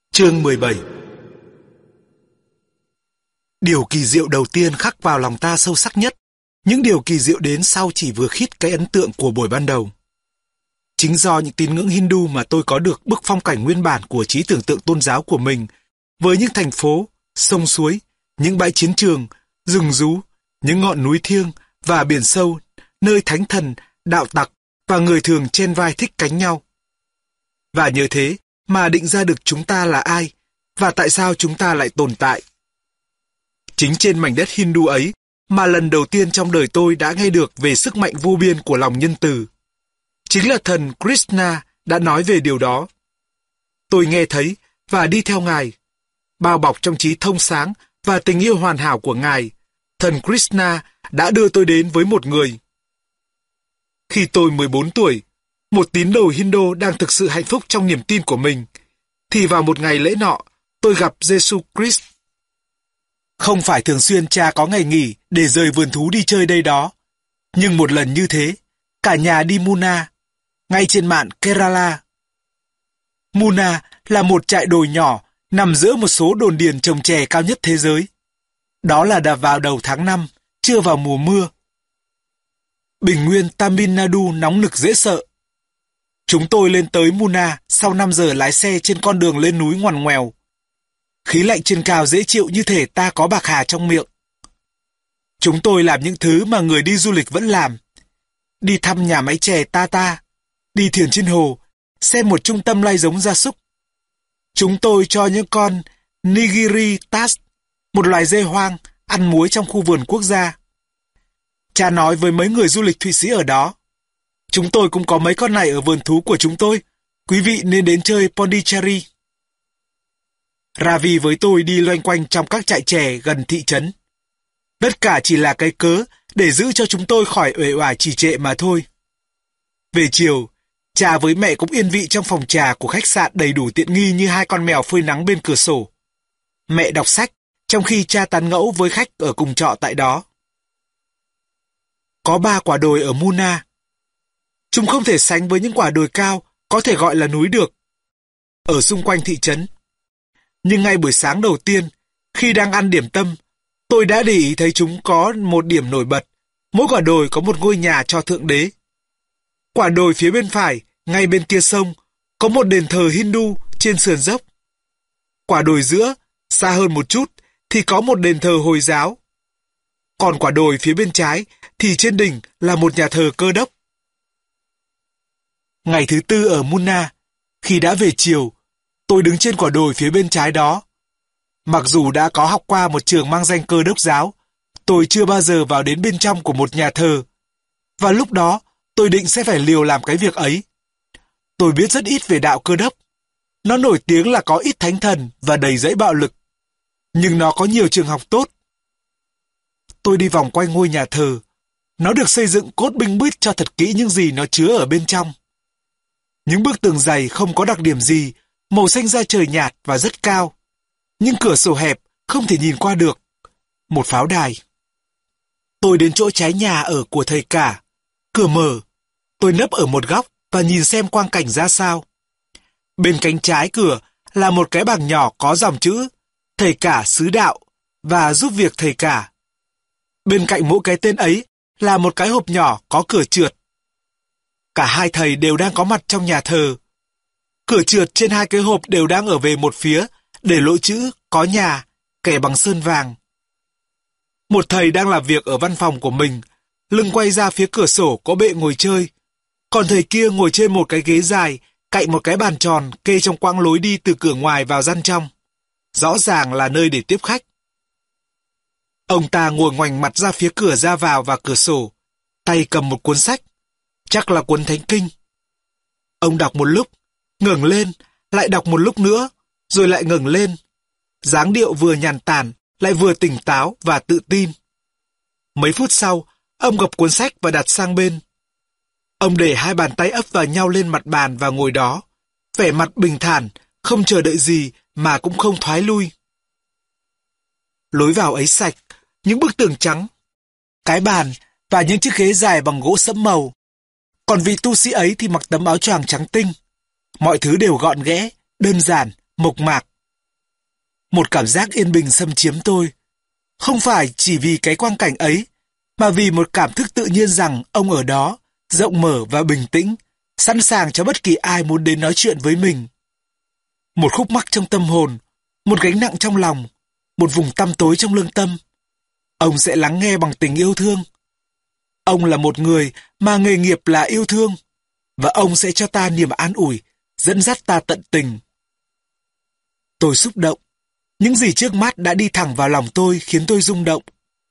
Chương 17. Điều kỳ diệu đầu tiên khắc vào lòng ta sâu sắc nhất. Những điều kỳ diệu đến sau chỉ vừa khít cái ấn tượng của buổi ban đầu. Chính do những tín ngưỡng Hindu mà tôi có được bức phong cảnh nguyên bản của trí tưởng tượng tôn giáo của mình, với những thành phố, sông suối, những bãi chiến trường, rừng rú, những ngọn núi thiêng và biển sâu, nơi thánh thần, đạo tặc và người thường chen vai thích cánh nhau. Và nhờ thế mà định ra được chúng ta là ai và tại sao chúng ta lại tồn tại. Chính trên mảnh đất Hindu ấy mà lần đầu tiên trong đời tôi đã nghe được về sức mạnh vô biên của lòng nhân từ. Chính là thần Krishna đã nói về điều đó. Tôi nghe thấy và đi theo Ngài. Bao bọc trong trí thông sáng và tình yêu hoàn hảo của Ngài, thần Krishna đã đưa tôi đến với một người. Khi tôi 14 tuổi, một tín đồ Hindu đang thực sự hạnh phúc trong niềm tin của mình, thì vào một ngày lễ nọ, tôi gặp Jesus Christ. Không phải thường xuyên cha có ngày nghỉ để rời vườn thú đi chơi đây đó, nhưng một lần như thế, cả nhà đi Muna, ngay trên mạn Kerala. Muna là một trại đồi nhỏ nằm giữa một số đồn điền trồng chè cao nhất thế giới. Đó là đã vào đầu tháng 5, chưa vào mùa mưa. Bình nguyên Tamil Nadu nóng nực dễ sợ. Chúng tôi lên tới Muna sau 5 giờ lái xe trên con đường lên núi ngoằn ngoèo. Khí lạnh trên cao dễ chịu như thể ta có bạc hà trong miệng. Chúng tôi làm những thứ mà người đi du lịch vẫn làm. Đi thăm nhà máy chè Tata, đi thuyền trên hồ, xem một trung tâm lai giống gia súc. Chúng tôi cho những con Nigiri Tas, một loài dê hoang, ăn muối trong khu vườn quốc gia. Cha nói với mấy người du lịch Thụy Sĩ ở đó, chúng tôi cũng có mấy con này ở vườn thú của chúng tôi, quý vị nên đến chơi Pondicherry. Ravi với tôi đi loanh quanh trong các trại chè gần thị trấn. Tất cả chỉ là cái cớ để giữ cho chúng tôi khỏi uể oải trì trệ mà thôi. Về chiều, cha với mẹ cũng yên vị trong phòng trà của khách sạn đầy đủ tiện nghi như hai con mèo phơi nắng bên cửa sổ. Mẹ đọc sách, trong khi cha tán ngẫu với khách ở cùng trọ tại đó. Có 3 quả đồi ở Muna. Chúng không thể sánh với những quả đồi cao, có thể gọi là núi được, ở xung quanh thị trấn. Nhưng ngay buổi sáng đầu tiên, khi đang ăn điểm tâm, tôi đã để ý thấy chúng có một điểm nổi bật. Mỗi quả đồi có một ngôi nhà cho Thượng Đế. Quả đồi phía bên phải, ngay bên kia sông, có một đền thờ Hindu trên sườn dốc. Quả đồi giữa, xa hơn một chút, thì có một đền thờ Hồi giáo. Còn quả đồi phía bên trái, thì trên đỉnh là một nhà thờ Cơ đốc. Ngày thứ 4 ở Muna, khi đã về chiều, tôi đứng trên quả đồi phía bên trái đó. Mặc dù đã có học qua một trường mang danh Cơ đốc giáo, tôi chưa bao giờ vào đến bên trong của một nhà thờ. Và lúc đó, tôi định sẽ phải liều làm cái việc ấy. Tôi biết rất ít về đạo Cơ đốc. Nó nổi tiếng là có ít thánh thần và đầy rẫy bạo lực. Nhưng nó có nhiều trường học tốt. Tôi đi vòng quanh ngôi nhà thờ. Nó được xây dựng cốt binh bít cho thật kỹ những gì nó chứa ở bên trong. Những bức tường dày không có đặc điểm gì, màu xanh da trời nhạt và rất cao. Nhưng cửa sổ hẹp, không thể nhìn qua được. Một pháo đài. Tôi đến chỗ trái nhà ở của thầy cả. Cửa mở. Tôi nấp ở một góc và nhìn xem quang cảnh ra sao. Bên cánh trái cửa là một cái bảng nhỏ có dòng chữ Thầy cả xứ đạo và giúp việc thầy cả. Bên cạnh mỗi cái tên ấy là một cái hộp nhỏ có cửa trượt. Cả hai thầy đều đang có mặt trong nhà thờ. Cửa trượt trên hai cái hộp đều đang ở về một phía, để lộ chữ có nhà, kẻ bằng sơn vàng. Một thầy đang làm việc ở văn phòng của mình, lưng quay ra phía cửa sổ có bệ ngồi chơi. Còn thầy kia ngồi trên một cái ghế dài, cạnh một cái bàn tròn kê trong quãng lối đi từ cửa ngoài vào gian trong. Rõ ràng là nơi để tiếp khách. Ông ta ngồi ngoảnh mặt ra phía cửa ra vào và cửa sổ, tay cầm một cuốn sách, chắc là cuốn Thánh Kinh. Ông đọc một lúc, ngẩng lên, lại đọc một lúc nữa, rồi lại ngẩng lên. Dáng điệu vừa nhàn tản, lại vừa tỉnh táo và tự tin. Mấy phút sau, ông gập cuốn sách và đặt sang bên. Ông để hai bàn tay ấp vào nhau lên mặt bàn và ngồi đó, vẻ mặt bình thản, không chờ đợi gì mà cũng không thoái lui. Lối vào ấy sạch, những bức tường trắng, cái bàn và những chiếc ghế dài bằng gỗ sẫm màu. Còn vị tu sĩ ấy thì mặc tấm áo choàng trắng tinh. Mọi thứ đều gọn ghẽ, đơn giản, mộc mạc, Một cảm giác yên bình xâm chiếm tôi. Không phải chỉ vì cái quang cảnh ấy, mà vì một cảm thức tự nhiên rằng ông ở đó, rộng mở và bình tĩnh, sẵn sàng cho bất kỳ ai muốn đến nói chuyện với mình. Một khúc mắc trong tâm hồn, một gánh nặng trong lòng, một vùng tăm tối trong lương tâm. Ông sẽ lắng nghe bằng tình yêu thương. Ông là một người mà nghề nghiệp là yêu thương, và ông sẽ cho ta niềm an ủi, dẫn dắt ta tận tình. Tôi xúc động. Những gì trước mắt đã đi thẳng vào lòng tôi khiến tôi rung động.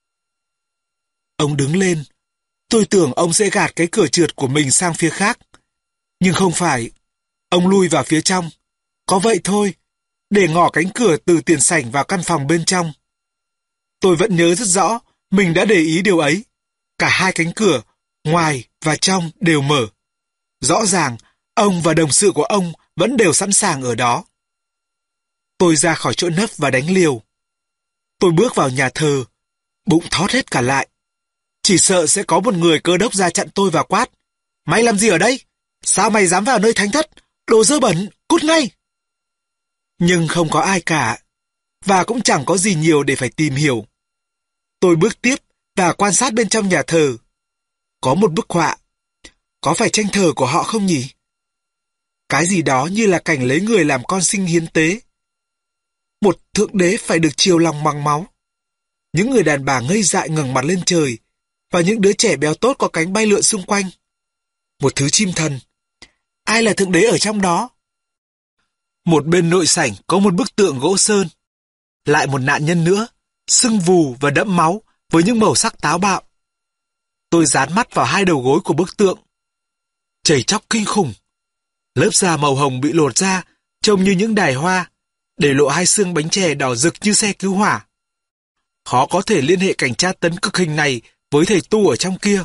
Ông đứng lên. Tôi tưởng ông sẽ gạt cái cửa trượt của mình sang phía khác. Nhưng không phải. Ông lui vào phía trong. Có vậy thôi, để ngỏ cánh cửa từ tiền sảnh vào căn phòng bên trong. Tôi vẫn nhớ rất rõ, mình đã để ý điều ấy. Cả hai cánh cửa, ngoài và trong đều mở. Rõ ràng, ông và đồng sự của ông vẫn đều sẵn sàng ở đó. Tôi ra khỏi chỗ nấp và đánh liều. Tôi bước vào nhà thờ, bụng thót hết cả lại. Chỉ sợ sẽ có một người cơ đốc ra chặn tôi và quát. Mày làm gì ở đây? Sao mày dám vào nơi thánh thất? Đồ dơ bẩn, cút ngay! Nhưng không có ai cả, và cũng chẳng có gì nhiều để phải tìm hiểu. Tôi bước tiếp và quan sát bên trong nhà thờ. Có một bức họa. Có phải tranh thờ của họ không nhỉ? Cái gì đó như là cảnh lấy người làm con sinh hiến tế. Một thượng đế phải được chiều lòng bằng máu. Những người đàn bà ngây dại ngẩng mặt lên trời, và những đứa trẻ béo tốt có cánh bay lượn xung quanh. Một thứ chim thần. Ai là thượng đế ở trong đó? Một bên nội sảnh có một bức tượng gỗ sơn. Lại một nạn nhân nữa, sưng vù và đẫm máu với những màu sắc táo bạo. Tôi dán mắt vào hai đầu gối của bức tượng. Chảy chóc kinh khủng. Lớp da màu hồng bị lột ra, trông như những đài hoa, để lộ hai xương bánh chè đỏ rực như xe cứu hỏa. Khó có thể liên hệ cảnh tra tấn cực hình này với thầy tu ở trong kia.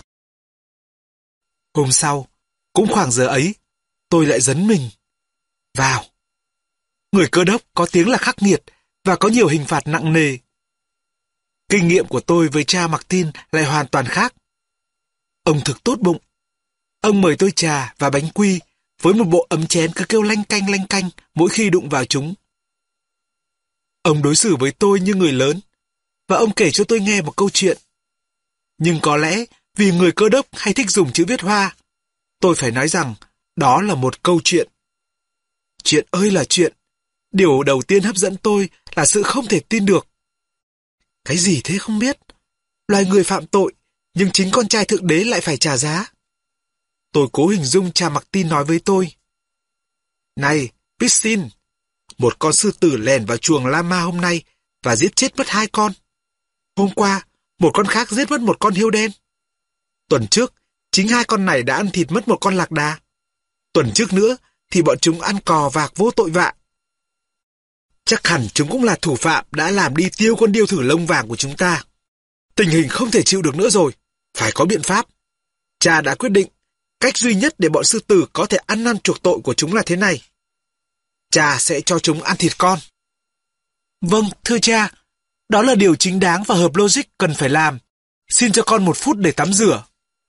Hôm sau, cũng khoảng giờ ấy, tôi lại dấn mình vào. Người cơ đốc có tiếng là khắc nghiệt và có nhiều hình phạt nặng nề. Kinh nghiệm của tôi với cha Martin lại hoàn toàn khác. Ông thực tốt bụng. Ông mời tôi trà và bánh quy với một bộ ấm chén cứ kêu lanh canh mỗi khi đụng vào chúng. Ông đối xử với tôi như người lớn, và ông kể cho tôi nghe một câu chuyện. Nhưng có lẽ vì người cơ đốc hay thích dùng chữ viết hoa, tôi phải nói rằng đó là một câu chuyện. Chuyện ơi là chuyện. Điều đầu tiên hấp dẫn tôi là sự không thể tin được. Cái gì thế không biết? Loài người phạm tội, nhưng chính con trai thượng đế lại phải trả giá. Tôi cố hình dung cha Martin nói với tôi. Này, Pistin, một con sư tử lèn vào chuồng Lama hôm nay và giết chết mất 2 con. Hôm qua, một con khác giết mất một con hươu đen. Tuần trước, chính 2 con này đã ăn thịt mất một con lạc đà. Tuần trước nữa thì bọn chúng ăn cò vạc vô tội vạ. Chắc hẳn chúng cũng là thủ phạm đã làm đi tiêu con điêu thử lông vàng của chúng ta. Tình hình không thể chịu được nữa rồi, phải có biện pháp. Cha đã quyết định, cách duy nhất để bọn sư tử có thể ăn năn chuộc tội của chúng là thế này. Cha sẽ cho chúng ăn thịt con. Vâng, thưa cha, đó là điều chính đáng và hợp logic cần phải làm. Xin cho con 1 phút để tắm rửa.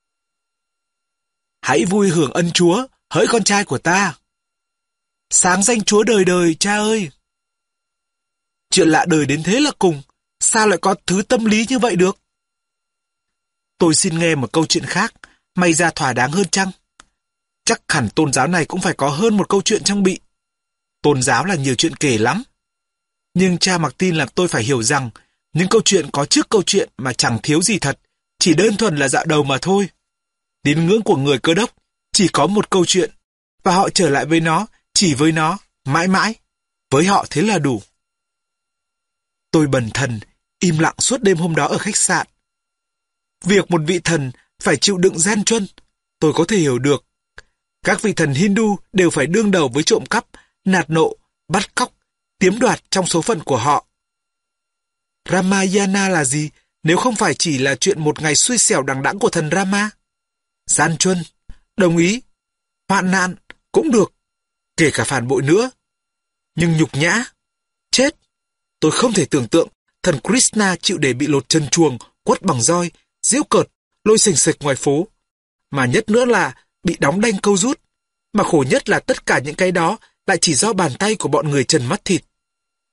Hãy vui hưởng ân Chúa, hỡi con trai của ta. Sáng danh Chúa đời đời, cha ơi. Chuyện lạ đời đến thế là cùng, sao lại có thứ tâm lý như vậy được? Tôi xin nghe một câu chuyện khác, may ra thỏa đáng hơn chăng? Chắc hẳn tôn giáo này cũng phải có hơn một câu chuyện trang bị. Tôn giáo là nhiều chuyện kể lắm. Nhưng cha Martin làm tôi phải hiểu rằng những câu chuyện có trước câu chuyện mà chẳng thiếu gì thật, chỉ đơn thuần là dạo đầu mà thôi. Tín ngưỡng của người cơ đốc chỉ có một câu chuyện, và họ trở lại với nó, chỉ với nó, mãi mãi. Với họ thế là đủ. Tôi bần thần, im lặng suốt đêm hôm đó ở khách sạn. Việc một vị thần phải chịu đựng gian truân, tôi có thể hiểu được. Các vị thần Hindu đều phải đương đầu với trộm cắp, nạt nộ, bắt cóc, chiếm đoạt trong số phận của họ. Ramayana là gì nếu không phải chỉ là chuyện một ngày xui xẻo đằng đẵng của thần Rama? Gian truân, đồng ý. Hoạn nạn, cũng được. Kể cả phản bội nữa. Nhưng nhục nhã, chết. Tôi không thể tưởng tượng thần Krishna chịu để bị lột chân chuồng, quất bằng roi, giễu cợt, lôi xềnh xệch ngoài phố. Mà nhất nữa là bị đóng đanh câu rút. Mà khổ nhất là tất cả những cái đó lại chỉ do bàn tay của bọn người trần mắt thịt.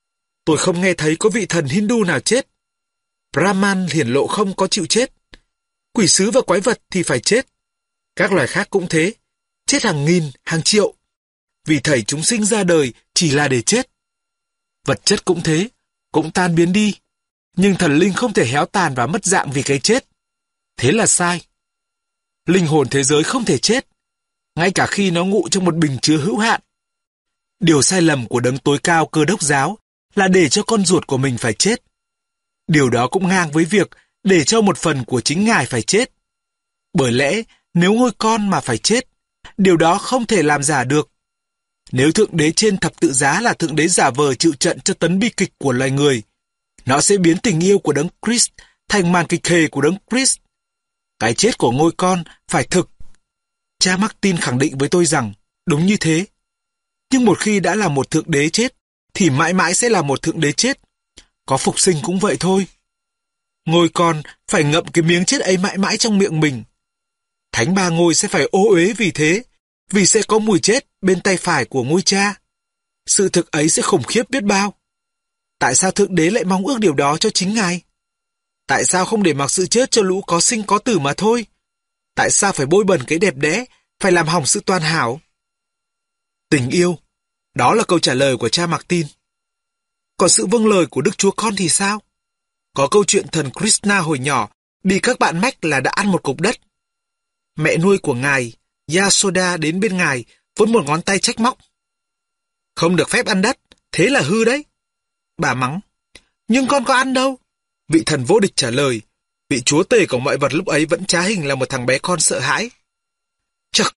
Tôi không nghe thấy có vị thần Hindu nào chết. Brahman hiển lộ không có chịu chết. Quỷ sứ và quái vật thì phải chết. Các loài khác cũng thế, chết hàng nghìn, hàng triệu. Vì thảy chúng sinh ra đời chỉ là để chết. Vật chất cũng thế, cũng tan biến đi. Nhưng thần linh không thể héo tàn và mất dạng vì cái chết. Thế là sai. Linh hồn thế giới không thể chết, ngay cả khi nó ngụ trong một bình chứa hữu hạn. Điều sai lầm của đấng tối cao Cơ Đốc giáo là để cho con ruột của mình phải chết. Điều đó cũng ngang với việc để cho một phần của chính Ngài phải chết. Bởi lẽ, nếu ngôi con mà phải chết, điều đó không thể làm giả được. Nếu Thượng Đế trên thập tự giá là Thượng Đế giả vờ chịu trận cho tấn bi kịch của loài người, nó sẽ biến tình yêu của đấng Christ thành màn kịch hề của đấng Christ. Cái chết của ngôi con phải thực. Cha Martin khẳng định với tôi rằng, đúng như thế. Nhưng một khi đã là một Thượng Đế chết, thì mãi mãi sẽ là một Thượng Đế chết. Có phục sinh cũng vậy thôi. Ngôi con phải ngậm cái miếng chết ấy mãi mãi trong miệng mình. Thánh Ba Ngôi sẽ phải ô uế vì thế, vì sẽ có mùi chết bên tay phải của ngôi cha. Sự thực ấy sẽ khủng khiếp biết bao. Tại sao Thượng Đế lại mong ước điều đó cho chính Ngài? Tại sao không để mặc sự chết cho lũ có sinh có tử mà thôi? Tại sao phải bôi bẩn cái đẹp đẽ, phải làm hỏng sự toàn hảo? Tình yêu, đó là câu trả lời của cha Martin. Còn sự vâng lời của Đức Chúa Con thì sao? Có câu chuyện thần Krishna hồi nhỏ bị các bạn mách là đã ăn một cục đất. Mẹ nuôi của Ngài, Yasoda, đến bên Ngài với một ngón tay trách móc. Không được phép ăn đất, thế là hư đấy. Bà mắng. Nhưng con có ăn đâu. Vị thần vô địch trả lời. Vị chúa tể của mọi vật lúc ấy vẫn trá hình là một thằng bé con sợ hãi. Chậc!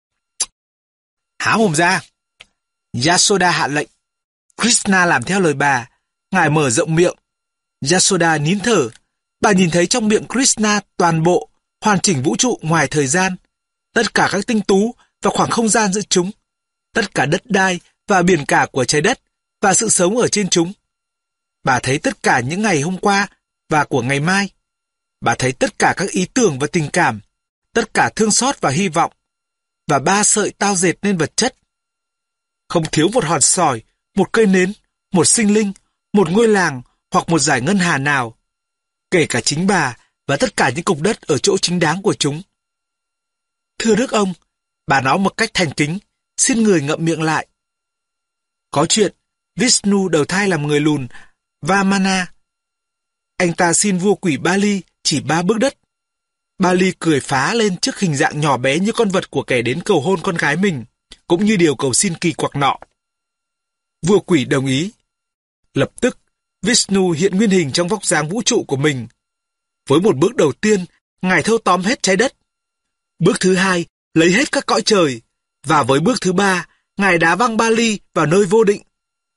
Há mồm ra! Yasoda hạ lệnh. Krishna làm theo lời bà. Ngài mở rộng miệng. Yasoda nín thở. Bà nhìn thấy trong miệng Krishna toàn bộ, hoàn chỉnh vũ trụ ngoài thời gian. Tất cả các tinh tú và khoảng không gian giữa chúng. Tất cả đất đai và biển cả của trái đất và sự sống ở trên chúng. Bà thấy tất cả những ngày hôm qua và của ngày mai. Bà thấy tất cả các ý tưởng và tình cảm, tất cả thương xót và hy vọng, và 3 sợi tao dệt nên vật chất. Không thiếu một hòn sỏi, một cây nến, một sinh linh, một ngôi làng hoặc một dải ngân hà nào, kể cả chính bà và tất cả những cục đất ở chỗ chính đáng của chúng. Thưa Đức ông, bà nói một cách thành kính, xin người ngậm miệng lại. Có chuyện, Vishnu đầu thai làm người lùn, Vamana. Anh ta xin vua quỷ Bali chỉ 3 bước đất. Bali cười phá lên trước hình dạng nhỏ bé như con vật của kẻ đến cầu hôn con gái mình, cũng như điều cầu xin kỳ quặc nọ. Vua quỷ đồng ý. Lập tức, Vishnu hiện nguyên hình trong vóc dáng vũ trụ của mình. Với một bước đầu tiên, Ngài thâu tóm hết trái đất. Bước thứ hai, lấy hết các cõi trời. Và với bước thứ ba, Ngài đá văng Bali vào nơi vô định.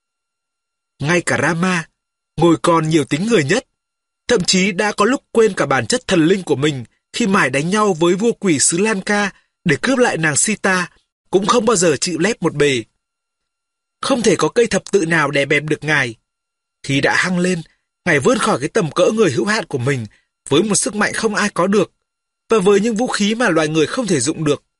Ngay cả Rama, ngôi con nhiều tính người nhất, thậm chí đã có lúc quên cả bản chất thần linh của mình khi mải đánh nhau với vua quỷ xứ Lanka để cướp lại nàng Sita, cũng không bao giờ chịu lép một bề. Không thể có cây thập tự nào đè bẹp được Ngài. Khi đã hăng lên, Ngài vươn khỏi cái tầm cỡ người hữu hạn của mình với một sức mạnh không ai có được, và với những vũ khí mà loài người không thể dụng được.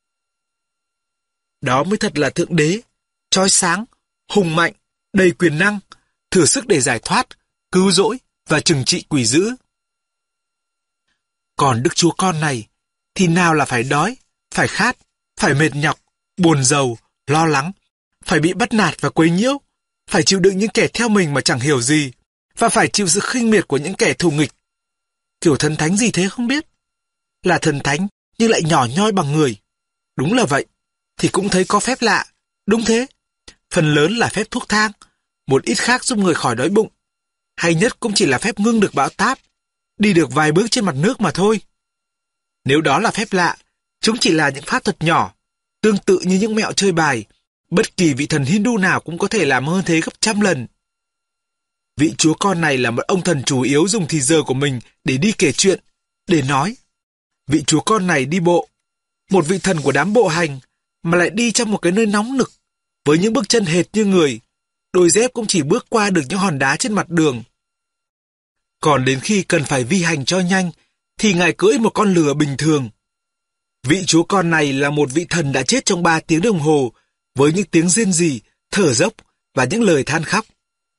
Đó mới thật là Thượng Đế, chói sáng, hùng mạnh, đầy quyền năng, thừa sức để giải thoát, cứu rỗi và trừng trị quỷ dữ. Còn Đức Chúa Con này, thì nào là phải đói, phải khát, phải mệt nhọc, buồn rầu, lo lắng, phải bị bắt nạt và quấy nhiễu, phải chịu đựng những kẻ theo mình mà chẳng hiểu gì, và phải chịu sự khinh miệt của những kẻ thù nghịch. Kiểu thần thánh gì thế không biết? Là thần thánh nhưng lại nhỏ nhoi bằng người. Đúng là vậy. Thì cũng thấy có phép lạ. Đúng thế. Phần lớn là phép thuốc thang, một ít khác giúp người khỏi đói bụng. Hay nhất cũng chỉ là phép ngưng được bão táp, đi được vài bước trên mặt nước mà thôi. Nếu đó là phép lạ, chúng chỉ là những pháp thuật nhỏ, tương tự như những mẹo chơi bài. Bất kỳ vị thần Hindu nào cũng có thể làm hơn thế gấp 100 lần. Vị Chúa Con này là một ông thần chủ yếu dùng thì giờ của mình để đi kể chuyện, để nói. Vị Chúa Con này đi bộ, một vị thần của đám bộ hành, mà lại đi trong một cái nơi nóng nực, với những bước chân hệt như người, đôi dép cũng chỉ bước qua được những hòn đá trên mặt đường. Còn đến khi cần phải vi hành cho nhanh, thì Ngài cưỡi một con lừa bình thường. Vị Chúa Con này là một vị thần đã chết trong 3 tiếng đồng hồ, với những tiếng rên rỉ, thở dốc và những lời than khóc.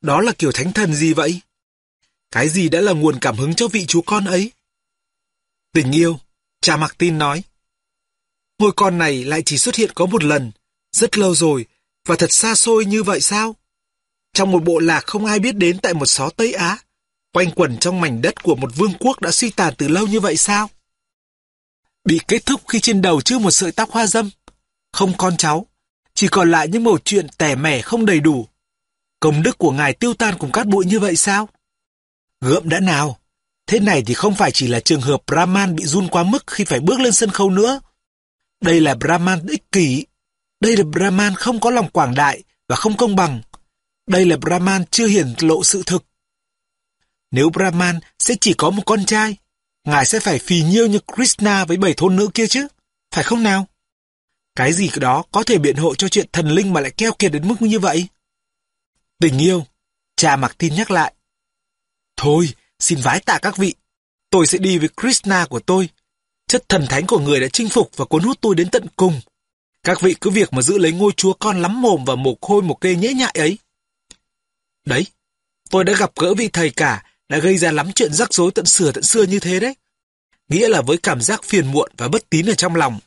Đó là kiểu thánh thần gì vậy? Cái gì đã là nguồn cảm hứng cho vị chúa con ấy? Tình yêu, cha Martin nói. Ngôi con này lại chỉ xuất hiện có một lần, rất lâu rồi, và thật xa xôi như vậy sao? Trong một bộ lạc không ai biết đến tại một xó Tây Á, quanh quẩn trong mảnh đất của một vương quốc đã suy tàn từ lâu như vậy sao? Bị kết thúc khi trên đầu chưa một sợi tóc hoa dâm, không con cháu, chỉ còn lại những mẩu chuyện tẻ mẻ không đầy đủ. Công đức của ngài tiêu tan cùng cát bụi như vậy sao? Gượm đã nào, thế này thì không phải chỉ là trường hợp Brahman bị run quá mức khi phải bước lên sân khấu nữa. Đây là Brahman ích kỷ. Đây là Brahman không có lòng quảng đại và không công bằng. Đây là Brahman chưa hiển lộ sự thực. Nếu Brahman sẽ chỉ có một con trai, ngài sẽ phải phì nhiêu như Krishna với 7 thôn nữ kia chứ, phải không nào? Cái gì đó có thể biện hộ cho chuyện thần linh mà lại keo kiệt đến mức như vậy? Tình yêu, cha Martin nhắc lại. Thôi, xin vái tạ các vị. Tôi sẽ đi với Krishna của tôi. Chất thần thánh của người đã chinh phục và cuốn hút tôi đến tận cùng. Các vị cứ việc mà giữ lấy ngôi chúa con lắm mồm và mồ hôi một kê nhễ nhại ấy. Đấy, tôi đã gặp gỡ vị thầy cả đã gây ra lắm chuyện rắc rối tận xưa như thế đấy. Nghĩa là với cảm giác phiền muộn và bất tín ở trong lòng.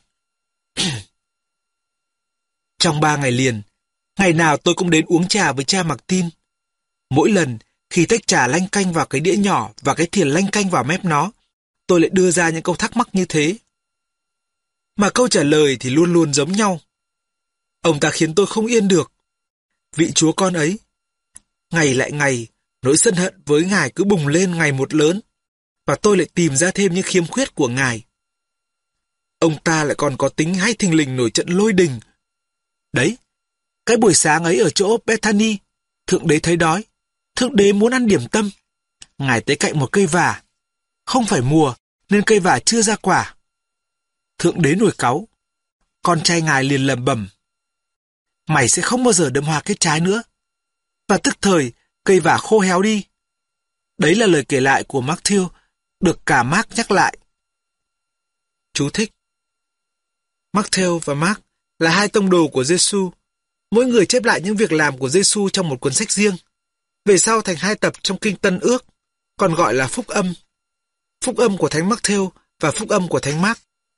Trong 3 ngày liền, ngày nào tôi cũng đến uống trà với cha Martin. Mỗi lần, khi tách trà lanh canh vào cái đĩa nhỏ và cái thìa lanh canh vào mép nó, tôi lại đưa ra những câu thắc mắc như thế. Mà câu trả lời thì luôn luôn giống nhau. Ông ta khiến tôi không yên được. Vị chúa con ấy, ngày lại ngày, nỗi sân hận với ngài cứ bùng lên ngày một lớn, và tôi lại tìm ra thêm những khiếm khuyết của ngài. Ông ta lại còn có tính hay thình lình nổi trận lôi đình. Đấy, cái buổi sáng ấy ở chỗ Bethany, Thượng Đế thấy đói, Thượng Đế muốn ăn điểm tâm. Ngài tới cạnh một cây vả. Không phải mùa, nên cây vả chưa ra quả. Thượng Đế nổi cáu. Con trai ngài liền lẩm bẩm. Mày sẽ không bao giờ đâm hoa kết trái nữa. Và tức thời, cây vả khô héo đi. Đấy là lời kể lại của Matthew, được cả Mark nhắc lại. Chú thích. Matthew và Mark là 2 tông đồ của Giêsu. Mỗi người chép lại những việc làm của Giêsu trong một cuốn sách riêng. Về sau thành 2 tập trong Kinh Tân Ước, còn gọi là Phúc Âm. Phúc Âm của Thánh Matthew và Phúc Âm của Thánh Mark.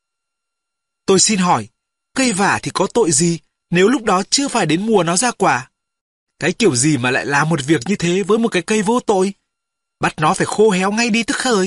Tôi xin hỏi, cây vả thì có tội gì nếu lúc đó chưa phải đến mùa nó ra quả? Cái kiểu gì mà lại làm một việc như thế với một cái cây vô tội? Bắt nó phải khô héo ngay đi tức khởi.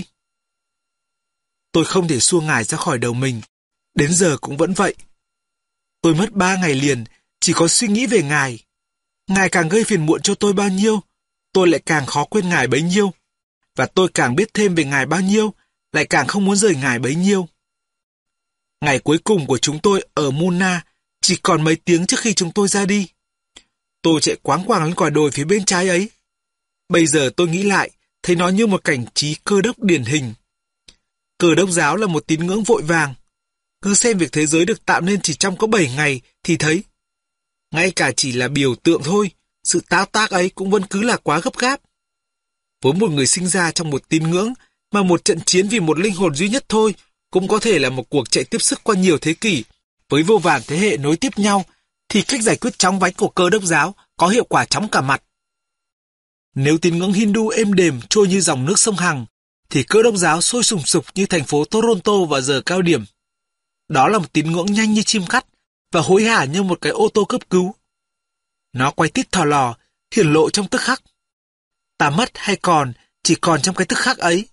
Tôi không thể xua ngài ra khỏi đầu mình. Đến giờ cũng vẫn vậy. Tôi mất 3 ngày liền, chỉ có suy nghĩ về ngài. Ngài càng gây phiền muộn cho tôi bao nhiêu, tôi lại càng khó quên ngài bấy nhiêu. Và tôi càng biết thêm về ngài bao nhiêu, lại càng không muốn rời ngài bấy nhiêu. Ngày cuối cùng của chúng tôi ở Muna chỉ còn mấy tiếng trước khi chúng tôi ra đi. Tôi chạy quáng quàng lên quả đồi phía bên trái ấy. Bây giờ tôi nghĩ lại, thấy nó như một cảnh trí cơ đốc điển hình. Cơ đốc giáo là một tín ngưỡng vội vàng. Cứ xem việc thế giới được tạo nên chỉ trong có 7 ngày thì thấy. Ngay cả chỉ là biểu tượng thôi, sự táo tác ấy cũng vẫn cứ là quá gấp gáp. Với một người sinh ra trong một tín ngưỡng, mà một trận chiến vì một linh hồn duy nhất thôi cũng có thể là một cuộc chạy tiếp sức qua nhiều thế kỷ, với vô vàn thế hệ nối tiếp nhau, thì cách giải quyết chóng vánh của Cơ đốc giáo có hiệu quả chóng cả mặt. Nếu tín ngưỡng Hindu êm đềm trôi như dòng nước sông Hằng, thì Cơ đốc giáo sôi sùng sục như thành phố Toronto vào giờ cao điểm. Đó là một tín ngưỡng nhanh như chim cắt và hối hả như một cái ô tô cấp cứu. Nó quay tít thò lò, hiển lộ trong tức khắc. Ta mất hay còn, chỉ còn trong cái tức khắc ấy.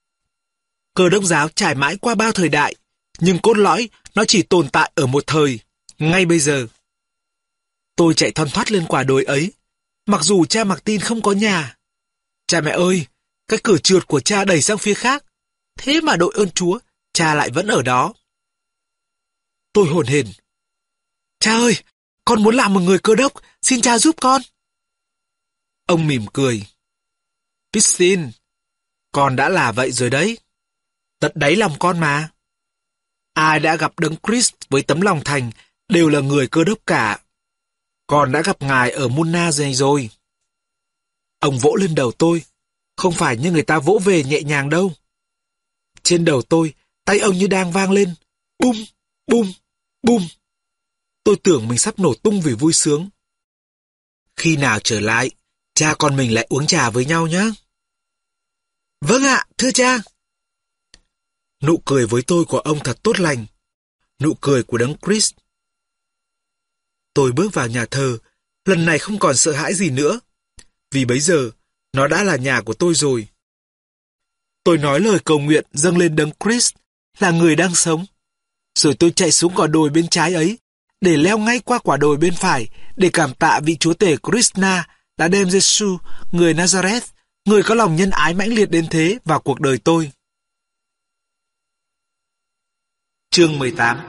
Cơ đốc giáo trải mãi qua bao thời đại, nhưng cốt lõi nó chỉ tồn tại ở một thời, ngay bây giờ. Tôi chạy thon thoắt lên quả đồi ấy, mặc dù cha Martin không có nhà. Cha mẹ ơi, cái cửa trượt của cha đẩy sang phía khác. Thế mà đội ơn Chúa, cha lại vẫn ở đó. Tôi hổn hển. Cha ơi, con muốn làm một người Cơ đốc, xin cha giúp con. Ông mỉm cười. Pistin, con đã là vậy rồi đấy. Tận đáy lòng con mà. Ai đã gặp Đấng Christ với tấm lòng thành đều là người Cơ đốc cả. Con đã gặp ngài ở Muna rồi. Ông vỗ lên đầu tôi, không phải như người ta vỗ về nhẹ nhàng đâu. Trên đầu tôi, tay ông như đang vang lên, bum, bum, bum. Tôi tưởng mình sắp nổ tung vì vui sướng. Khi nào trở lại, Cha con mình lại uống trà với nhau nhé. Vâng ạ, thưa cha. Nụ cười với tôi của ông thật tốt lành. Nụ cười của Đấng Christ. Tôi bước vào nhà thờ, lần này không còn sợ hãi gì nữa. Vì bấy giờ, nó đã là nhà của tôi rồi. Tôi nói lời cầu nguyện dâng lên Đấng Christ là người đang sống. Rồi tôi chạy xuống quả đồi bên trái ấy, để leo ngay qua quả đồi bên phải, để cảm tạ vị Chúa Tể Krishna đã đem Giêsu, người Nazareth, người có lòng nhân ái mãnh liệt đến thế vào cuộc đời tôi. Chương 18.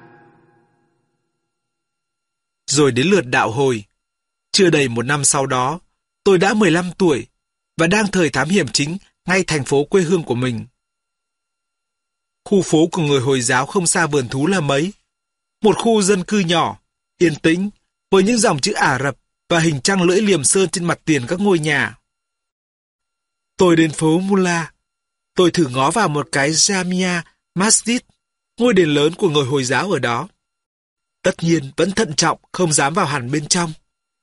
Rồi đến lượt đạo hồi. Chưa đầy một năm sau đó, tôi đã 15 tuổi và đang thời thám hiểm chính ngay thành phố quê hương của mình. Khu phố của người Hồi giáo không xa vườn thú là mấy. Một khu dân cư nhỏ, yên tĩnh, với những dòng chữ Ả Rập và hình trăng lưỡi liềm sơn trên mặt tiền các ngôi nhà. Tôi đến phố Mullah. Tôi thử ngó vào một cái Jamia Masjid, ngôi đền lớn của người Hồi giáo ở đó. Tất nhiên vẫn thận trọng, không dám vào hẳn bên trong.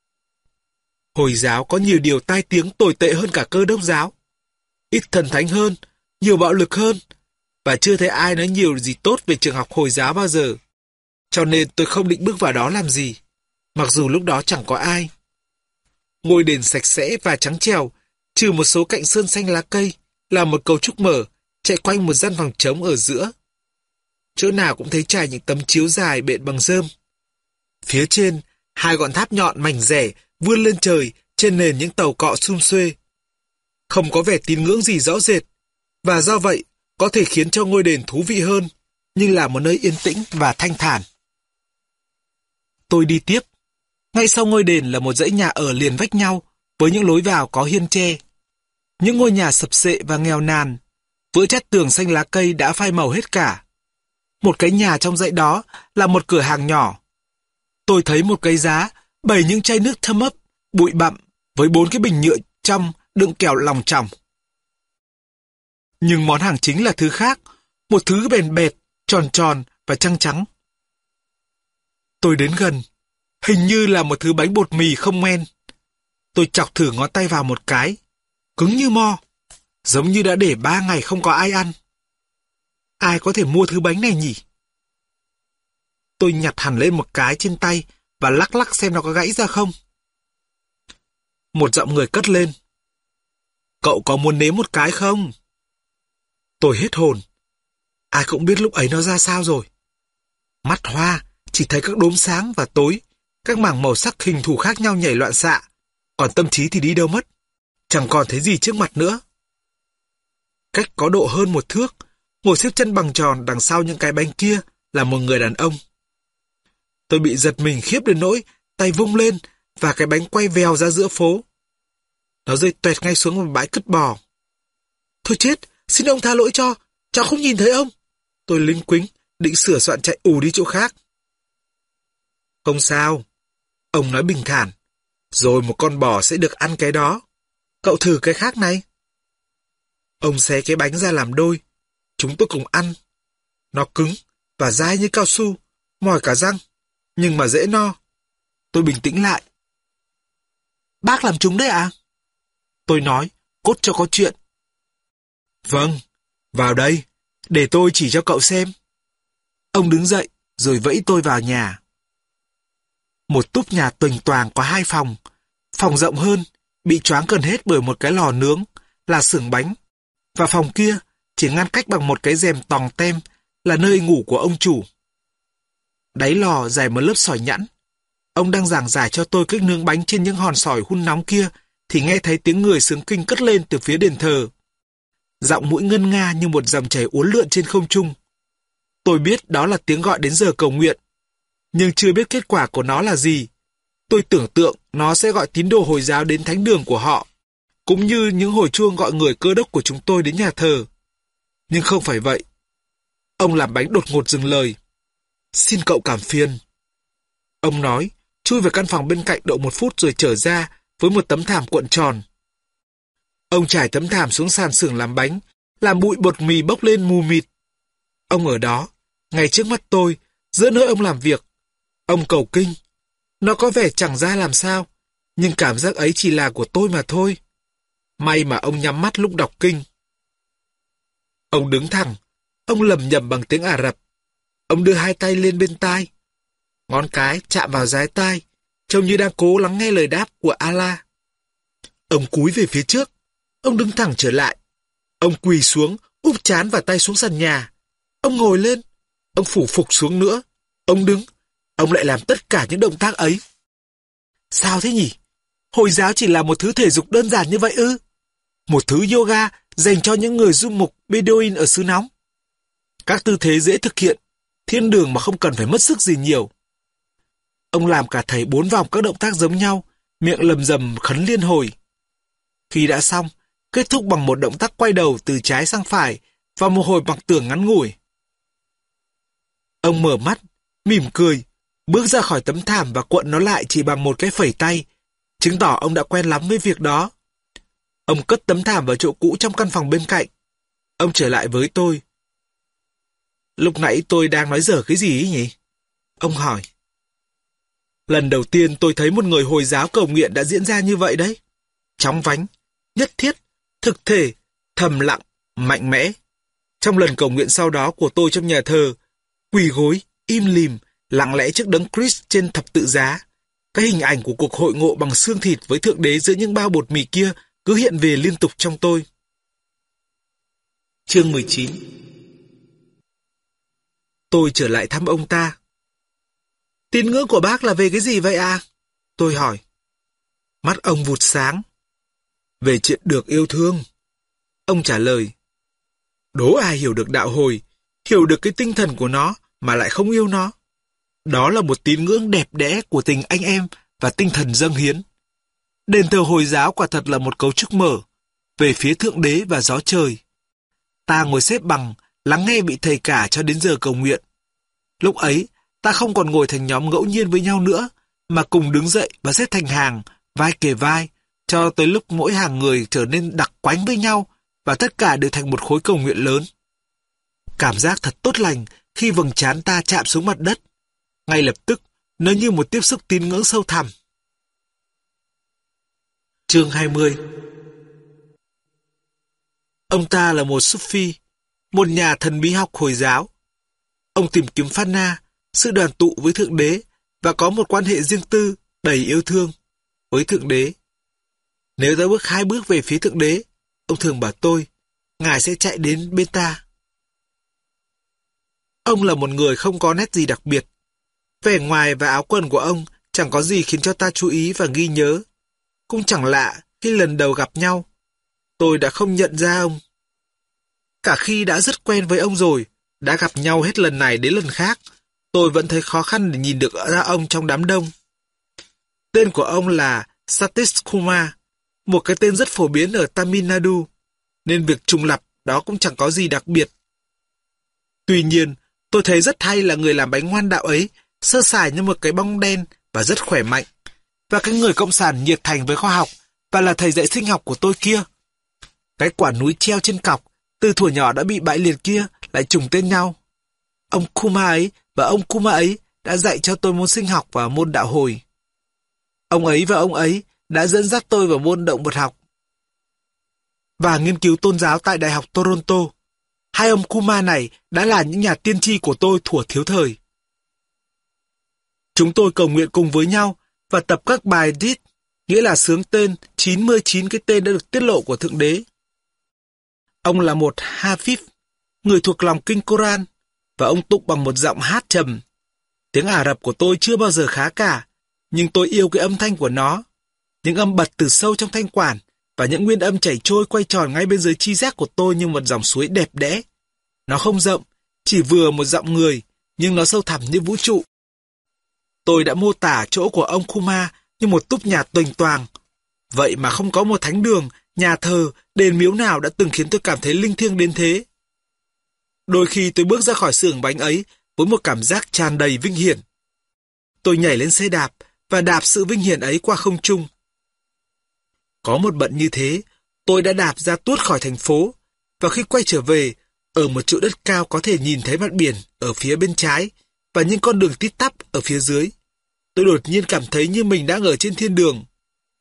Hồi giáo có nhiều điều tai tiếng tồi tệ hơn cả Cơ đốc giáo. Ít thần thánh hơn, nhiều bạo lực hơn, và chưa thấy ai nói nhiều gì tốt về trường học Hồi giáo bao giờ. Cho nên tôi không định bước vào đó làm gì, mặc dù lúc đó chẳng có ai. Ngôi đền sạch sẽ và trắng trẻo, trừ một số cạnh sơn xanh lá cây, là một cầu trúc mở, chạy quanh một gian phòng trống ở giữa. Chỗ nào cũng thấy trải những tấm chiếu dài bện bằng rơm. Phía trên, hai ngọn tháp nhọn mảnh rẻ vươn lên trời trên nền những tàu cọ sum xuê. Không có vẻ tín ngưỡng gì rõ rệt, và do vậy có thể khiến cho ngôi đền thú vị hơn, nhưng là một nơi yên tĩnh và thanh thản. Tôi đi tiếp. Ngay sau ngôi đền là một dãy nhà ở liền vách nhau với những lối vào có hiên tre. Những ngôi nhà sập xệ và nghèo nàn, vữa chát tường xanh lá cây đã phai màu hết cả. Một cái nhà trong dãy đó là một cửa hàng nhỏ. Tôi thấy một cái giá bày những chai nước thâm ấp, bụi bặm với 4 cái bình nhựa trong đựng kẹo lòng tròng. Nhưng món hàng chính là thứ khác, một thứ bèn bẹt, tròn tròn và trắng trắng. Tôi đến gần, hình như là một thứ bánh bột mì không men. Tôi chọc thử ngón tay vào một cái, cứng như mo, giống như đã để 3 ngày không có ai ăn. Ai có thể mua thứ bánh này nhỉ? Tôi nhặt hẳn lên một cái trên tay và lắc lắc xem nó có gãy ra không. Một giọng người cất lên. Cậu có muốn nếm một cái không? Tôi hết hồn. Ai cũng biết lúc ấy nó ra sao rồi. Mắt hoa, chỉ thấy các đốm sáng và tối, các mảng màu sắc hình thù khác nhau nhảy loạn xạ, còn tâm trí thì đi đâu mất. Chẳng còn thấy gì trước mặt nữa. Cách có độ hơn 1 thước, ngồi xếp chân bằng tròn đằng sau những cái bánh kia là một người đàn ông. Tôi bị giật mình khiếp đến nỗi tay vung lên và cái bánh quay vèo ra giữa phố. Nó rơi toẹt ngay xuống một bãi cứt bò. Thôi chết, xin ông tha lỗi cho, cháu không nhìn thấy ông. Tôi lính quính, định sửa soạn chạy ù đi chỗ khác. Không sao, ông nói bình thản. Rồi một con bò sẽ được ăn cái đó. Cậu thử cái khác này. Ông xé cái bánh ra làm đôi. Chúng tôi cùng ăn. Nó cứng và dai như cao su, mỏi cả răng, nhưng mà dễ no. Tôi bình tĩnh lại. Bác làm chúng đấy à? Tôi nói, cốt cho có chuyện. Vâng, vào đây, để tôi chỉ cho cậu xem. Ông đứng dậy, rồi vẫy tôi vào nhà. Một túp nhà tuềnh toàng có 2 phòng. Phòng rộng hơn, bị choáng gần hết bởi một cái lò nướng, là xưởng bánh. Và phòng kia chỉ ngăn cách bằng một cái rèm tòng tem, là nơi ngủ của ông chủ. Đáy lò dày một lớp sỏi nhẵn. Ông đang giảng giải cho tôi cách nướng bánh trên những hòn sỏi hun nóng kia, thì nghe thấy tiếng người xướng kinh cất lên từ phía đền thờ. Giọng mũi ngân nga như một dòng chảy uốn lượn trên không trung. Tôi biết đó là tiếng gọi đến giờ cầu nguyện, nhưng chưa biết kết quả của nó là gì. Tôi tưởng tượng nó sẽ gọi tín đồ Hồi giáo đến thánh đường của họ, cũng như những hồi chuông gọi người Cơ đốc của chúng tôi đến nhà thờ. Nhưng không phải vậy. Ông làm bánh đột ngột dừng lời. Xin cậu cảm phiền. Ông nói, chui vào căn phòng bên cạnh độ 1 phút rồi trở ra với một tấm thảm cuộn tròn. Ông trải tấm thảm xuống sàn xưởng làm bánh, làm bụi bột mì bốc lên mù mịt. Ông ở đó, ngay trước mắt tôi, giữa nơi ông làm việc. Ông cầu kinh. Nó có vẻ chẳng ra làm sao, Nhưng cảm giác ấy chỉ là của tôi mà thôi. May mà ông nhắm mắt lúc đọc kinh. Ông đứng thẳng, ông lẩm nhẩm bằng tiếng Ả Rập. Ông đưa hai tay lên bên tai. Ngón cái chạm vào dái tai, trông như đang cố lắng nghe lời đáp của Allah. Ông cúi về phía trước. Ông đứng thẳng trở lại. Ông quỳ xuống, úp trán và tay xuống sàn nhà. Ông ngồi lên. Ông phủ phục xuống nữa. Ông đứng. Ông lại làm tất cả những động tác ấy. Sao thế nhỉ? Hồi giáo chỉ là một thứ thể dục đơn giản như vậy ư? Một thứ yoga dành cho những người du mục Bedouin ở xứ nóng. Các tư thế dễ thực hiện, thiên đường mà không cần phải mất sức gì nhiều. Ông làm cả thảy 4 vòng các động tác giống nhau, miệng lầm rầm khấn liên hồi. Khi đã xong, kết thúc bằng một động tác quay đầu từ trái sang phải và một hồi mặc tưởng ngắn ngủi. Ông mở mắt, mỉm cười, bước ra khỏi tấm thảm và cuộn nó lại chỉ bằng một cái phẩy tay, chứng tỏ ông đã quen lắm với việc đó. Ông cất tấm thảm vào chỗ cũ trong căn phòng bên cạnh. Ông trở lại với tôi. Lúc nãy tôi đang nói dở cái gì ấy nhỉ? Ông hỏi. Lần đầu tiên tôi thấy một người Hồi giáo cầu nguyện đã diễn ra như vậy đấy. Chóng vánh, nhất thiết, thực thể, thầm lặng, mạnh mẽ. Trong lần cầu nguyện sau đó của tôi trong nhà thờ, quỳ gối, im lìm, lặng lẽ trước đấng Christ trên thập tự giá. Cái hình ảnh của cuộc hội ngộ bằng xương thịt với Thượng Đế giữa những bao bột mì kia cứ hiện về liên tục trong tôi. Chương 19. Tôi trở lại thăm ông ta. Tín ngưỡng của bác là về cái gì vậy à? Tôi hỏi. Mắt ông vụt sáng. Về chuyện được yêu thương. Ông trả lời. Đố ai hiểu được đạo Hồi, hiểu được cái tinh thần của nó mà lại không yêu nó. Đó là một tín ngưỡng đẹp đẽ của tình anh em và tinh thần dâng hiến. Đền thờ Hồi giáo quả thật là một cấu trúc mở, về phía Thượng Đế và gió trời. Ta ngồi xếp bằng, lắng nghe vị thầy cả cho đến giờ cầu nguyện. Lúc ấy, ta không còn ngồi thành nhóm ngẫu nhiên với nhau nữa, mà cùng đứng dậy và xếp thành hàng, vai kề vai, cho tới lúc mỗi hàng người trở nên đặc quánh với nhau và tất cả đều thành một khối cầu nguyện lớn. Cảm giác thật tốt lành khi vầng trán ta chạm xuống mặt đất. Ngay lập tức, nó như một tiếp xúc tín ngưỡng sâu thẳm. Chương 20. Ông ta là một Sufi, một nhà thần bí học Hồi giáo. Ông tìm kiếm Fana, sự đoàn tụ với Thượng Đế, và có một quan hệ riêng tư, đầy yêu thương với Thượng Đế. Nếu ta bước 2 bước về phía Thượng Đế, ông thường bảo tôi, Ngài sẽ chạy đến bên ta. Ông là một người không có nét gì đặc biệt. Vẻ ngoài và áo quần của ông chẳng có gì khiến cho ta chú ý và ghi nhớ. Cũng chẳng lạ khi lần đầu gặp nhau, tôi đã không nhận ra ông. Cả khi đã rất quen với ông rồi, đã gặp nhau hết lần này đến lần khác, tôi vẫn thấy khó khăn để nhìn được ra ông trong đám đông. Tên của ông là Satish Kumar, một cái tên rất phổ biến ở Tamil Nadu, nên việc trùng lặp đó cũng chẳng có gì đặc biệt. Tuy nhiên, tôi thấy rất hay là người làm bánh ngoan đạo ấy sơ sài như một cái bóng đen và rất khỏe mạnh, và cái người cộng sản nhiệt thành với khoa học và là thầy dạy sinh học của tôi kia. Cái quả núi treo trên cọc từ thuở nhỏ đã bị bãi liệt kia lại trùng tên nhau. Ông Kuma ấy và ông Kuma ấy đã dạy cho tôi môn sinh học và môn đạo Hồi. Ông ấy và ông ấy đã dẫn dắt tôi vào môn động vật học và nghiên cứu tôn giáo tại Đại học Toronto. Hai ông Kuma này đã là những nhà tiên tri của tôi thuở thiếu thời. Chúng tôi cầu nguyện cùng với nhau và tập các bài Dít, nghĩa là xướng tên 99 cái tên đã được tiết lộ của Thượng Đế. Ông là một Hafiz, người thuộc lòng kinh Koran, và ông tụng bằng một giọng hát trầm. Tiếng Ả Rập của tôi chưa bao giờ khá cả, nhưng tôi yêu cái âm thanh của nó. Những âm bật từ sâu trong thanh quản và những nguyên âm chảy trôi quay tròn ngay bên dưới chi giác của tôi như một dòng suối đẹp đẽ. Nó không rộng, chỉ vừa một giọng người, nhưng nó sâu thẳm như vũ trụ. Tôi đã mô tả chỗ của ông Kuma như một túp nhà toành toàng. Vậy mà không có một thánh đường, nhà thờ, đền miếu nào đã từng khiến tôi cảm thấy linh thiêng đến thế. Đôi khi tôi bước ra khỏi xưởng bánh ấy với một cảm giác tràn đầy vinh hiển. Tôi nhảy lên xe đạp và đạp sự vinh hiển ấy qua không trung. Có một bận như thế, tôi đã đạp ra tuốt khỏi thành phố, và khi quay trở về, ở một chỗ đất cao có thể nhìn thấy mặt biển ở phía bên trái và những con đường tít tắp ở phía dưới, tôi đột nhiên cảm thấy như mình đang ở trên thiên đường.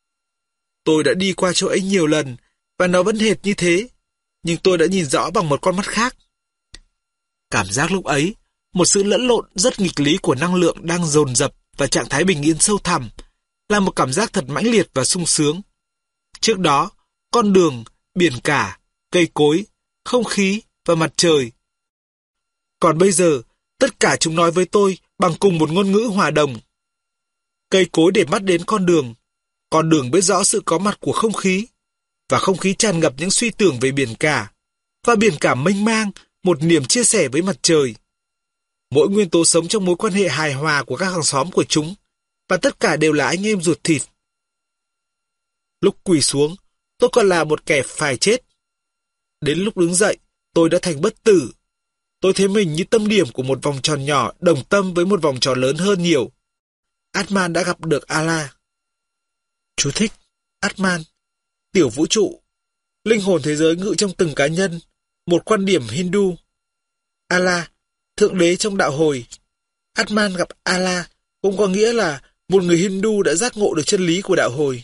Tôi đã đi qua chỗ ấy nhiều lần, và nó vẫn hệt như thế, nhưng tôi đã nhìn rõ bằng một con mắt khác. Cảm giác lúc ấy, một sự lẫn lộn rất nghịch lý của năng lượng đang dồn dập và trạng thái bình yên sâu thẳm, là một cảm giác thật mãnh liệt và sung sướng. Trước đó, con đường, biển cả, cây cối, không khí và mặt trời. Còn bây giờ, tất cả chúng nói với tôi bằng cùng một ngôn ngữ hòa đồng. Cây cối để mắt đến con đường biết rõ sự có mặt của không khí, và không khí tràn ngập những suy tưởng về biển cả, và biển cả mênh mang một niềm chia sẻ với mặt trời. Mỗi nguyên tố sống trong mối quan hệ hài hòa của các hàng xóm của chúng, và tất cả đều là anh em ruột thịt. Lúc quỳ xuống, tôi còn là một kẻ phải chết. Đến lúc đứng dậy, tôi đã thành bất tử. Tôi thấy mình như tâm điểm của một vòng tròn nhỏ đồng tâm với một vòng tròn lớn hơn nhiều. Atman đã gặp được Allah. Chú thích: Atman, tiểu vũ trụ, linh hồn thế giới ngự trong từng cá nhân, một quan điểm Hindu. Allah, thượng đế trong đạo hồi. Atman gặp Allah cũng có nghĩa là một người Hindu đã giác ngộ được chân lý của đạo hồi.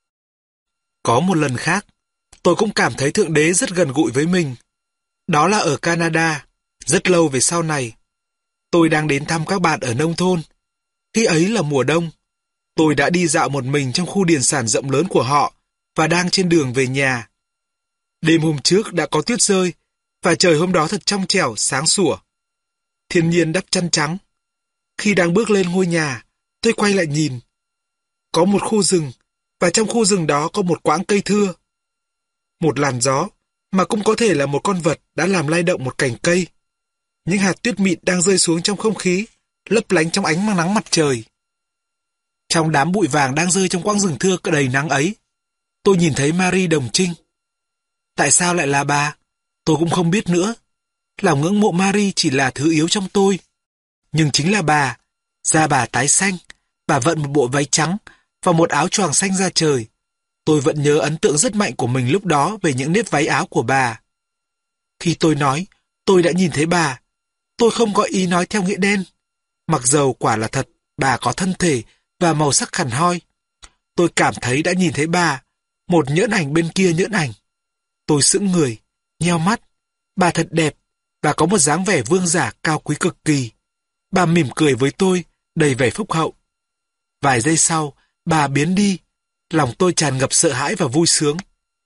Có một lần khác, tôi cũng cảm thấy thượng đế rất gần gũi với mình. Đó là ở Canada, rất lâu về sau này. Tôi đang đến thăm các bạn ở nông thôn. Khi ấy là mùa đông. Tôi đã đi dạo một mình trong khu điền sản rộng lớn của họ và đang trên đường về nhà. Đêm hôm trước đã có tuyết rơi và trời hôm đó thật trong trẻo, sáng sủa. Thiên nhiên đắp chăn trắng. Khi đang bước lên ngôi nhà, tôi quay lại nhìn. Có một khu rừng, và trong khu rừng đó có một quãng cây thưa. Một làn gió, mà cũng có thể là một con vật đã làm lay động một cành cây. Những hạt tuyết mịn đang rơi xuống trong không khí, lấp lánh trong ánh nắng mặt trời. Trong đám bụi vàng đang rơi trong quãng rừng thưa đầy nắng ấy, tôi nhìn thấy Marie Đồng Trinh. Tại sao lại là bà? Tôi cũng không biết nữa. Lòng ngưỡng mộ Marie chỉ là thứ yếu trong tôi. Nhưng chính là bà, da bà tái xanh, bà vận một bộ váy trắng và một áo choàng xanh da trời. Tôi vẫn nhớ ấn tượng rất mạnh của mình lúc đó về những nếp váy áo của bà. Khi tôi nói, tôi đã nhìn thấy bà, tôi không có ý nói theo nghĩa đen. Mặc dầu quả là thật, bà có thân thể và màu sắc hẳn hoi. Tôi cảm thấy đã nhìn thấy bà, một nhỡn ảnh bên kia nhỡn ảnh. Tôi sững người, nheo mắt. Bà thật đẹp, bà có một dáng vẻ vương giả cao quý cực kỳ. Bà mỉm cười với tôi, đầy vẻ phúc hậu. Vài giây sau, bà biến đi. Lòng tôi tràn ngập sợ hãi và vui sướng.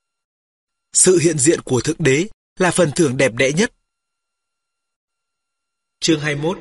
Sự hiện diện của Thượng Đế là phần thưởng đẹp đẽ nhất. Chương 21.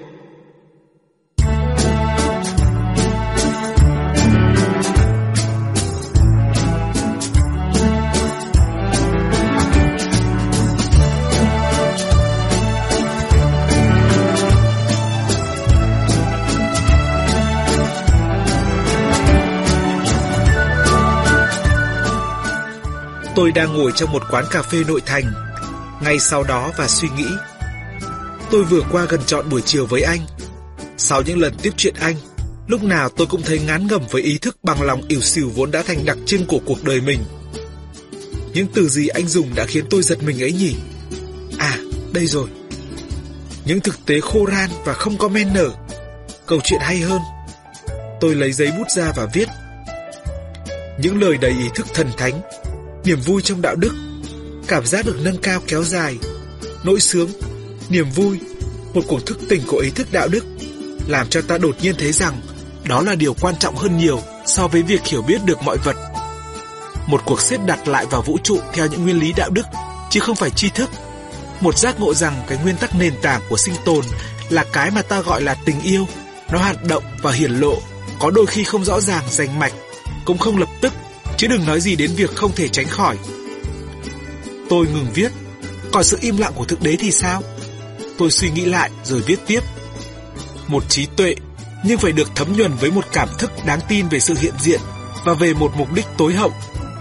Tôi đang ngồi trong một quán cà phê nội thành, ngay sau đó và suy nghĩ. Tôi vừa qua gần trọn buổi chiều với anh. Sau những lần tiếp chuyện anh, lúc nào tôi cũng thấy ngán ngẩm với ý thức bằng lòng ỉu xìu vốn đã thành đặc trưng của cuộc đời mình. Những từ gì anh dùng đã khiến tôi giật mình ấy nhỉ? À, đây rồi. Những thực tế khô ran và không có men nở. Câu chuyện hay hơn. Tôi lấy giấy bút ra và viết. Những lời đầy ý thức thần thánh, niềm vui trong đạo đức, cảm giác được nâng cao kéo dài, nỗi sướng, niềm vui, một cuộc thức tỉnh của ý thức đạo đức, làm cho ta đột nhiên thấy rằng đó là điều quan trọng hơn nhiều so với việc hiểu biết được mọi vật. Một cuộc xếp đặt lại vào vũ trụ theo những nguyên lý đạo đức, chứ không phải tri thức. Một giác ngộ rằng cái nguyên tắc nền tảng của sinh tồn là cái mà ta gọi là tình yêu. Nó hoạt động và hiển lộ, có đôi khi không rõ ràng, rành mạch, cũng không lập tức, chứ đừng nói gì đến việc không thể tránh khỏi. Tôi ngừng viết. Còn sự im lặng của Thượng Đế thì sao? Tôi suy nghĩ lại rồi viết tiếp. Một trí tuệ, nhưng phải được thấm nhuần với một cảm thức đáng tin về sự hiện diện và về một mục đích tối hậu.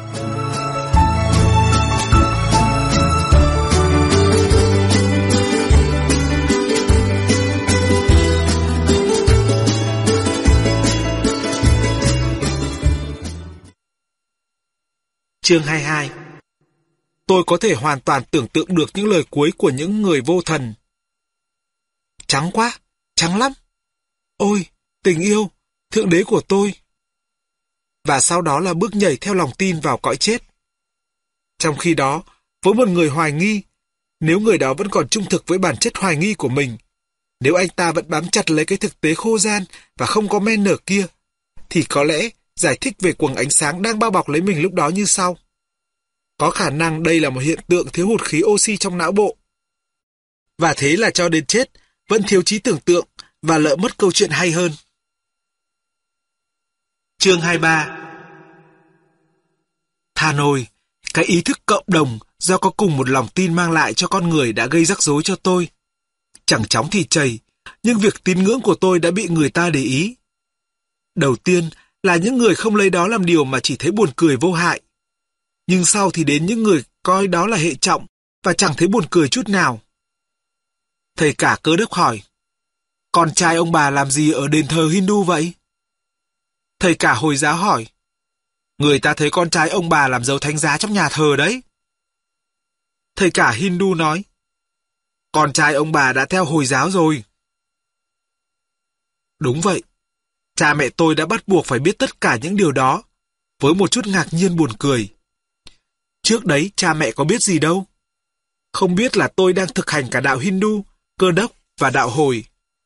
Chương 22. Tôi có thể hoàn toàn tưởng tượng được những lời cuối của những người vô thần. Trắng quá, trắng lắm. Ôi, tình yêu, Thượng Đế của tôi. và sau đó là bước nhảy theo lòng tin vào cõi chết. Trong khi đó, với một người hoài nghi, nếu người đó vẫn còn trung thực với bản chất hoài nghi của mình, nếu anh ta vẫn bám chặt lấy cái thực tế khô gian và không có men nở kia, thì có lẽ giải thích về quầng ánh sáng đang bao bọc lấy mình lúc đó như sau. Có khả năng đây là một hiện tượng thiếu hụt khí oxy trong não bộ. Và thế là cho đến chết, vẫn thiếu trí tưởng tượng và lỡ mất câu chuyện hay hơn. Chương 23. Thà nồi, cái ý thức cộng đồng do có cùng một lòng tin mang lại cho con người đã gây rắc rối cho tôi. Chẳng chóng thì chày, nhưng việc tín ngưỡng của tôi đã bị người ta để ý. Đầu tiên là những người không lấy đó làm điều mà chỉ thấy buồn cười vô hại. Nhưng sau thì đến những người coi đó là hệ trọng và chẳng thấy buồn cười chút nào. Thầy cả Cơ Đốc hỏi, con trai ông bà làm gì ở đền thờ Hindu vậy? Thầy cả Hồi giáo hỏi, người ta thấy con trai ông bà làm dấu thánh giá trong nhà thờ đấy. Thầy cả Hindu nói, con trai ông bà đã theo Hồi giáo rồi. Đúng vậy, cha mẹ tôi đã bắt buộc phải biết tất cả những điều đó, với một chút ngạc nhiên buồn cười. Trước đấy cha mẹ có biết gì đâu. Không biết là tôi đang thực hành cả đạo Hindu, Cơ Đốc và đạo Hồi.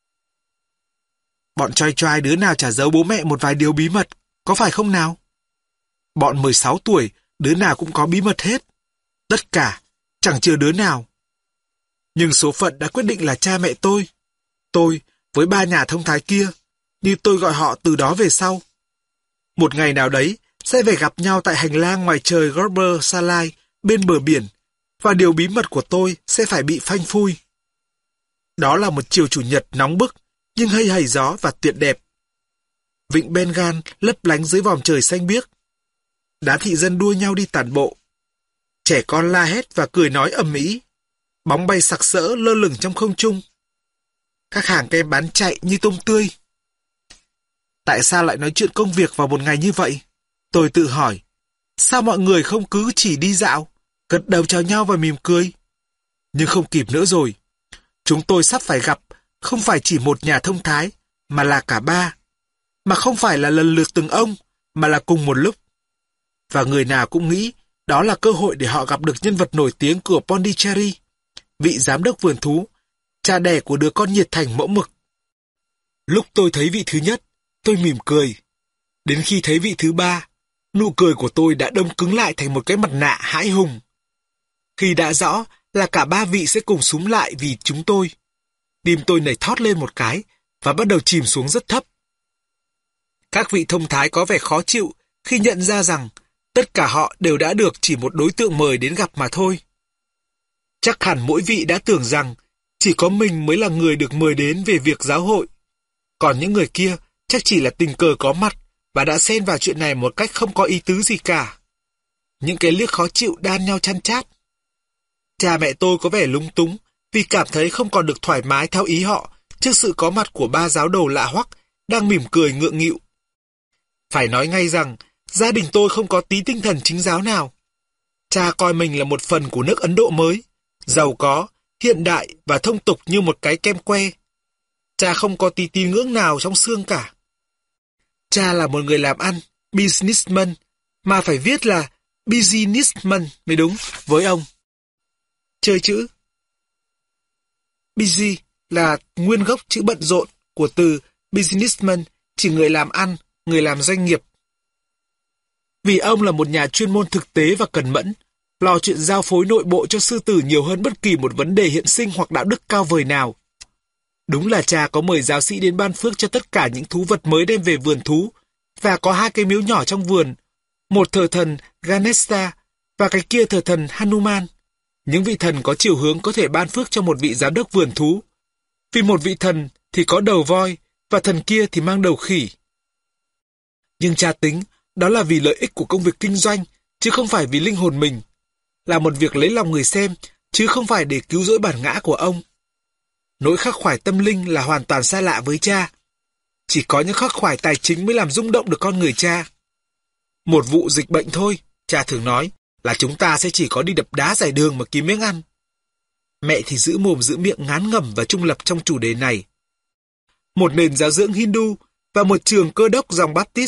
Bọn choi choai đứa nào chả giấu bố mẹ một vài điều bí mật, có phải không nào? Bọn 16 tuổi, đứa nào cũng có bí mật hết. Tất cả, chẳng chừa đứa nào. Nhưng số phận đã quyết định là cha mẹ tôi với ba nhà thông thái kia, như tôi gọi họ từ đó về sau. Một ngày nào đấy, sẽ phải gặp nhau tại hành lang ngoài trời Gorber Salai, bên bờ biển, và điều bí mật của tôi sẽ phải bị phanh phui. Đó là một chiều chủ nhật nóng bức, nhưng hây hầy gió và tuyệt đẹp. Vịnh Bengal lấp lánh dưới vòm trời xanh biếc. Đám thị dân đua nhau đi tản bộ. Trẻ con la hét và cười nói ầm ĩ. Bóng bay sặc sỡ lơ lửng trong không trung. Các hàng kem bán chạy như tôm tươi. Tại sao lại nói chuyện công việc vào một ngày như vậy? Tôi tự hỏi. Sao mọi người không cứ chỉ đi dạo, gật đầu chào nhau và mỉm cười? Nhưng không kịp nữa rồi. Chúng tôi sắp phải gặp không phải chỉ một nhà thông thái, mà là cả ba. Mà không phải là lần lượt từng ông, mà là cùng một lúc. Và người nào cũng nghĩ đó là cơ hội để họ gặp được nhân vật nổi tiếng của Pondicherry, vị giám đốc vườn thú, cha đẻ của đứa con nhiệt thành mẫu mực. Lúc tôi thấy vị thứ nhất, tôi mỉm cười. Đến khi thấy vị thứ ba, nụ cười của tôi đã đông cứng lại thành một cái mặt nạ hãi hùng. Khi đã rõ là cả ba vị sẽ cùng súm lại vì chúng tôi, tim tôi nảy thót lên một cái và bắt đầu chìm xuống rất thấp. Các vị thông thái có vẻ khó chịu khi nhận ra rằng tất cả họ đều đã được chỉ một đối tượng mời đến gặp mà thôi. Chắc hẳn mỗi vị đã tưởng rằng chỉ có mình mới là người được mời đến về việc giáo hội. Còn những người kia chắc chỉ là tình cờ có mặt và đã xen vào chuyện này một cách không có ý tứ gì cả. Những cái liếc khó chịu đan nhau chăn chát. Cha mẹ tôi có vẻ lúng túng vì cảm thấy không còn được thoải mái theo ý họ trước sự có mặt của ba giáo đầu lạ hoắc đang mỉm cười ngượng nghịu. Phải nói ngay rằng gia đình tôi không có tí tinh thần chính giáo nào. Cha coi mình là một phần của nước Ấn Độ mới, giàu có, hiện đại và thông tục như một cái kem que. Cha không có tí tín ngưỡng nào trong xương cả. Cha là một người làm ăn, businessman, mà phải viết là businessman mới đúng với ông. Chơi chữ. Busy là nguyên gốc chữ bận rộn của từ businessman, chỉ người làm ăn, người làm doanh nghiệp. Vì ông là một nhà chuyên môn thực tế và cẩn mẫn, lo chuyện giao phối nội bộ cho sư tử nhiều hơn bất kỳ một vấn đề hiện sinh hoặc đạo đức cao vời nào. Đúng là cha có mời giáo sĩ đến ban phước cho tất cả những thú vật mới đem về vườn thú, và có hai cái miếu nhỏ trong vườn, một thờ thần Ganesha và cái kia thờ thần Hanuman. Những vị thần có chiều hướng có thể ban phước cho một vị giám đốc vườn thú, vì một vị thần thì có đầu voi và thần kia thì mang đầu khỉ. Nhưng cha tính đó là vì lợi ích của công việc kinh doanh, chứ không phải vì linh hồn mình, là một việc lấy lòng người xem, chứ không phải để cứu rỗi bản ngã của ông. Nỗi khắc khoải tâm linh là hoàn toàn xa lạ với cha. Chỉ có những khắc khoải tài chính mới làm rung động được con người cha. Một vụ dịch bệnh thôi, cha thường nói, là chúng ta sẽ chỉ có đi đập đá giải đường mà kiếm miếng ăn. Mẹ thì giữ mồm giữ miệng ngán ngẩm và trung lập trong chủ đề này. Một nền giáo dưỡng Hindu và một trường Cơ Đốc dòng Baptist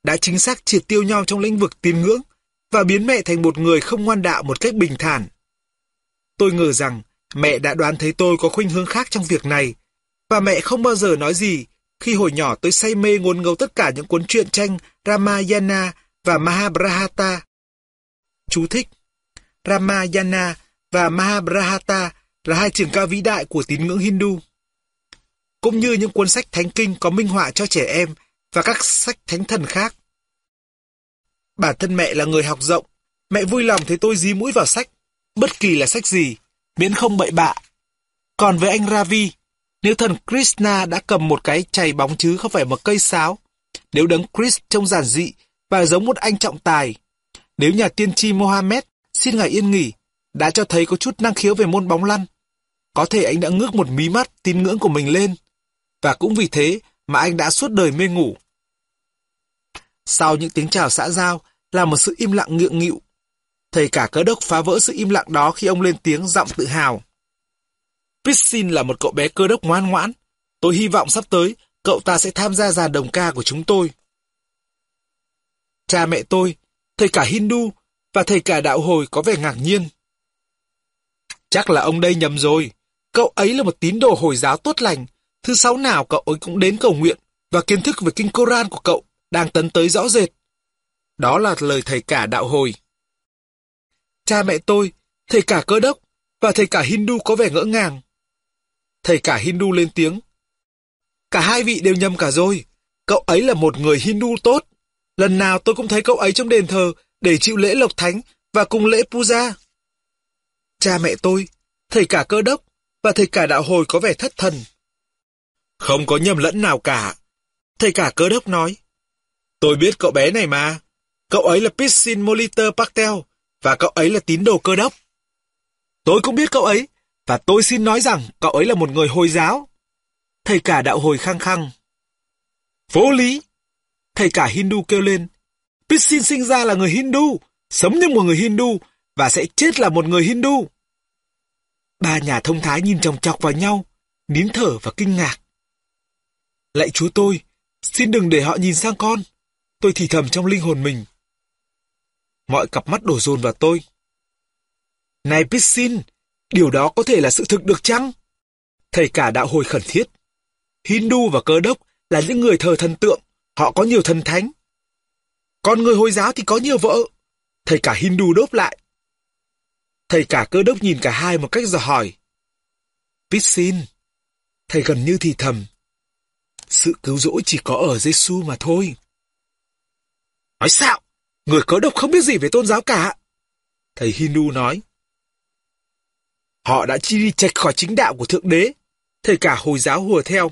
đã chính xác triệt tiêu nhau trong lĩnh vực tín ngưỡng và biến mẹ thành một người không ngoan đạo một cách bình thản. Tôi ngờ rằng mẹ đã đoán thấy tôi có khuynh hướng khác trong việc này, và mẹ không bao giờ nói gì khi hồi nhỏ tôi say mê ngôn ngấu tất cả những cuốn truyện tranh Ramayana và Mahabharata. Chú thích: Ramayana và Mahabharata là hai trường ca vĩ đại của tín ngưỡng Hindu, cũng như những cuốn sách thánh kinh có minh họa cho trẻ em và các sách thánh thần khác. Bản thân mẹ là người học rộng, mẹ vui lòng thấy tôi dí mũi vào sách, bất kỳ là sách gì, miễn không bậy bạ. Còn với anh Ravi, nếu thần Krishna đã cầm một cái chày bóng chứ không phải một cây sáo, nếu đấng Krishna trông giản dị và giống một anh trọng tài, nếu nhà tiên tri Mohammed, xin ngài yên nghỉ, đã cho thấy có chút năng khiếu về môn bóng lăn, có thể anh đã ngước một mí mắt tín ngưỡng của mình lên, và cũng vì thế mà anh đã suốt đời mê ngủ. Sau những tiếng chào xã giao là một sự im lặng ngượng nghịu. Thầy cả Cơ Đốc phá vỡ sự im lặng đó khi ông lên tiếng giọng tự hào. Pissin là một cậu bé Cơ Đốc ngoan ngoãn. Tôi hy vọng sắp tới cậu ta sẽ tham gia dàn đồng ca của chúng tôi. Cha mẹ tôi, thầy cả Hindu và thầy cả đạo hồi có vẻ ngạc nhiên. Chắc là ông đây nhầm rồi. Cậu ấy là một tín đồ Hồi giáo tốt lành. Thứ Sáu nào cậu ấy cũng đến cầu nguyện, và kiến thức về kinh Koran của cậu đang tấn tới rõ rệt. Đó là lời thầy cả đạo hồi. Cha mẹ tôi, thầy cả Cơ Đốc và thầy cả Hindu có vẻ ngỡ ngàng. Thầy cả Hindu lên tiếng. Cả hai vị đều nhầm cả rồi. Cậu ấy là một người Hindu tốt. Lần nào tôi cũng thấy cậu ấy trong đền thờ để chịu lễ lộc thánh và cùng lễ puja. Cha mẹ tôi, thầy cả Cơ Đốc và thầy cả đạo hồi có vẻ thất thần. Không có nhầm lẫn nào cả. Thầy cả Cơ Đốc nói. Tôi biết cậu bé này mà. Cậu ấy là Pissin Moliter Patel và cậu ấy là tín đồ Cơ Đốc. Tôi cũng biết cậu ấy, và tôi xin nói rằng cậu ấy là một người Hồi giáo. Thầy cả đạo hồi khăng khăng. Vô lý! Thầy cả Hindu kêu lên. Pissin sinh ra là người Hindu, sống như một người Hindu và sẽ chết là một người Hindu. Ba nhà thông thái nhìn chòng chọc vào nhau, nín thở và kinh ngạc. Lạy Chúa tôi, xin đừng để họ nhìn sang con. Tôi thì thầm trong linh hồn mình. Mọi cặp mắt đổ dồn vào tôi. Này Pissin, điều đó có thể là sự thực được chăng? Thầy cả đạo hồi khẩn thiết. Hindu và Cơ Đốc là những người thờ thần tượng, họ có nhiều thần thánh. Còn người Hồi giáo thì có nhiều vợ. Thầy cả Hindu đáp lại. Thầy cả Cơ Đốc nhìn cả hai một cách dò hỏi. Pissin, thầy gần như thì thầm. Sự cứu rỗi chỉ có ở Giêsu mà thôi. Nói sao? Người Cơ Đốc không biết gì về tôn giáo cả. Thầy Hindu nói. Họ đã chi đi chệch khỏi chính đạo của Thượng Đế. Thầy cả Hồi giáo hùa theo.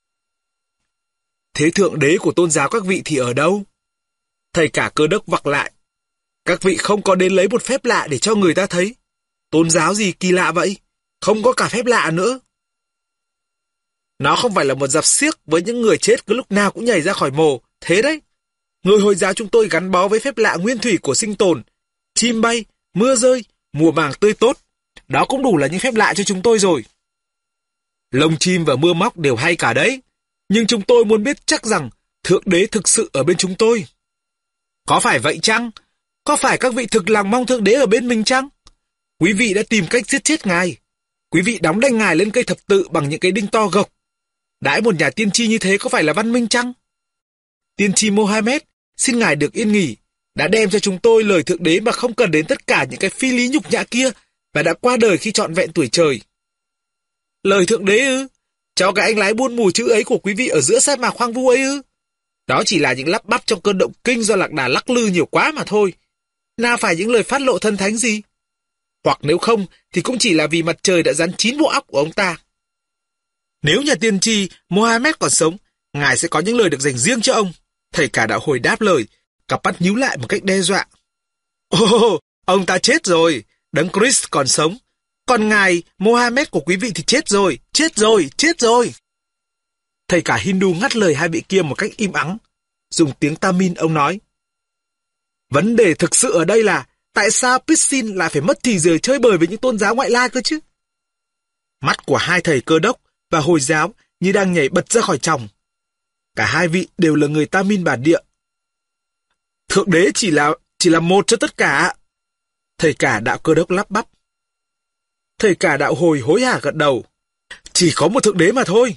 Thế Thượng Đế của tôn giáo các vị thì ở đâu? Thầy cả Cơ Đốc vặc lại. Các vị không có đến lấy một phép lạ để cho người ta thấy. Tôn giáo gì kỳ lạ vậy? Không có cả phép lạ nữa. Nó không phải là một rạp xiếc với những người chết cứ lúc nào cũng nhảy ra khỏi mồ. Thế đấy. Người Hồi giáo chúng tôi gắn bó với phép lạ nguyên thủy của sinh tồn. Chim bay, mưa rơi, mùa màng tươi tốt. Đó cũng đủ là những phép lạ cho chúng tôi rồi. Lông chim và mưa móc đều hay cả đấy. Nhưng chúng tôi muốn biết chắc rằng Thượng Đế thực sự ở bên chúng tôi. Có phải vậy chăng? Có phải các vị thực lòng mong Thượng Đế ở bên mình chăng? Quý vị đã tìm cách giết chết Ngài. Quý vị đóng đinh Ngài lên cây thập tự bằng những cái đinh to gộc. Đãi một nhà tiên tri như thế có phải là văn minh chăng? Tiên tri Mohammed, xin Ngài được yên nghỉ, đã đem cho chúng tôi lời Thượng Đế mà không cần đến tất cả những cái phi lý nhục nhã kia, và đã qua đời khi trọn vẹn tuổi trời. Lời Thượng Đế ư? Cho cái anh lái buôn mù chữ ấy của quý vị ở giữa sa mạc hoang vu ấy ư? Đó chỉ là những lắp bắp trong cơn động kinh do lạc đà lắc lư nhiều quá mà thôi. Nào phải những lời phát lộ thân thánh gì? Hoặc nếu không thì cũng chỉ là vì mặt trời đã rắn chín bộ óc của ông ta. Nếu nhà tiên tri Mohammed còn sống, Ngài sẽ có những lời được dành riêng cho ông. Thầy cả đạo hồi đáp lời, cặp mắt nhíu lại một cách đe dọa. Ồ, ông ta chết rồi, đấng Christ còn sống. Còn Ngài Mohammed của quý vị thì chết rồi, chết rồi, chết rồi. Thầy cả Hindu ngắt lời hai vị kia một cách im ắng. Dùng tiếng Tamil ông nói. Vấn đề thực sự ở đây là tại sao Pissin lại phải mất thì giờ chơi bời với những tôn giáo ngoại lai cơ chứ? Mắt của hai thầy Cơ Đốc và Hồi giáo như đang nhảy bật ra khỏi chòng. Cả hai vị đều là người Tamil bản địa. Thượng đế chỉ là một cho tất cả. Thầy cả đạo Cơ Đốc lắp bắp. Thầy cả đạo Hồi hối hả gật đầu. Chỉ có một thượng đế mà thôi.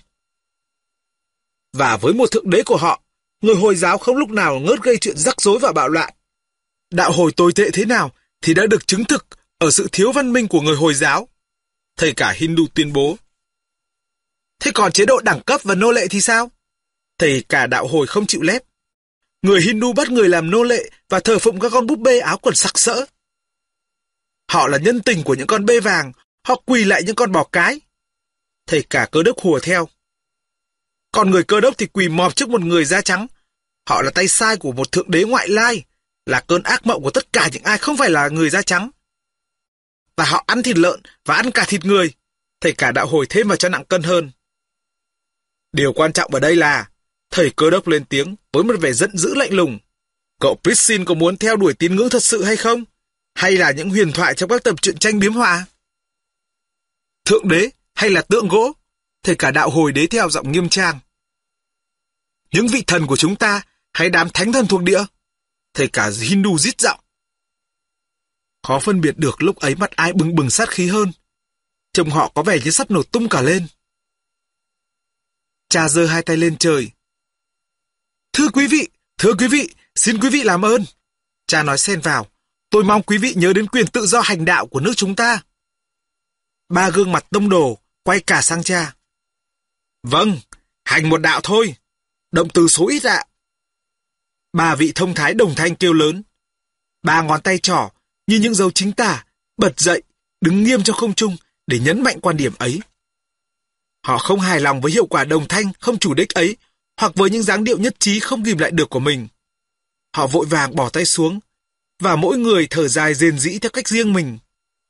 Và với một thượng đế của họ, người Hồi giáo không lúc nào ngớt gây chuyện rắc rối và bạo loạn. Đạo Hồi tồi tệ thế nào thì đã được chứng thực ở sự thiếu văn minh của người Hồi giáo. Thầy cả Hindu tuyên bố. Thế còn chế độ đẳng cấp và nô lệ thì sao? Thầy cả đạo Hồi không chịu lép. Người Hindu bắt người làm nô lệ và thờ phụng các con búp bê áo quần sặc sỡ. Họ là nhân tình của những con bê vàng, họ quỳ lại những con bò cái. Thầy cả Cơ Đốc hùa theo. Còn người Cơ Đốc thì quỳ mọp trước một người da trắng. Họ là tay sai của một thượng đế ngoại lai, là cơn ác mộng của tất cả những ai không phải là người da trắng. Và họ ăn thịt lợn và ăn cả thịt người. Thầy cả đạo Hồi thêm vào cho nặng cân hơn. Điều quan trọng ở đây là, thầy Cơ Đốc lên tiếng với một vẻ giận dữ lạnh lùng. Cậu Pissin có muốn theo đuổi tín ngưỡng thật sự hay không? Hay là những huyền thoại trong các tập truyện tranh biếm họa? Thượng đế hay là tượng gỗ? Thầy cả đạo Hồi đế theo giọng nghiêm trang. Những vị thần của chúng ta hay đám thánh thần thuộc địa? Thầy cả Hindu rít giọng. Khó phân biệt được lúc ấy mặt ai bừng bừng sát khí hơn. Trông họ có vẻ như sắp nổ tung cả lên. Cha giơ hai tay lên trời. Thưa quý vị, xin quý vị làm ơn. Cha nói xen vào. Tôi mong quý vị nhớ đến quyền tự do hành đạo của nước chúng ta. Ba gương mặt tông đồ quay cả sang cha. Vâng, hành một đạo thôi. Động từ số ít ạ. Ba vị thông thái đồng thanh kêu lớn. Ba ngón tay trỏ như những dấu chính tả, bật dậy, đứng nghiêm trong không trung để nhấn mạnh quan điểm ấy. Họ không hài lòng với hiệu quả đồng thanh không chủ đích ấy, hoặc với những dáng điệu nhất trí không ghim lại được của mình. Họ vội vàng bỏ tay xuống, và mỗi người thở dài rền rĩ theo cách riêng mình.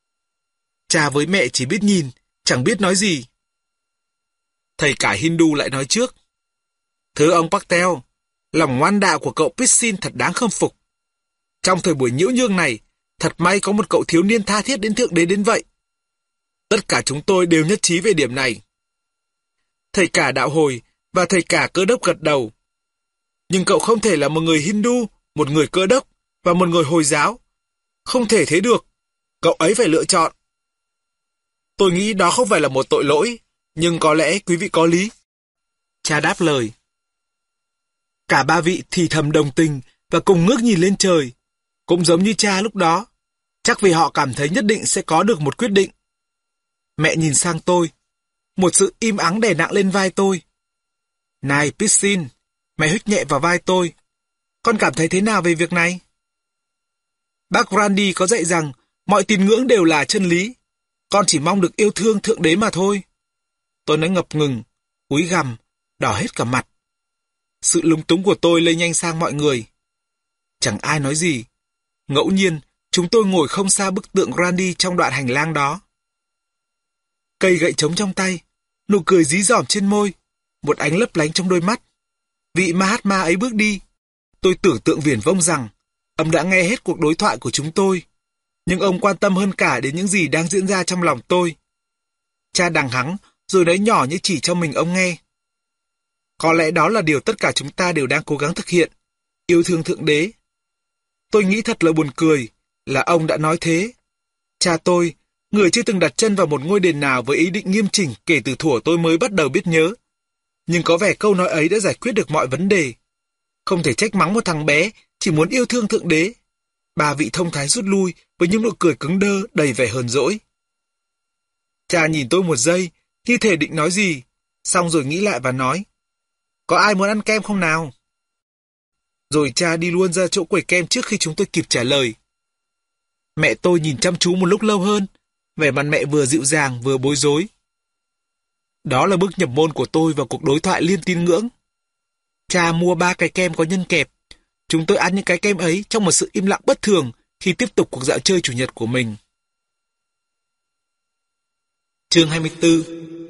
Cha với mẹ chỉ biết nhìn, chẳng biết nói gì. Thầy cả Hindu lại nói trước. Thưa ông Patel, lòng ngoan đạo của cậu Pissin thật đáng khâm phục. Trong thời buổi nhiễu nhương này, thật may có một cậu thiếu niên tha thiết đến thượng đế đến vậy. Tất cả chúng tôi đều nhất trí về điểm này. Thầy cả đạo Hồi và thầy cả Cơ Đốc gật đầu. Nhưng cậu không thể là một người Hindu, một người Cơ Đốc và một người Hồi giáo. Không thể thế được. Cậu ấy phải lựa chọn. Tôi nghĩ đó không phải là một tội lỗi, nhưng có lẽ quý vị có lý. Cha đáp lời. Cả ba vị thì thầm đồng tình và cùng ngước nhìn lên trời. Cũng giống như cha lúc đó. Chắc vì họ cảm thấy nhất định sẽ có được một quyết định. Mẹ nhìn sang tôi. Một sự im ắng đè nặng lên vai tôi. Này Pissin, mẹ huých nhẹ vào vai tôi. Con cảm thấy thế nào về việc này? Bác Randy có dạy rằng mọi tín ngưỡng đều là chân lý. Con chỉ mong được yêu thương thượng đế mà thôi. Tôi nói ngập ngừng, cúi gằm, đỏ hết cả mặt. Sự lúng túng của tôi lây nhanh sang mọi người. Chẳng ai nói gì. Ngẫu nhiên, chúng tôi ngồi không xa bức tượng Randy trong đoạn hành lang đó. Cây gậy trống trong tay, nụ cười dí dỏm trên môi, một ánh lấp lánh trong đôi mắt. Vị Mahatma ấy bước đi. Tôi tưởng tượng viển vông rằng ông đã nghe hết cuộc đối thoại của chúng tôi, nhưng ông quan tâm hơn cả đến những gì đang diễn ra trong lòng tôi. Cha đằng hắng, rồi nói nhỏ như chỉ cho mình ông nghe. Có lẽ đó là điều tất cả chúng ta đều đang cố gắng thực hiện, yêu thương thượng đế. Tôi nghĩ thật là buồn cười, là ông đã nói thế. Cha tôi, người chưa từng đặt chân vào một ngôi đền nào với ý định nghiêm chỉnh kể từ thuở tôi mới bắt đầu biết nhớ. Nhưng có vẻ câu nói ấy đã giải quyết được mọi vấn đề. Không thể trách mắng một thằng bé chỉ muốn yêu thương thượng đế. Ba vị thông thái rút lui với những nụ cười cứng đơ đầy vẻ hờn dỗi. Cha nhìn tôi một giây, như thể định nói gì, xong rồi nghĩ lại và nói, có ai muốn ăn kem không nào? Rồi cha đi luôn ra chỗ quầy kem trước khi chúng tôi kịp trả lời. Mẹ tôi nhìn chăm chú một lúc lâu hơn, vẻ mặt mẹ vừa dịu dàng vừa bối rối. Đó là bước nhập môn của tôi vào cuộc đối thoại liên tín ngưỡng. Cha mua 3 cái kem có nhân kẹp. Chúng tôi ăn những cái kem ấy trong một sự im lặng bất thường khi tiếp tục cuộc dạo chơi chủ nhật của mình. Chương 24.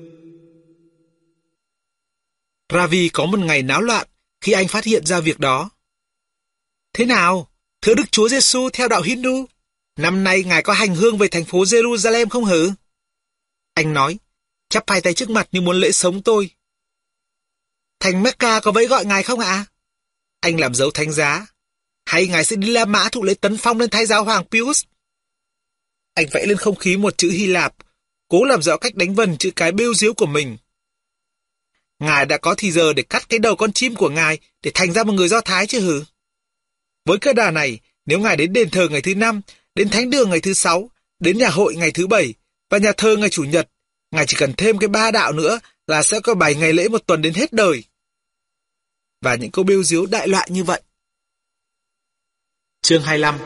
Ravi có một ngày náo loạn khi anh phát hiện ra việc đó. Thế nào, thưa Đức Chúa Giêsu theo đạo Hindu, năm nay ngài có hành hương về thành phố Jerusalem không hử? Anh nói, chắp hai tay trước mặt như muốn lễ sống tôi. Thành Mecca có vẫy gọi ngài không ạ? Anh làm dấu thánh giá. Hay ngài sẽ đi La Mã thụ lễ tấn phong lên thay giáo hoàng Pius? Anh vẽ lên không khí một chữ Hy Lạp, cố làm rõ cách đánh vần chữ cái bêu diếu của mình. Ngài đã có thì giờ để cắt cái đầu con chim của ngài để thành ra một người Do Thái chứ hử? Với cái đà này, nếu ngài đến đền thờ ngày thứ 5, đến thánh đường ngày thứ 6, đến nhà hội ngày thứ 7 và nhà thờ ngày chủ nhật, ngài chỉ cần thêm cái 3 đạo nữa là sẽ có 7 ngày lễ một tuần đến hết đời. Và những câu bêu diếu đại loại như vậy. Chương 25.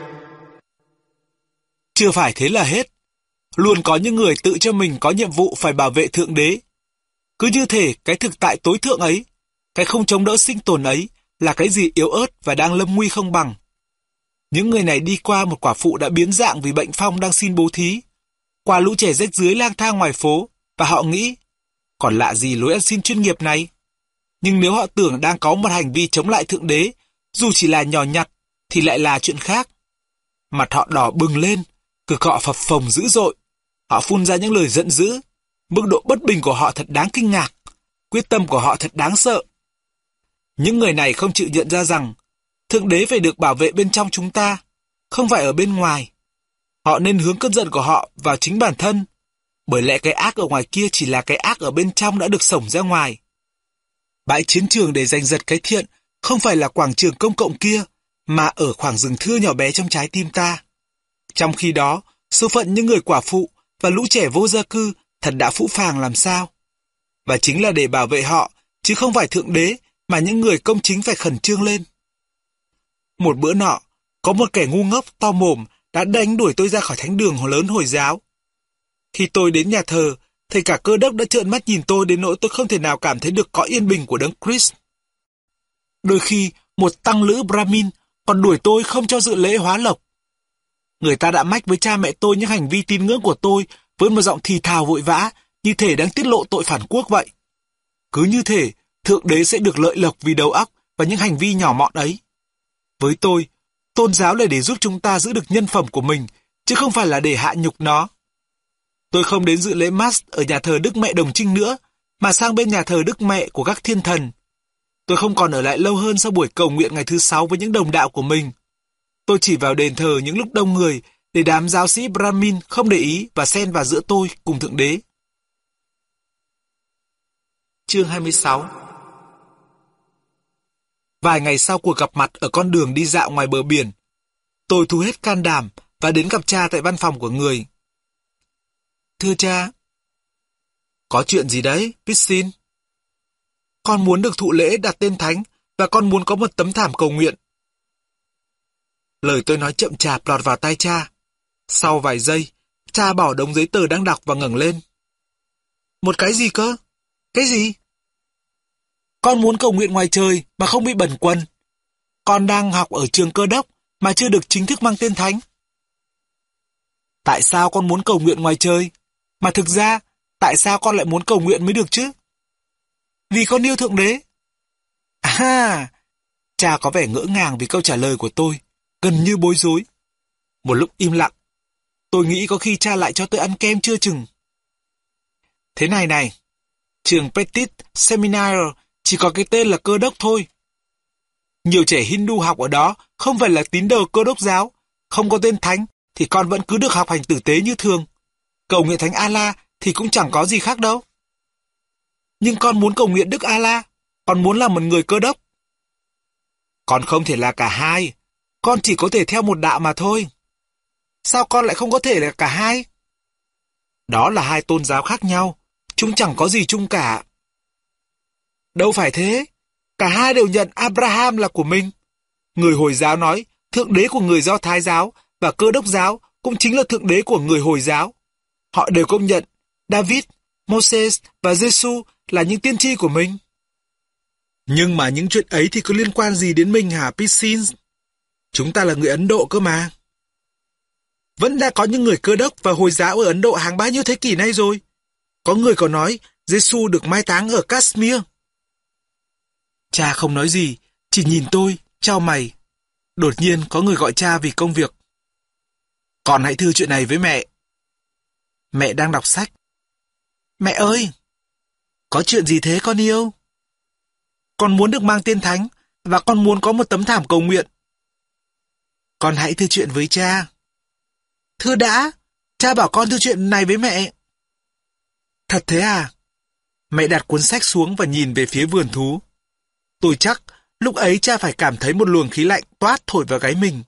Chưa phải thế là hết. Luôn có những người tự cho mình có nhiệm vụ phải bảo vệ Thượng Đế. Cứ như thể cái thực tại tối thượng ấy, cái không chống đỡ sinh tồn ấy là cái gì yếu ớt và đang lâm nguy không bằng. Những người này đi qua một quả phụ đã biến dạng vì bệnh phong đang xin bố thí, qua lũ trẻ rách rưới lang thang ngoài phố, và họ nghĩ, còn lạ gì lối ăn xin chuyên nghiệp này. Nhưng nếu họ tưởng đang có một hành vi chống lại Thượng Đế, dù chỉ là nhỏ nhặt, thì lại là chuyện khác. Mặt họ đỏ bừng lên, cực họ phập phồng dữ dội. Họ phun ra những lời giận dữ. Mức độ bất bình của họ thật đáng kinh ngạc. Quyết tâm của họ thật đáng sợ. Những người này không chịu nhận ra rằng Thượng Đế phải được bảo vệ bên trong chúng ta, không phải ở bên ngoài. Họ nên hướng cơn giận của họ vào chính bản thân, bởi lẽ cái ác ở ngoài kia chỉ là cái ác ở bên trong đã được xổng ra ngoài. Bãi chiến trường để giành giật cái thiện không phải là quảng trường công cộng kia, mà ở khoảng rừng thưa nhỏ bé trong trái tim ta. Trong khi đó, số phận những người quả phụ và lũ trẻ vô gia cư thật đã phũ phàng làm sao. Và chính là để bảo vệ họ, chứ không phải Thượng Đế, mà những người công chính phải khẩn trương lên. Một bữa nọ, có một kẻ ngu ngốc to mồm đã đánh đuổi tôi ra khỏi thánh đường lớn Hồi giáo. Khi tôi đến nhà thờ, thầy cả Cơ Đốc đã trợn mắt nhìn tôi đến nỗi tôi không thể nào cảm thấy được cõi yên bình của Đấng Christ. Đôi khi, một tăng lữ Brahmin còn đuổi tôi không cho dự lễ hóa lộc. Người ta đã mách với cha mẹ tôi những hành vi tín ngưỡng của tôi với một giọng thì thào vội vã, như thể đang tiết lộ tội phản quốc vậy. Cứ như thể Thượng Đế sẽ được lợi lộc vì đầu óc và những hành vi nhỏ mọn ấy. Với tôi, tôn giáo là để giúp chúng ta giữ được nhân phẩm của mình, chứ không phải là để hạ nhục nó. Tôi không đến dự lễ Mass ở nhà thờ Đức Mẹ Đồng Trinh nữa, mà sang bên nhà thờ Đức Mẹ của các thiên thần. Tôi không còn ở lại lâu hơn sau buổi cầu nguyện ngày thứ 6 với những đồng đạo của mình. Tôi chỉ vào đền thờ những lúc đông người để đám giáo sĩ Brahmin không để ý và xen vào giữa tôi cùng Thượng Đế. Chương 26. Vài ngày sau cuộc gặp mặt ở con đường đi dạo ngoài bờ biển, tôi thu hết can đảm và đến gặp cha tại văn phòng của người. Thưa cha. Có chuyện gì đấy, Piscine? Con muốn được thụ lễ đặt tên thánh và con muốn có một tấm thảm cầu nguyện. Lời tôi nói chậm chạp lọt vào tai cha. Sau vài giây, cha bỏ đống giấy tờ đang đọc và ngẩng lên. Một cái gì cơ? Cái gì? Con muốn cầu nguyện ngoài trời mà không bị bẩn quần. Con đang học ở trường Cơ Đốc mà chưa được chính thức mang tên thánh. Tại sao con muốn cầu nguyện ngoài trời? Mà thực ra, tại sao con lại muốn cầu nguyện mới được chứ? Vì con yêu Thượng Đế. À, cha có vẻ ngỡ ngàng vì câu trả lời của tôi, gần như bối rối. Một lúc im lặng, tôi nghĩ có khi cha lại cho tôi ăn kem chưa chừng. Thế này, trường Petit Seminary chỉ có cái tên là Cơ Đốc thôi. Nhiều trẻ Hindu học ở đó không phải là tín đồ Cơ Đốc giáo, không có tên thánh thì con vẫn cứ được học hành tử tế như thường. Cầu nguyện Thánh Allah thì cũng chẳng có gì khác đâu. Nhưng con muốn cầu nguyện Đức Allah, con muốn là một người Cơ Đốc. Con không thể là cả hai, con chỉ có thể theo một đạo mà thôi. Sao con lại không có thể là cả hai? Đó là hai tôn giáo khác nhau, chúng chẳng có gì chung cả. Đâu phải thế, cả hai đều nhận Abraham là của mình. Người Hồi giáo nói Thượng Đế của người Do Thái giáo và Cơ Đốc giáo cũng chính là Thượng Đế của người Hồi giáo. Họ đều công nhận David, Moses và Giêsu là những tiên tri của mình. Nhưng mà những chuyện ấy thì có liên quan gì đến mình hả Piscine? Chúng ta là người Ấn Độ cơ mà. Vẫn đã có những người Cơ Đốc và Hồi giáo ở Ấn Độ hàng bao nhiêu thế kỷ nay rồi. Có người còn nói Giêsu được mai táng ở Kashmir. Cha không nói gì, chỉ nhìn tôi, chau mày. Đột nhiên có người gọi cha vì công việc. Con hãy thư chuyện này với mẹ. Mẹ đang đọc sách. Mẹ ơi! Có chuyện gì thế con yêu? Con muốn được mang tên thánh và con muốn có một tấm thảm cầu nguyện. Con hãy thư chuyện với cha. Thưa đã, cha bảo con thư chuyện này với mẹ. Thật thế à? Mẹ đặt cuốn sách xuống và nhìn về phía vườn thú. Tôi chắc lúc ấy cha phải cảm thấy một luồng khí lạnh toát thổi vào gáy mình.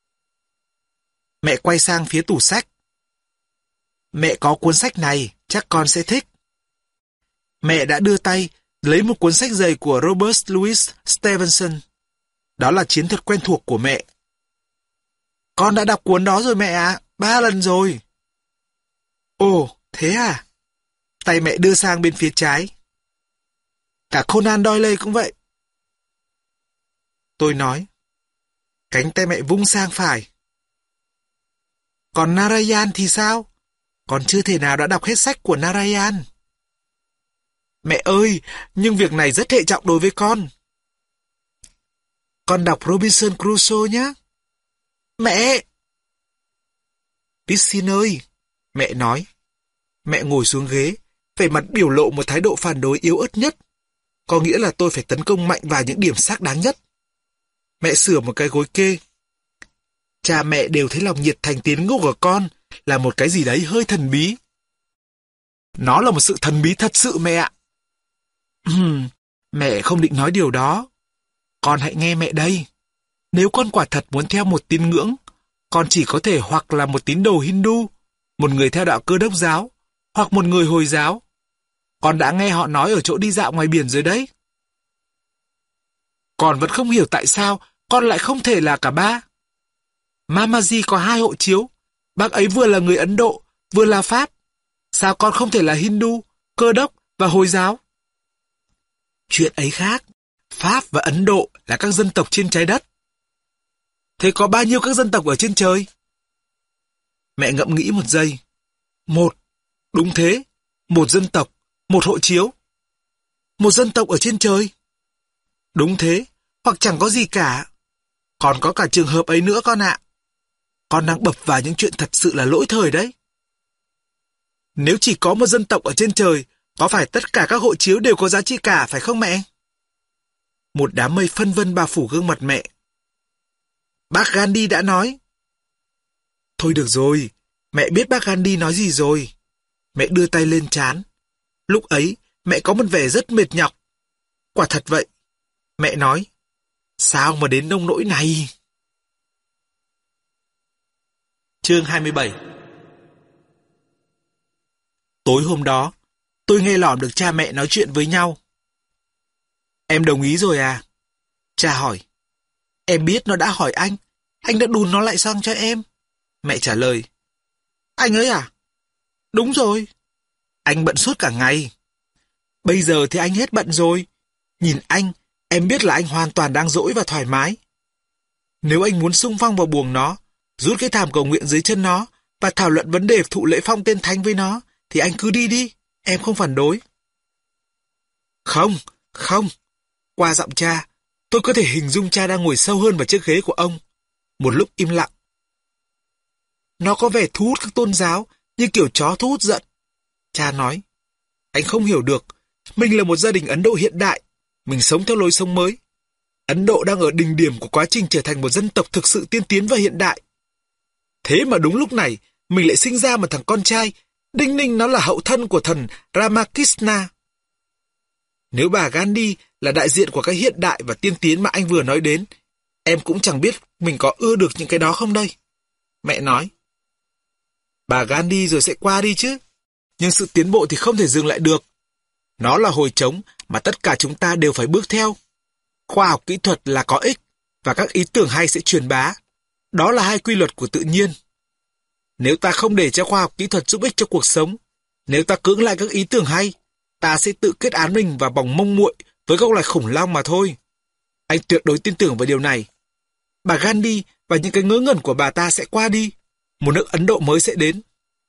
Mẹ quay sang phía tủ sách. Mẹ có cuốn sách này, chắc con sẽ thích. Mẹ đã đưa tay lấy một cuốn sách dày của Robert Louis Stevenson. Đó là chiến thuật quen thuộc của mẹ. Con đã đọc cuốn đó rồi mẹ ạ, 3 lần rồi. Ồ, thế à? Tay mẹ đưa sang bên phía trái. Cả Conan Doyle cũng vậy. Tôi nói. Cánh tay mẹ vung sang phải. Còn Narayan thì sao? Con chưa thể nào đã đọc hết sách của Narayan. Mẹ ơi, nhưng việc này rất hệ trọng đối với con. Con đọc Robinson Crusoe nhé. Mẹ! Piscine ơi! Mẹ nói. Mẹ ngồi xuống ghế, vẻ mặt biểu lộ một thái độ phản đối yếu ớt nhất. Có nghĩa là tôi phải tấn công mạnh vào những điểm xác đáng nhất. Mẹ sửa một cái gối kê. Cha mẹ đều thấy lòng nhiệt thành tiến ngô của con là một cái gì đấy hơi thần bí. Nó là một sự thần bí thật sự mẹ ạ. Mẹ không định nói điều đó. Con hãy nghe mẹ đây. Nếu con quả thật muốn theo một tín ngưỡng, con chỉ có thể hoặc là một tín đồ Hindu, một người theo đạo Cơ đốc giáo, hoặc một người Hồi giáo. Con đã nghe họ nói ở chỗ đi dạo ngoài biển rồi đấy. Con vẫn không hiểu tại sao con lại không thể là cả ba. Mamaji có 2 hộ chiếu. Bác ấy vừa là người Ấn Độ, vừa là Pháp. Sao con không thể là Hindu, Cơ đốc và Hồi giáo? Chuyện ấy khác. Pháp và Ấn Độ là các dân tộc trên trái đất. Thế có bao nhiêu các dân tộc ở trên trời? Mẹ ngẫm nghĩ một giây. 1. Đúng thế. 1 dân tộc, 1 hộ chiếu. 1 dân tộc ở trên trời. Đúng thế, hoặc chẳng có gì cả. Còn có cả trường hợp ấy nữa con ạ. Con đang bập vào những chuyện thật sự là lỗi thời đấy. Nếu chỉ có 1 dân tộc ở trên trời, có phải tất cả các hộ chiếu đều có giá trị cả, phải không mẹ? Một đám mây phân vân bao phủ gương mặt mẹ. Bác Gandhi đã nói. Thôi được rồi, mẹ biết bác Gandhi nói gì rồi. Mẹ đưa tay lên trán. Lúc ấy, mẹ có một vẻ rất mệt nhọc. Quả thật vậy. Mẹ nói. Sao mà đến nông nỗi này? Chương 27. Tối hôm đó, tôi nghe lỏm được cha mẹ nói chuyện với nhau. Em đồng ý rồi à? Cha hỏi. Em biết nó đã hỏi anh đã đùn nó lại sang cho em. Mẹ trả lời. Anh ấy à? Đúng rồi. Anh bận suốt cả ngày. Bây giờ thì anh hết bận rồi. Nhìn anh, em biết là anh hoàn toàn đang rỗi và thoải mái. Nếu anh muốn xung phong vào buồng nó, rút cái thảm cầu nguyện dưới chân nó và thảo luận vấn đề thụ lễ phong tên thánh với nó, thì anh cứ đi đi, em không phản đối. Không. Qua giọng cha, tôi có thể hình dung cha đang ngồi sâu hơn vào chiếc ghế của ông. Một lúc im lặng. Nó có vẻ thu hút các tôn giáo như kiểu chó thu hút giận. Cha nói. Anh không hiểu được. Mình là một gia đình Ấn Độ hiện đại. Mình sống theo lối sống mới. Ấn Độ đang ở đỉnh điểm của quá trình trở thành một dân tộc thực sự tiên tiến và hiện đại. Thế mà đúng lúc này, mình lại sinh ra một thằng con trai, đinh ninh nó là hậu thân của thần Ramakrishna. Nếu bà Gandhi là đại diện của cái hiện đại và tiên tiến mà anh vừa nói đến, em cũng chẳng biết mình có ưa được những cái đó không đây. Mẹ nói. Bà Gandhi rồi sẽ qua đi chứ. Nhưng sự tiến bộ thì không thể dừng lại được. Nó là hồi trống mà tất cả chúng ta đều phải bước theo. Khoa học kỹ thuật là có ích, và các ý tưởng hay sẽ truyền bá. Đó là 2 quy luật của tự nhiên. Nếu ta không để cho khoa học kỹ thuật giúp ích cho cuộc sống, nếu ta cưỡng lại các ý tưởng hay, ta sẽ tự kết án mình vào vòng mông muội với các loài khủng long mà thôi. Anh tuyệt đối tin tưởng vào điều này. Bà Gandhi và những cái ngớ ngẩn của bà ta sẽ qua đi. Một nước Ấn Độ mới sẽ đến.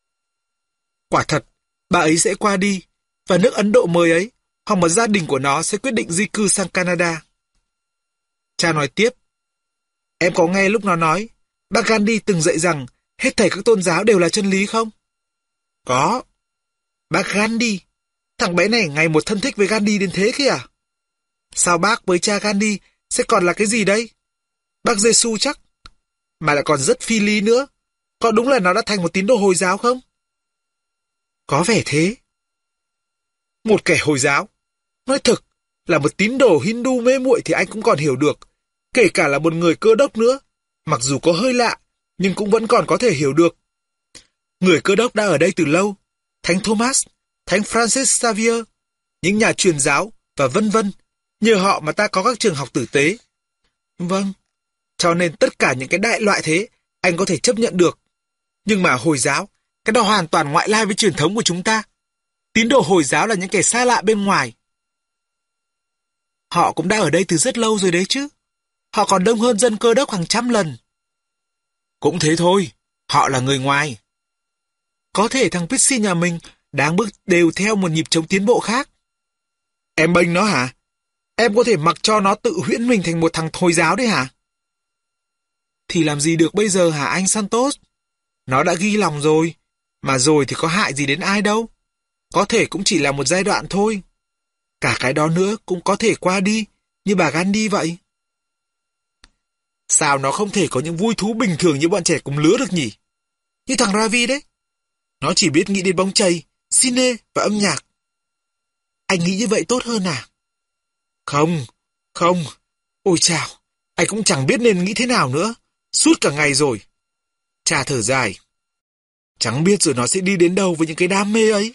Quả thật, bà ấy sẽ qua đi, và nước Ấn Độ mới ấy, hoặc một gia đình của nó sẽ quyết định di cư sang Canada. Cha nói tiếp. Em có nghe lúc nó nói, bác Gandhi từng dạy rằng hết thảy các tôn giáo đều là chân lý không? Có. Bác Gandhi, thằng bé này ngày một thân thích với Gandhi đến thế kìa. Sao bác với cha Gandhi sẽ còn là cái gì đây? Bác Giêsu chắc. mà lại còn rất phi lý nữa. Có đúng là nó đã thành một tín đồ Hồi giáo không? Có vẻ thế. Một kẻ Hồi giáo? Nói thực, là một tín đồ Hindu mê muội thì anh cũng còn hiểu được. Kể cả là một người Cơ đốc nữa. Mặc dù có hơi lạ, nhưng cũng vẫn còn có thể hiểu được. Người Cơ đốc đã ở đây từ lâu. Thánh Thomas, Thánh Francis Xavier, những nhà truyền giáo và vân vân. Nhờ họ mà ta có các trường học tử tế. Vâng, cho nên tất cả những cái đại loại thế anh có thể chấp nhận được. Nhưng mà Hồi giáo, cái đó hoàn toàn ngoại lai với truyền thống của chúng ta. Tín đồ Hồi giáo là những kẻ xa lạ bên ngoài. Họ cũng đã ở đây từ rất lâu rồi đấy chứ. Họ còn đông hơn dân Cơ đốc hàng trăm lần. Cũng thế thôi, họ là người ngoài. Có thể thằng Pixie nhà mình đang bước đều theo một nhịp chống tiến bộ khác. Em bênh nó hả? Em có thể mặc cho nó tự huyễn mình thành một thằng Hồi giáo đấy hả? Thì làm gì được bây giờ hả anh Santos? Nó đã ghi lòng rồi, mà rồi thì có hại gì đến ai đâu. Có thể cũng chỉ là một giai đoạn thôi. Cả cái đó nữa cũng có thể qua đi, như bà Gandhi vậy. Sao nó không thể có những vui thú bình thường như bọn trẻ cùng lứa được nhỉ? Như thằng Ravi đấy. Nó chỉ biết nghĩ đến bóng chày, cine và âm nhạc. Anh nghĩ như vậy tốt hơn à? Không, không. Ôi chào, anh cũng chẳng biết nên nghĩ thế nào nữa. Suốt cả ngày rồi. Cha thở dài. Chẳng biết rồi nó sẽ đi đến đâu với những cái đam mê ấy.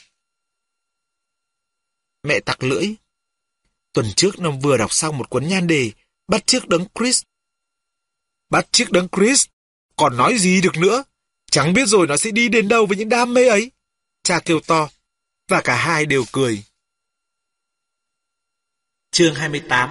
Mẹ tặc lưỡi. Tuần trước nó vừa đọc xong một cuốn nhan đề bắt chước Đấng Christ. Bắt chước Đấng Christ? Còn nói gì được nữa? Chẳng biết rồi nó sẽ đi đến đâu với những đam mê ấy. Cha kêu to. Và cả hai đều cười. Chương 28.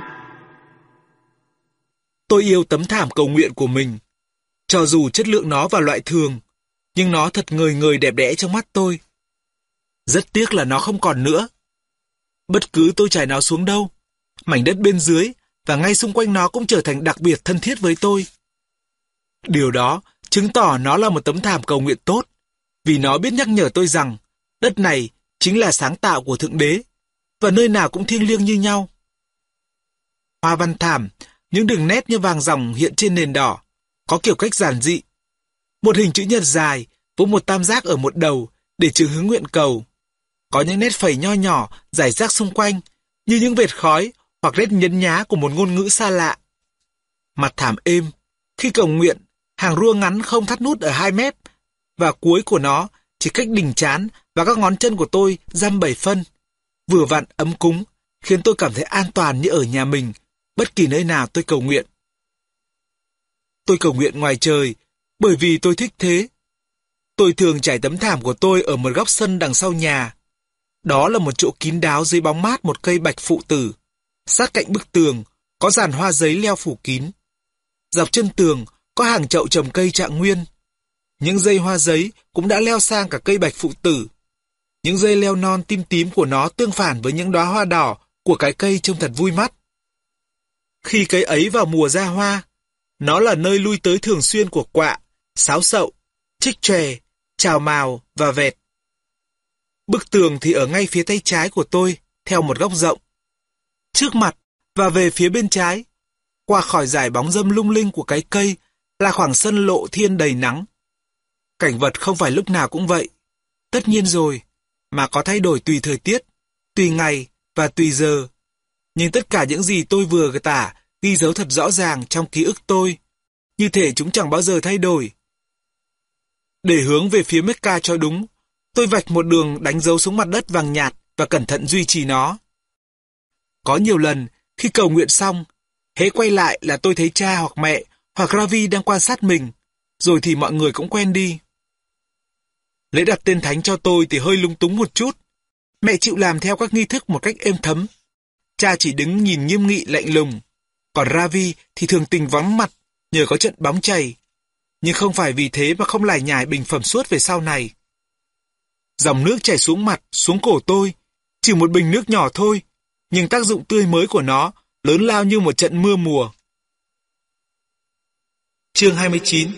Tôi yêu tấm thảm cầu nguyện của mình. Cho dù chất lượng nó vào loại thường, nhưng nó thật ngời ngời đẹp đẽ trong mắt tôi. Rất tiếc là nó không còn nữa. Bất cứ tôi trải nó xuống đâu, mảnh đất bên dưới và ngay xung quanh nó cũng trở thành đặc biệt thân thiết với tôi. Điều đó chứng tỏ nó là một tấm thảm cầu nguyện tốt, vì nó biết nhắc nhở tôi rằng đất này chính là sáng tạo của Thượng Đế, và nơi nào cũng thiêng liêng như nhau. Hoa văn thảm, những đường nét như vàng ròng hiện trên nền đỏ, có kiểu cách giản dị. Một hình chữ nhật dài với một tam giác ở một đầu để chứng hướng nguyện cầu. Có những nét phẩy nho nhỏ rải rác xung quanh, như những vệt khói hoặc nét nhấn nhá của một ngôn ngữ xa lạ. Mặt thảm êm, khi cầu nguyện, hàng rua ngắn không thắt nút ở 2 mét, và cuối của nó chỉ cách đỉnh trán và các ngón chân của tôi dăm 7 phân. Vừa vặn ấm cúng, khiến tôi cảm thấy an toàn như ở nhà mình, bất kỳ nơi nào tôi cầu nguyện. Tôi cầu nguyện ngoài trời, bởi vì tôi thích thế. Tôi thường trải tấm thảm của tôi ở một góc sân đằng sau nhà. Đó là một chỗ kín đáo dưới bóng mát một cây bạch phụ tử. Sát cạnh bức tường, có dàn hoa giấy leo phủ kín. Dọc chân tường, có hàng chậu trồng cây trạng nguyên. Những dây hoa giấy cũng đã leo sang cả cây bạch phụ tử. Những dây leo non tím tím của nó tương phản với những đóa hoa đỏ của cái cây trông thật vui mắt. Khi cây ấy vào mùa ra hoa, nó là nơi lui tới thường xuyên của quạ, sáo sậu, trích chòe, trào mào và vẹt. Bức tường thì ở ngay phía tay trái của tôi, theo một góc rộng. Trước mặt và về phía bên trái, qua khỏi dải bóng râm lung linh của cái cây, là khoảng sân lộ thiên đầy nắng. Cảnh vật không phải lúc nào cũng vậy. Tất nhiên rồi, mà có thay đổi tùy thời tiết, tùy ngày và tùy giờ. Nhưng tất cả những gì tôi vừa tả ghi dấu thật rõ ràng trong ký ức tôi, như thể chúng chẳng bao giờ thay đổi. Để hướng về phía Mecca cho đúng, tôi vạch một đường đánh dấu xuống mặt đất vàng nhạt và cẩn thận duy trì nó. Có nhiều lần, khi cầu nguyện xong, hễ quay lại là tôi thấy cha hoặc mẹ hoặc Ravi đang quan sát mình, rồi thì mọi người cũng quen đi. Lễ đặt tên thánh cho tôi thì hơi lung túng một chút. Mẹ chịu làm theo các nghi thức một cách êm thấm. Cha chỉ đứng nhìn nghiêm nghị lạnh lùng. Còn Ravi thì thường tình vắng mặt nhờ có trận bóng chày. Nhưng không phải vì thế mà không lải nhải bình phẩm suốt về sau này. Dòng nước chảy xuống mặt, xuống cổ tôi. Chỉ một bình nước nhỏ thôi, nhưng tác dụng tươi mới của nó lớn lao như một trận mưa mùa. Chương 29.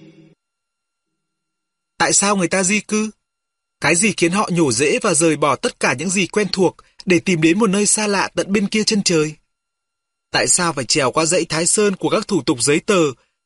Tại sao người ta di cư? Cái gì khiến họ nhổ rễ và rời bỏ tất cả những gì quen thuộc để tìm đến một nơi xa lạ tận bên kia chân trời? Tại sao phải trèo qua dãy Thái Sơn của các thủ tục giấy tờ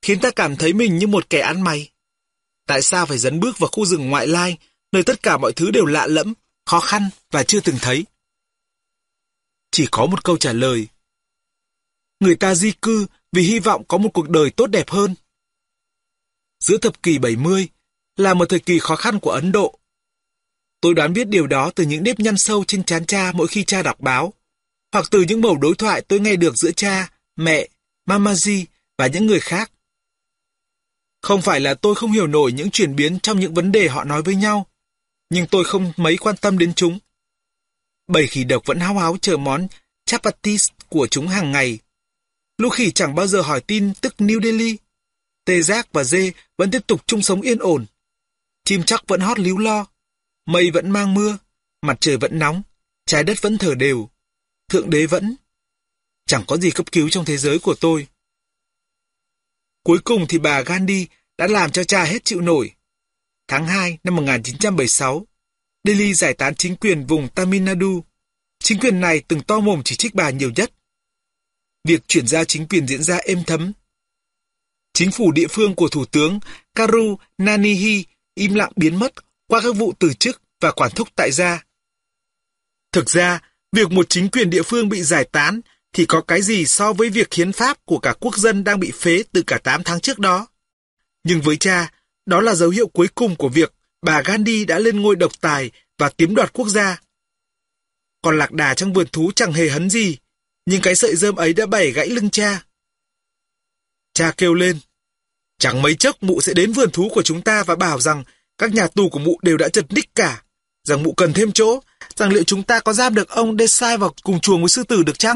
khiến ta cảm thấy mình như một kẻ ăn mày. Tại sao phải dấn bước vào khu rừng ngoại lai, nơi tất cả mọi thứ đều lạ lẫm, khó khăn và chưa từng thấy? Chỉ có một câu trả lời. Người ta di cư vì hy vọng có một cuộc đời tốt đẹp hơn. Giữa thập kỷ 70 là một thời kỳ khó khăn của Ấn Độ. Tôi đoán biết điều đó từ những nếp nhăn sâu trên trán cha mỗi khi cha đọc báo, hoặc từ những mẩu đối thoại tôi nghe được giữa cha, mẹ, Mamaji và những người khác. Không phải là tôi không hiểu nổi những chuyển biến trong những vấn đề họ nói với nhau, nhưng tôi không mấy quan tâm đến chúng. Bầy khỉ độc vẫn háo háo chờ món chapatis của chúng hàng ngày. Lũ khỉ chẳng bao giờ hỏi tin tức New Delhi. Tê giác và dê vẫn tiếp tục chung sống yên ổn. Chim chóc vẫn hót líu lo. Mây vẫn mang mưa. Mặt trời vẫn nóng. Trái đất vẫn thở đều. Thượng đế vẫn... Chẳng có gì cấp cứu trong thế giới của tôi. Cuối cùng thì bà Gandhi đã làm cho cha hết chịu nổi. Tháng 2 năm 1976, Delhi giải tán chính quyền vùng Tamil Nadu. Chính quyền này từng to mồm chỉ trích bà nhiều nhất. Việc chuyển giao chính quyền diễn ra êm thấm. Chính phủ địa phương của Thủ tướng Karunanithi im lặng biến mất qua các vụ từ chức và quản thúc tại gia. Thực ra, việc một chính quyền địa phương bị giải tán thì có cái gì so với việc hiến pháp của cả quốc dân đang bị phế từ cả 8 tháng trước đó. Nhưng với cha, đó là dấu hiệu cuối cùng của việc bà Gandhi đã lên ngôi độc tài và chiếm đoạt quốc gia. Còn lạc đà trong vườn thú chẳng hề hấn gì, nhưng cái sợi rơm ấy đã bẻ gãy lưng cha. Cha kêu lên, chẳng mấy chốc mụ sẽ đến vườn thú của chúng ta và bảo rằng các nhà tù của mụ đều đã chật ních cả, rằng mụ cần thêm chỗ, rằng liệu chúng ta có giam được ông Desai vào cùng chuồng với sư tử được chăng?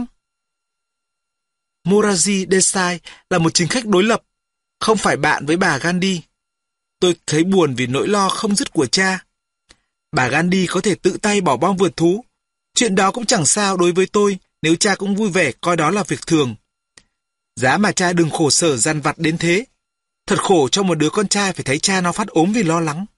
Morarji Desai là một chính khách đối lập, không phải bạn với bà Gandhi. Tôi thấy buồn vì nỗi lo không dứt của cha. Bà Gandhi có thể tự tay bỏ bom vườn thú. Chuyện đó cũng chẳng sao đối với tôi nếu cha cũng vui vẻ coi đó là việc thường. Giá mà cha đừng khổ sở dằn vặt đến thế. Thật khổ cho một đứa con trai phải thấy cha nó phát ốm vì lo lắng.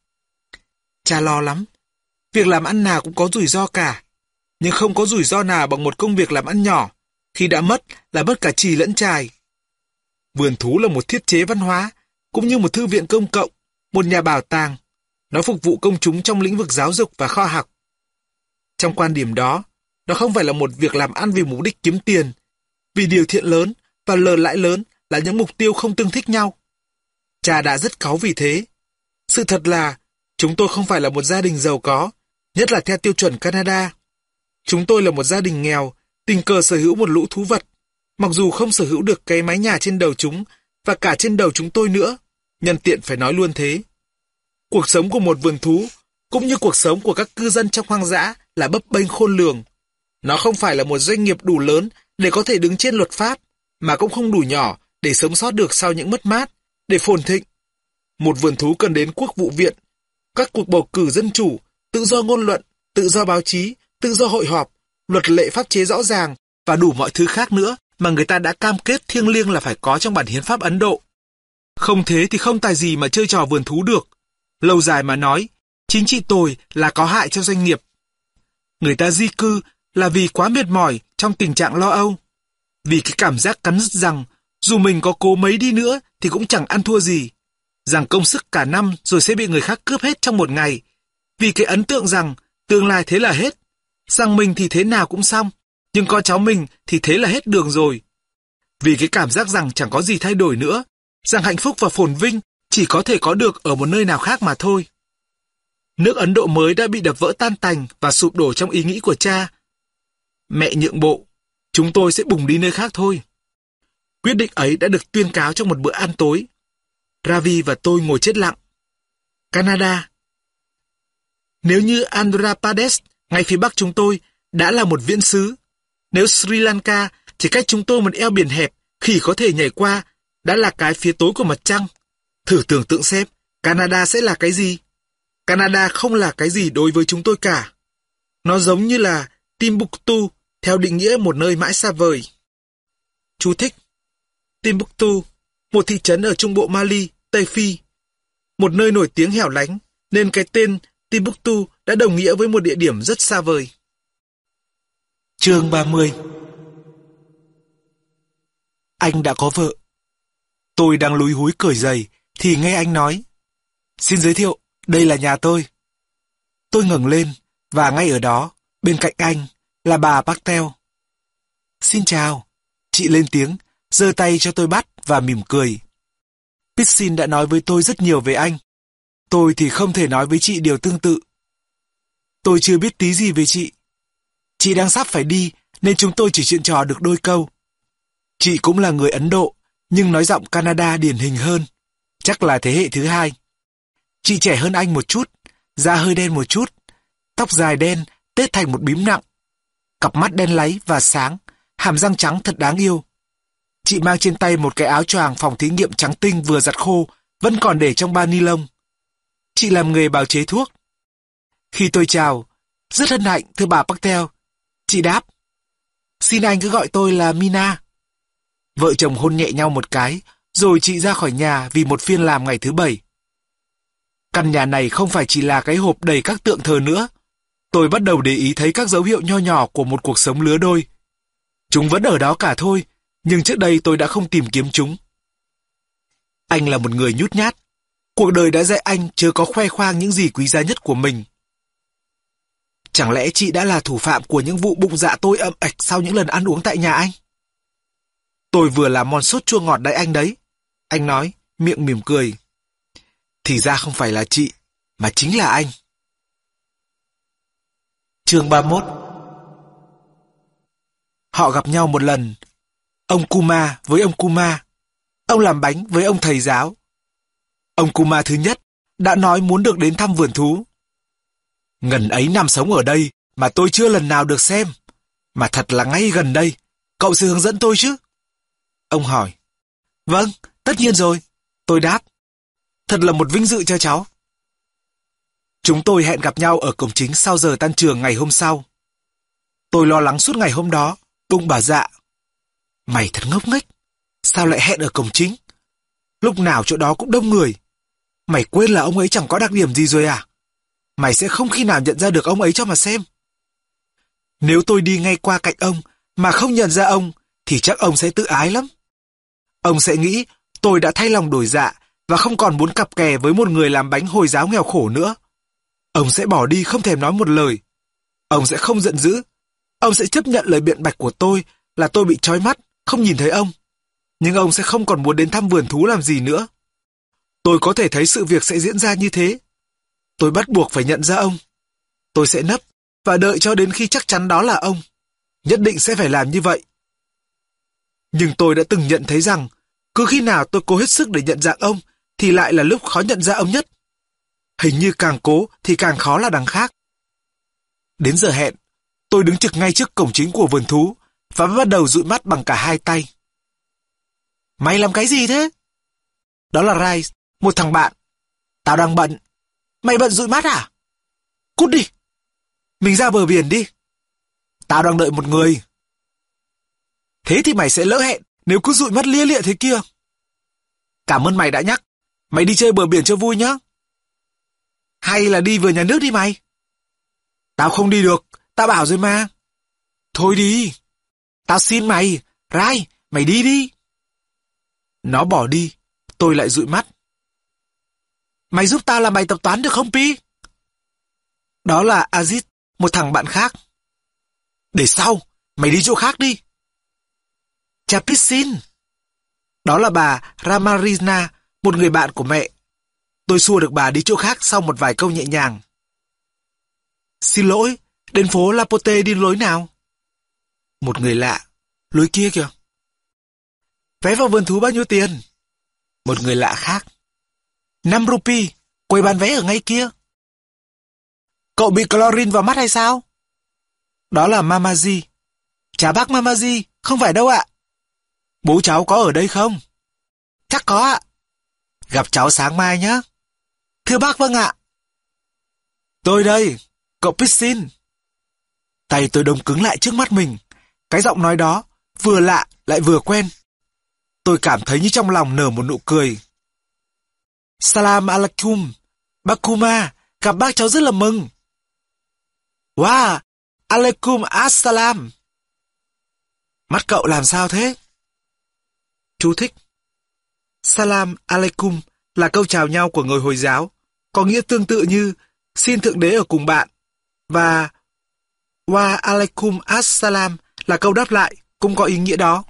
Cha lo lắm. Việc làm ăn nào cũng có rủi ro cả. Nhưng không có rủi ro nào bằng một công việc làm ăn nhỏ. Khi đã mất là mất cả chì lẫn chài. Vườn thú là một thiết chế văn hóa, cũng như một thư viện công cộng, một nhà bảo tàng. Nó phục vụ công chúng trong lĩnh vực giáo dục và khoa học. Trong quan điểm đó, nó không phải là một việc làm ăn vì mục đích kiếm tiền, vì điều thiện lớn và lời lãi lớn là những mục tiêu không tương thích nhau. Cha đã rất cáu vì thế. Sự thật là, chúng tôi không phải là một gia đình giàu có, nhất là theo tiêu chuẩn Canada. Chúng tôi là một gia đình nghèo, tình cờ sở hữu một lũ thú vật, mặc dù không sở hữu được cái mái nhà trên đầu chúng, và cả trên đầu chúng tôi nữa, nhân tiện phải nói luôn thế. Cuộc sống của một vườn thú, cũng như cuộc sống của các cư dân trong hoang dã là bấp bênh khôn lường. Nó không phải là một doanh nghiệp đủ lớn để có thể đứng trên luật pháp, mà cũng không đủ nhỏ để sống sót được sau những mất mát, để phồn thịnh. Một vườn thú cần đến quốc vụ viện, các cuộc bầu cử dân chủ, tự do ngôn luận, tự do báo chí, tự do hội họp, luật lệ pháp chế rõ ràng và đủ mọi thứ khác nữa mà người ta đã cam kết thiêng liêng là phải có trong bản hiến pháp Ấn Độ. Không thế thì không tài gì mà chơi trò vườn thú được. Lâu dài mà nói, chính trị tồi là có hại cho doanh nghiệp. Người ta di cư là vì quá mệt mỏi trong tình trạng lo âu. Vì cái cảm giác cắn rứt rằng dù mình có cố mấy đi nữa thì cũng chẳng ăn thua gì. Rằng công sức cả năm rồi sẽ bị người khác cướp hết trong một ngày. Vì cái ấn tượng rằng tương lai thế là hết. Rằng mình thì thế nào cũng xong, nhưng con cháu mình thì thế là hết đường rồi. Vì cái cảm giác rằng chẳng có gì thay đổi nữa, rằng hạnh phúc và phồn vinh chỉ có thể có được ở một nơi nào khác mà thôi. Nước Ấn Độ mới đã bị đập vỡ tan tành và sụp đổ trong ý nghĩ của cha. Mẹ nhượng bộ, chúng tôi sẽ bùng đi nơi khác thôi. Quyết định ấy đã được tuyên cáo trong một bữa ăn tối. Ravi và tôi ngồi chết lặng. Canada. Nếu như Andhra Pradesh, ngay phía bắc chúng tôi, đã là một viễn xứ, nếu Sri Lanka chỉ cách chúng tôi một eo biển hẹp, khỉ có thể nhảy qua, đã là cái phía tối của mặt trăng, thử tưởng tượng xem, Canada sẽ là cái gì? Canada không là cái gì đối với chúng tôi cả. Nó giống như là Timbuktu, theo định nghĩa một nơi mãi xa vời. Chú thích. Timbuktu, một thị trấn ở trung bộ Mali, Tây Phi. Một nơi nổi tiếng hẻo lánh, nên cái tên Timbuktu đã đồng nghĩa với một địa điểm rất xa vời. Chương 30. Anh đã có vợ. Tôi đang lúi húi cởi giày, thì nghe anh nói. Xin giới thiệu, đây là nhà tôi. Tôi ngẩng lên, và ngay ở đó, bên cạnh anh, là bà Pactel. Xin chào. Chị lên tiếng, giơ tay cho tôi bắt và mỉm cười. Piscine đã nói với tôi rất nhiều về anh. Tôi thì không thể nói với chị điều tương tự. Tôi chưa biết tí gì về chị. Chị đang sắp phải đi, nên chúng tôi chỉ chuyện trò được đôi câu. Chị cũng là người Ấn Độ, nhưng nói giọng Canada điển hình hơn. Chắc là thế hệ thứ hai. Chị trẻ hơn anh một chút, da hơi đen một chút, tóc dài đen, tết thành một bím nặng. Cặp mắt đen láy và sáng, hàm răng trắng thật đáng yêu. Chị mang trên tay một cái áo choàng phòng thí nghiệm trắng tinh vừa giặt khô, vẫn còn để trong ba ni lông. Chị làm nghề bào chế thuốc. Khi tôi chào, rất hân hạnh thưa bà Pactel, chị đáp, xin anh cứ gọi tôi là Mina. Vợ chồng hôn nhẹ nhau một cái, rồi chị ra khỏi nhà vì một phiên làm ngày thứ bảy. Căn nhà này không phải chỉ là cái hộp đầy các tượng thờ nữa. Tôi bắt đầu để ý thấy các dấu hiệu nho nhỏ của một cuộc sống lứa đôi. Chúng vẫn ở đó cả thôi, nhưng trước đây tôi đã không tìm kiếm chúng. Anh là một người nhút nhát. Cuộc đời đã dạy anh chớ có khoe khoang những gì quý giá nhất của mình. Chẳng lẽ chị đã là thủ phạm của những vụ bụng dạ tôi ậm ạch sau những lần ăn uống tại nhà anh? Tôi vừa làm món sốt chua ngọt đấy anh đấy. Anh nói, miệng mỉm cười. Thì ra không phải là chị, mà chính là anh. Chương 31. Họ gặp nhau một lần. Ông Kuma với ông Kuma. Ông làm bánh với ông thầy giáo. Ông Kuma thứ nhất đã nói muốn được đến thăm vườn thú. Ngần ấy năm sống ở đây mà tôi chưa lần nào được xem. Mà thật là ngay gần đây. Cậu sẽ hướng dẫn tôi chứ? Ông hỏi. Vâng, tất nhiên rồi. Tôi đáp. Thật là một vinh dự cho cháu. Chúng tôi hẹn gặp nhau ở cổng chính sau giờ tan trường ngày hôm sau. Tôi lo lắng suốt ngày hôm đó, bụng bảo dạ. Mày thật ngốc nghếch, sao lại hẹn ở cổng chính? Lúc nào chỗ đó cũng đông người. Mày quên là ông ấy chẳng có đặc điểm gì rồi à? Mày sẽ không khi nào nhận ra được ông ấy cho mà xem. Nếu tôi đi ngay qua cạnh ông mà không nhận ra ông, thì chắc ông sẽ tự ái lắm. Ông sẽ nghĩ tôi đã thay lòng đổi dạ và không còn muốn cặp kè với một người làm bánh Hồi giáo nghèo khổ nữa. Ông sẽ bỏ đi không thèm nói một lời. Ông sẽ không giận dữ. Ông sẽ chấp nhận lời biện bạch của tôi là tôi bị trói mắt, không nhìn thấy ông. Nhưng ông sẽ không còn muốn đến thăm vườn thú làm gì nữa. Tôi có thể thấy sự việc sẽ diễn ra như thế. Tôi bắt buộc phải nhận ra ông. Tôi sẽ nấp và đợi cho đến khi chắc chắn đó là ông. Nhất định sẽ phải làm như vậy. Nhưng tôi đã từng nhận thấy rằng cứ khi nào tôi cố hết sức để nhận dạng ông thì lại là lúc khó nhận ra ông nhất. Hình như càng cố thì càng khó là đằng khác. Đến giờ hẹn, tôi đứng trực ngay trước cổng chính của vườn thú và bắt đầu dụi mắt bằng cả hai tay. Mày làm cái gì thế? Đó là Rice, một thằng bạn. Tao đang bận. Mày bận dụi mắt à? Cút đi. Mình ra bờ biển đi. Tao đang đợi một người. Thế thì mày sẽ lỡ hẹn nếu cứ dụi mắt lia lịa thế kia. Cảm ơn mày đã nhắc. Mày đi chơi bờ biển cho vui nhá. Hay là đi vườn nhà nước đi mày? Tao không đi được. Tao bảo rồi mà. Thôi đi. Tao xin mày. Rai, mày đi đi. Nó bỏ đi. Tôi lại dụi mắt. Mày giúp tao làm bài tập toán được không Pi? Đó là Aziz, một thằng bạn khác. Để sau, mày đi chỗ khác đi. Cha Piscine. Đó là bà Ramarina, một người bạn của mẹ. Tôi xua được bà đi chỗ khác sau một vài câu nhẹ nhàng. Xin lỗi, đến phố Lapote đi lối nào? Một người lạ. Lối kia kìa. Vé vào vườn thú bao nhiêu tiền? Một người lạ khác. 5 rupee, quầy bán vé ở ngay kia. Cậu bị chlorine vào mắt hay sao? Đó là Mamaji. Chào bác Mamaji, không phải đâu ạ. Bố cháu có ở đây không? Chắc có ạ. Gặp cháu sáng mai nhé. Thưa bác vâng ạ. Tôi đây, cậu Piscine. Tay tôi đông cứng lại trước mắt mình. Cái giọng nói đó, vừa lạ lại vừa quen. Tôi cảm thấy như trong lòng nở một nụ cười. Salam alaikum, bác Kuma, gặp bác cháu rất là mừng. Wow, alaikum assalam. Mắt cậu làm sao thế? Chú thích. Salam alaikum là câu chào nhau của người Hồi giáo, có nghĩa tương tự như xin Thượng Đế ở cùng bạn, và Wa alaikum assalam là câu đáp lại, cũng có ý nghĩa đó.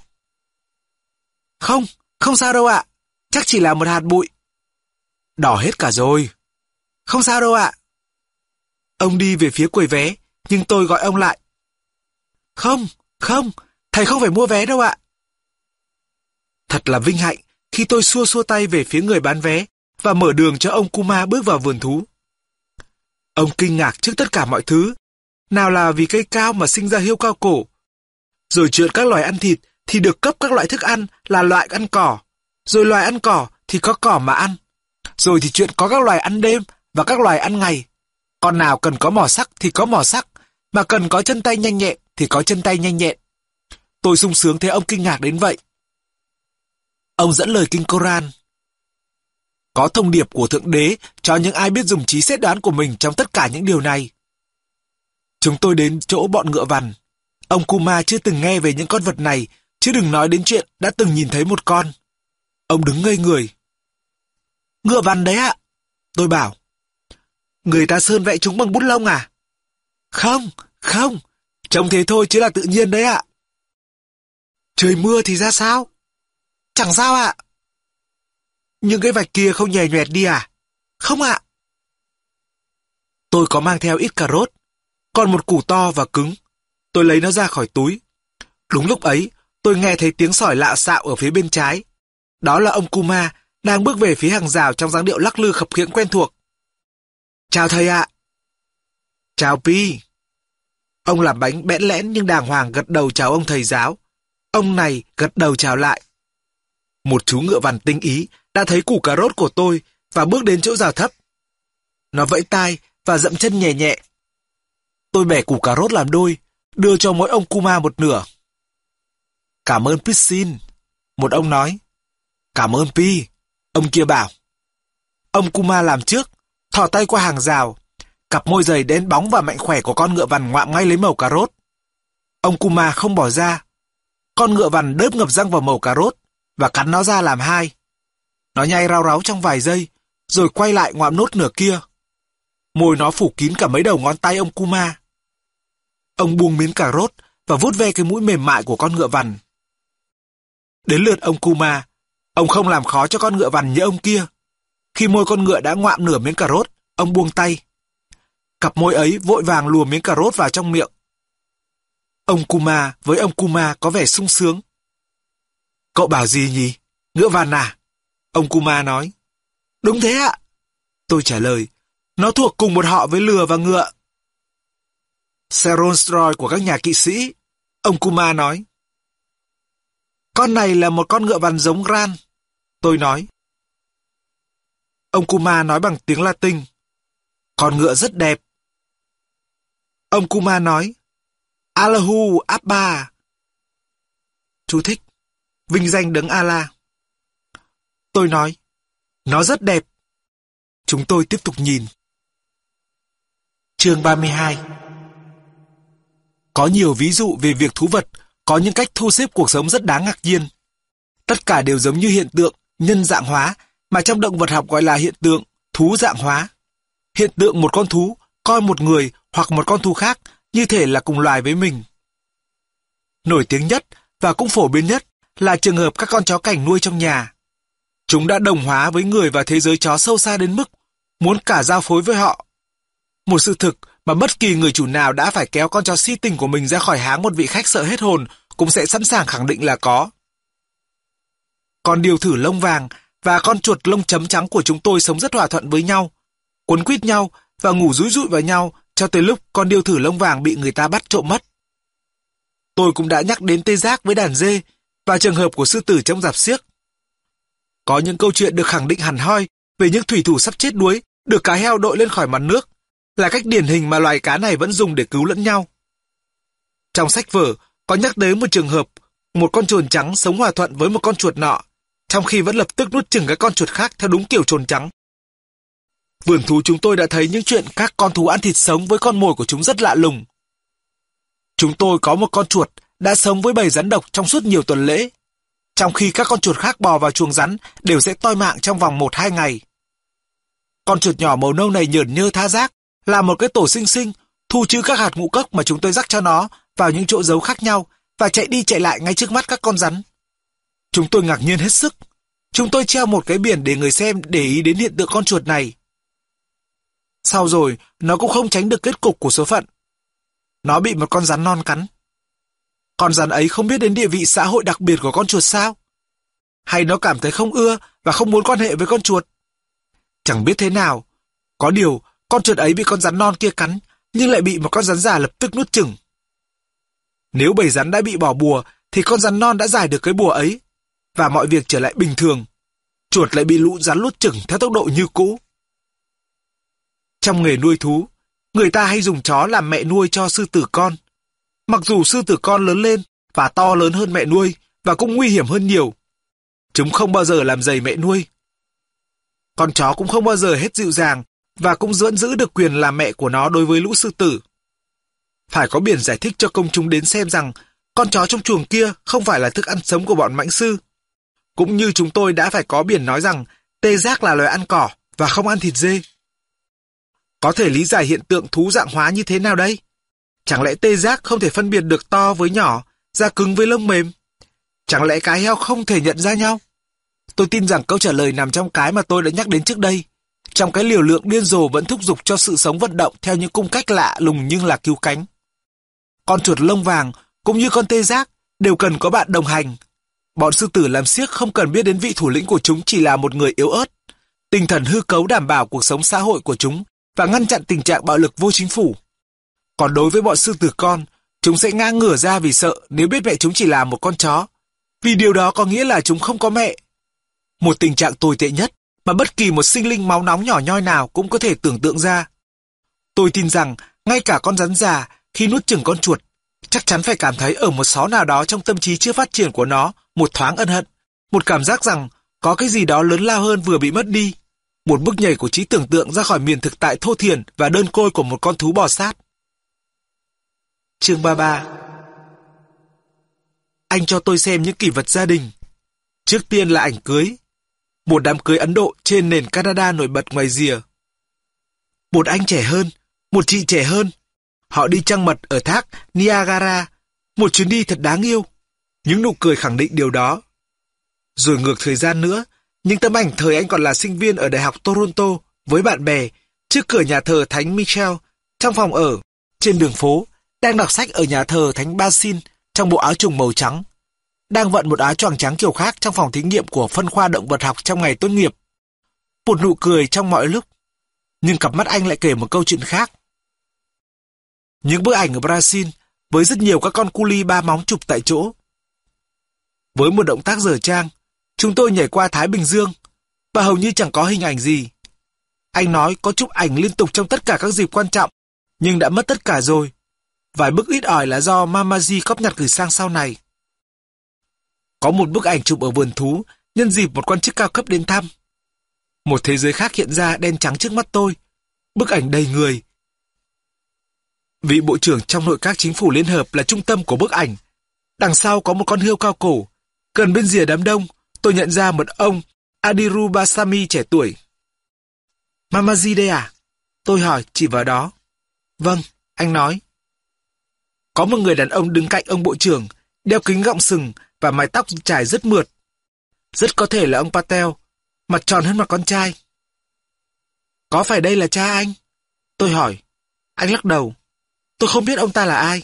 Không, không sao đâu ạ, chắc chỉ là một hạt bụi. Đỏ hết cả rồi. Không sao đâu ạ. Ông đi về phía quầy vé, nhưng tôi gọi ông lại. Không, không, thầy không phải mua vé đâu ạ. Thật là vinh hạnh khi tôi xua xua tay về phía người bán vé và mở đường cho ông Kuma bước vào vườn thú. Ông kinh ngạc trước tất cả mọi thứ. Nào là vì cây cao mà sinh ra hươu cao cổ. Rồi chuyện các loài ăn thịt thì được cấp các loại thức ăn là loại ăn cỏ. Rồi loài ăn cỏ thì có cỏ mà ăn. Rồi thì chuyện có các loài ăn đêm và các loài ăn ngày. Con nào cần có mỏ sắc thì có mỏ sắc, mà cần có chân tay nhanh nhẹn thì có chân tay nhanh nhẹn. Tôi sung sướng thấy ông kinh ngạc đến vậy. Ông dẫn lời kinh Koran. Có thông điệp của Thượng Đế cho những ai biết dùng trí xét đoán của mình trong tất cả những điều này. Chúng tôi đến chỗ bọn ngựa vằn. Ông Kuma chưa từng nghe về những con vật này, chứ đừng nói đến chuyện đã từng nhìn thấy một con. Ông đứng ngây người. Ngựa vằn đấy ạ. Tôi bảo. Người ta sơn vẽ chúng bằng bút lông à? Không, không. Trông thế thôi chứ là tự nhiên đấy ạ. Trời mưa thì ra sao? Chẳng sao ạ. Nhưng cái vạch kia không nhè nhoẹt đi à? Không ạ. Tôi có mang theo ít cà rốt, còn một củ to và cứng. Tôi lấy nó ra khỏi túi. Đúng lúc ấy, tôi nghe thấy tiếng sỏi lạ xạo ở phía bên trái. Đó là ông Kuma đang bước về phía hàng rào trong dáng điệu lắc lư khập khiễng quen thuộc. Chào thầy ạ. Chào Pi. Ông làm bánh bẽn lẽn nhưng đàng hoàng gật đầu chào ông thầy giáo. Ông này gật đầu chào lại. Một chú ngựa vằn tinh ý đã thấy củ cà rốt của tôi và bước đến chỗ rào thấp. Nó vẫy tai và dậm chân nhẹ nhẹ. Tôi bẻ củ cà rốt làm đôi, đưa cho mỗi ông Kuma một nửa. Cảm ơn Pissin, một ông nói. Cảm ơn Pi, ông kia bảo. Ông Kuma làm trước, thò tay qua hàng rào. Cặp môi dày đen bóng và mạnh khỏe của con ngựa vằn ngoạm ngay lấy mẩu cà rốt. Ông Kuma không bỏ ra. Con ngựa vằn đớp ngập răng vào mẩu cà rốt và cắn nó ra làm hai. Nó nhai rau ráu trong vài giây, rồi quay lại ngoạm nốt nửa kia. Môi nó phủ kín cả mấy đầu ngón tay ông Kuma. Ông buông miếng cà rốt và vuốt ve cái mũi mềm mại của con ngựa vằn. Đến lượt ông Kuma, ông không làm khó cho con ngựa vằn như ông kia. Khi môi con ngựa đã ngoạm nửa miếng cà rốt, ông buông tay. Cặp môi ấy vội vàng lùa miếng cà rốt vào trong miệng. Ông Kuma với ông Kuma có vẻ sung sướng. Cậu bảo gì nhỉ? Ngựa vằn à? Ông Kuma nói. Đúng thế ạ. Tôi trả lời. Nó thuộc cùng một họ với lừa và ngựa. Xe Rolls Royce của các nhà kỵ sĩ. Ông Kuma nói. Con này là một con ngựa vằn giống Gran. Tôi nói. Ông Kuma nói bằng tiếng Latin. Con ngựa rất đẹp. Ông Kuma nói. Allahu Akbar. Chú thích. Vinh danh đấng Allah. Tôi nói. Nó rất đẹp. Chúng tôi tiếp tục nhìn. Chương 32. Có nhiều ví dụ về việc thú vật có những cách thu xếp cuộc sống rất đáng ngạc nhiên. Tất cả đều giống như hiện tượng nhân dạng hóa mà trong động vật học gọi là hiện tượng thú dạng hóa. Hiện tượng một con thú coi một người hoặc một con thú khác như thể là cùng loài với mình. Nổi tiếng nhất và cũng phổ biến nhất là trường hợp các con chó cảnh nuôi trong nhà. Chúng đã đồng hóa với người và thế giới chó sâu xa đến mức muốn cả giao phối với họ. Một sự thực mà bất kỳ người chủ nào đã phải kéo con chó si tình của mình ra khỏi háng một vị khách sợ hết hồn cũng sẽ sẵn sàng khẳng định là có. Con điêu thử lông vàng và con chuột lông chấm trắng của chúng tôi sống rất hòa thuận với nhau, quấn quýt nhau và ngủ dúi dụi vào nhau cho tới lúc con điêu thử lông vàng bị người ta bắt trộm mất. Tôi cũng đã nhắc đến tê giác với đàn dê và trường hợp của sư tử trong rạp xiếc. Có những câu chuyện được khẳng định hẳn hoi về những thủy thủ sắp chết đuối được cá heo đội lên khỏi mặt nước, là cách điển hình mà loài cá này vẫn dùng để cứu lẫn nhau. Trong sách vở có nhắc đến một trường hợp một con chồn trắng sống hòa thuận với một con chuột nọ, trong khi vẫn lập tức nuốt chửng cái con chuột khác theo đúng kiểu chồn trắng. Vườn thú chúng tôi đã thấy những chuyện các con thú ăn thịt sống với con mồi của chúng rất lạ lùng. Chúng tôi có một con chuột đã sống với bầy rắn độc trong suốt nhiều tuần lễ. trong khi các con chuột khác bò vào chuồng rắn đều sẽ toi mạng trong vòng 1-2 ngày. Con chuột nhỏ màu nâu này nhởn nhơ tha giác, làm một cái tổ xinh xinh, thu trữ các hạt ngũ cốc mà chúng tôi rắc cho nó vào những chỗ giấu khác nhau và chạy đi chạy lại ngay trước mắt các con rắn. Chúng tôi ngạc nhiên hết sức. Chúng tôi treo một cái biển để người xem để ý đến hiện tượng con chuột này. Sau rồi, nó cũng không tránh được kết cục của số phận. Nó bị một con rắn non cắn. Con rắn ấy không biết đến địa vị xã hội đặc biệt của con chuột sao? Hay nó cảm thấy không ưa và không muốn quan hệ với con chuột? Chẳng biết thế nào. Có điều, con chuột ấy bị con rắn non kia cắn, nhưng lại bị một con rắn già lập tức nuốt chửng. Nếu bầy rắn đã bị bỏ bùa, thì con rắn non đã giải được cái bùa ấy, và mọi việc trở lại bình thường. Chuột lại bị lũ rắn nuốt chửng theo tốc độ như cũ. Trong nghề nuôi thú, người ta hay dùng chó làm mẹ nuôi cho sư tử con. Mặc dù sư tử con lớn lên và to lớn hơn mẹ nuôi và cũng nguy hiểm hơn nhiều, chúng không bao giờ làm dày mẹ nuôi. Con chó cũng không bao giờ hết dịu dàng và cũng vẫn giữ được quyền làm mẹ của nó đối với lũ sư tử. Phải có biển giải thích cho công chúng đến xem rằng con chó trong chuồng kia không phải là thức ăn sống của bọn mãnh sư. Cũng như chúng tôi đã phải có biển nói rằng tê giác là loài ăn cỏ và không ăn thịt dê. Có thể lý giải hiện tượng thú dạng hóa như thế nào đây? Chẳng lẽ tê giác không thể phân biệt được to với nhỏ, da cứng với lông mềm? Chẳng lẽ cá heo không thể nhận ra nhau? Tôi tin rằng câu trả lời nằm trong cái mà tôi đã nhắc đến trước đây. Trong cái liều lượng điên rồ vẫn thúc giục cho sự sống vận động theo những cung cách lạ lùng nhưng là cứu cánh. Con chuột lông vàng cũng như con tê giác đều cần có bạn đồng hành. Bọn sư tử làm xiếc không cần biết đến vị thủ lĩnh của chúng chỉ là một người yếu ớt. Tinh thần hư cấu đảm bảo cuộc sống xã hội của chúng và ngăn chặn tình trạng bạo lực vô chính phủ. Còn đối với bọn sư tử con, chúng sẽ ngã ngửa ra vì sợ nếu biết mẹ chúng chỉ là một con chó. Vì điều đó có nghĩa là chúng không có mẹ. Một tình trạng tồi tệ nhất mà bất kỳ một sinh linh máu nóng nhỏ nhoi nào cũng có thể tưởng tượng ra. Tôi tin rằng ngay cả con rắn già khi nuốt chửng con chuột chắc chắn phải cảm thấy ở một xó nào đó trong tâm trí chưa phát triển của nó một thoáng ân hận, một cảm giác rằng có cái gì đó lớn lao hơn vừa bị mất đi, một bước nhảy của trí tưởng tượng ra khỏi miền thực tại thô thiển và đơn côi của một con thú bò sát. Chương 33. Anh cho tôi xem những kỷ vật gia đình. Trước tiên là ảnh cưới. Một đám cưới Ấn Độ trên nền Canada nổi bật ngoài rìa. Một anh trẻ hơn, một chị trẻ hơn. Họ đi trăng mật ở thác Niagara. Một chuyến đi thật đáng yêu. Những nụ cười khẳng định điều đó. Rồi ngược thời gian nữa, những tấm ảnh thời anh còn là sinh viên ở Đại học Toronto với bạn bè trước cửa nhà thờ Thánh Michael, trong phòng ở, trên đường phố, đang đọc sách ở nhà thờ Thánh Basil trong bộ áo trùng màu trắng, đang vận một áo choàng trắng kiểu khác trong phòng thí nghiệm của phân khoa động vật học trong ngày tốt nghiệp. Một nụ cười trong mọi lúc, nhưng cặp mắt anh lại kể một câu chuyện khác. Những bức ảnh ở Brazil với rất nhiều các con cu li ba móng chụp tại chỗ. Với một động tác dở trang, chúng tôi nhảy qua Thái Bình Dương và hầu như chẳng có hình ảnh gì. Anh nói có chụp ảnh liên tục trong tất cả các dịp quan trọng, nhưng đã mất tất cả rồi. Vài bức ít ỏi là do Mamaji cóp nhặt gửi sang sau này. Có một bức ảnh chụp ở vườn thú nhân dịp một quan chức cao cấp đến thăm. Một thế giới khác hiện ra đen trắng trước mắt tôi. Bức ảnh đầy người. Vị bộ trưởng trong nội các chính phủ liên hợp là trung tâm của bức ảnh. Đằng sau có một con hươu cao cổ. Gần bên rìa đám đông, tôi nhận ra một ông Adiru Basami trẻ tuổi. Mamaji đây à? Tôi hỏi, chỉ vào đó. Vâng, anh nói. Có một người đàn ông đứng cạnh ông bộ trưởng, đeo kính gọng sừng và mái tóc trải rất mượt. Rất có thể là ông Patel, mặt tròn hơn mặt con trai. Có phải đây là cha anh? Tôi hỏi. Anh lắc đầu. Tôi không biết ông ta là ai.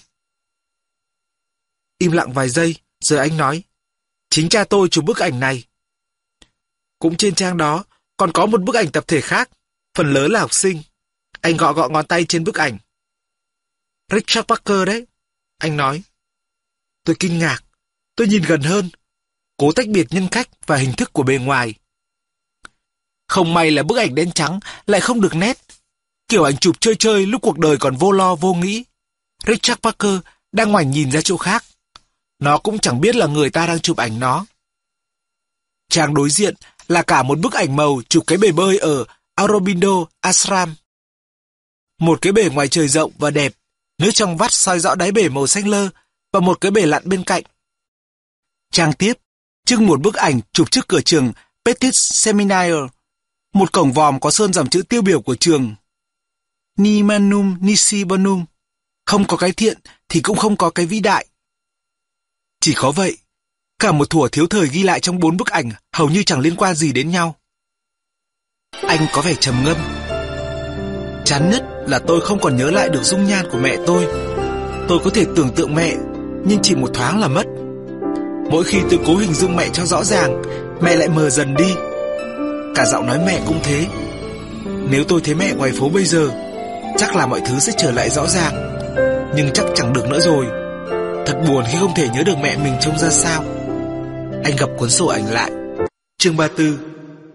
Im lặng vài giây, rồi anh nói. Chính cha tôi chụp bức ảnh này. Cũng trên trang đó, còn có một bức ảnh tập thể khác, phần lớn là học sinh. Anh gõ gõ ngón tay trên bức ảnh. Richard Parker đấy, anh nói. Tôi kinh ngạc. Tôi nhìn gần hơn, cố tách biệt nhân cách và hình thức của bề ngoài. Không may là bức ảnh đen trắng lại không được nét. Kiểu ảnh chụp chơi chơi lúc cuộc đời còn vô lo vô nghĩ. Richard Parker đang ngoảnh nhìn ra chỗ khác. Nó cũng chẳng biết là người ta đang chụp ảnh nó. Trang đối diện là cả một bức ảnh màu chụp cái bể bơi ở Aurobindo Ashram. Một cái bể ngoài trời rộng và đẹp, nước trong vắt soi rõ đáy bể màu xanh lơ và một cái bể lặn bên cạnh. Trang tiếp trưng một bức ảnh chụp trước cửa trường Petit Seminaire, một cổng vòm có sơn dòng chữ tiêu biểu của trường. Ni manum nisi bonum, không có cái thiện thì cũng không có cái vĩ đại. Chỉ có vậy, cả một thuở thiếu thời ghi lại trong 4 bức ảnh hầu như chẳng liên quan gì đến nhau. Anh có vẻ trầm ngâm. Chán nhất là tôi không còn nhớ lại được dung nhan của mẹ tôi. Tôi có thể tưởng tượng mẹ, nhưng chỉ một thoáng là mất. Mỗi khi tôi cố hình dung mẹ cho rõ ràng, mẹ lại mờ dần đi. Cả giọng nói mẹ cũng thế. Nếu tôi thấy mẹ ngoài phố bây giờ, chắc là mọi thứ sẽ trở lại rõ ràng. Nhưng chắc chẳng được nữa rồi. Thật buồn khi không thể nhớ được mẹ mình trông ra sao. Anh gập cuốn sổ ảnh lại. Chương 34.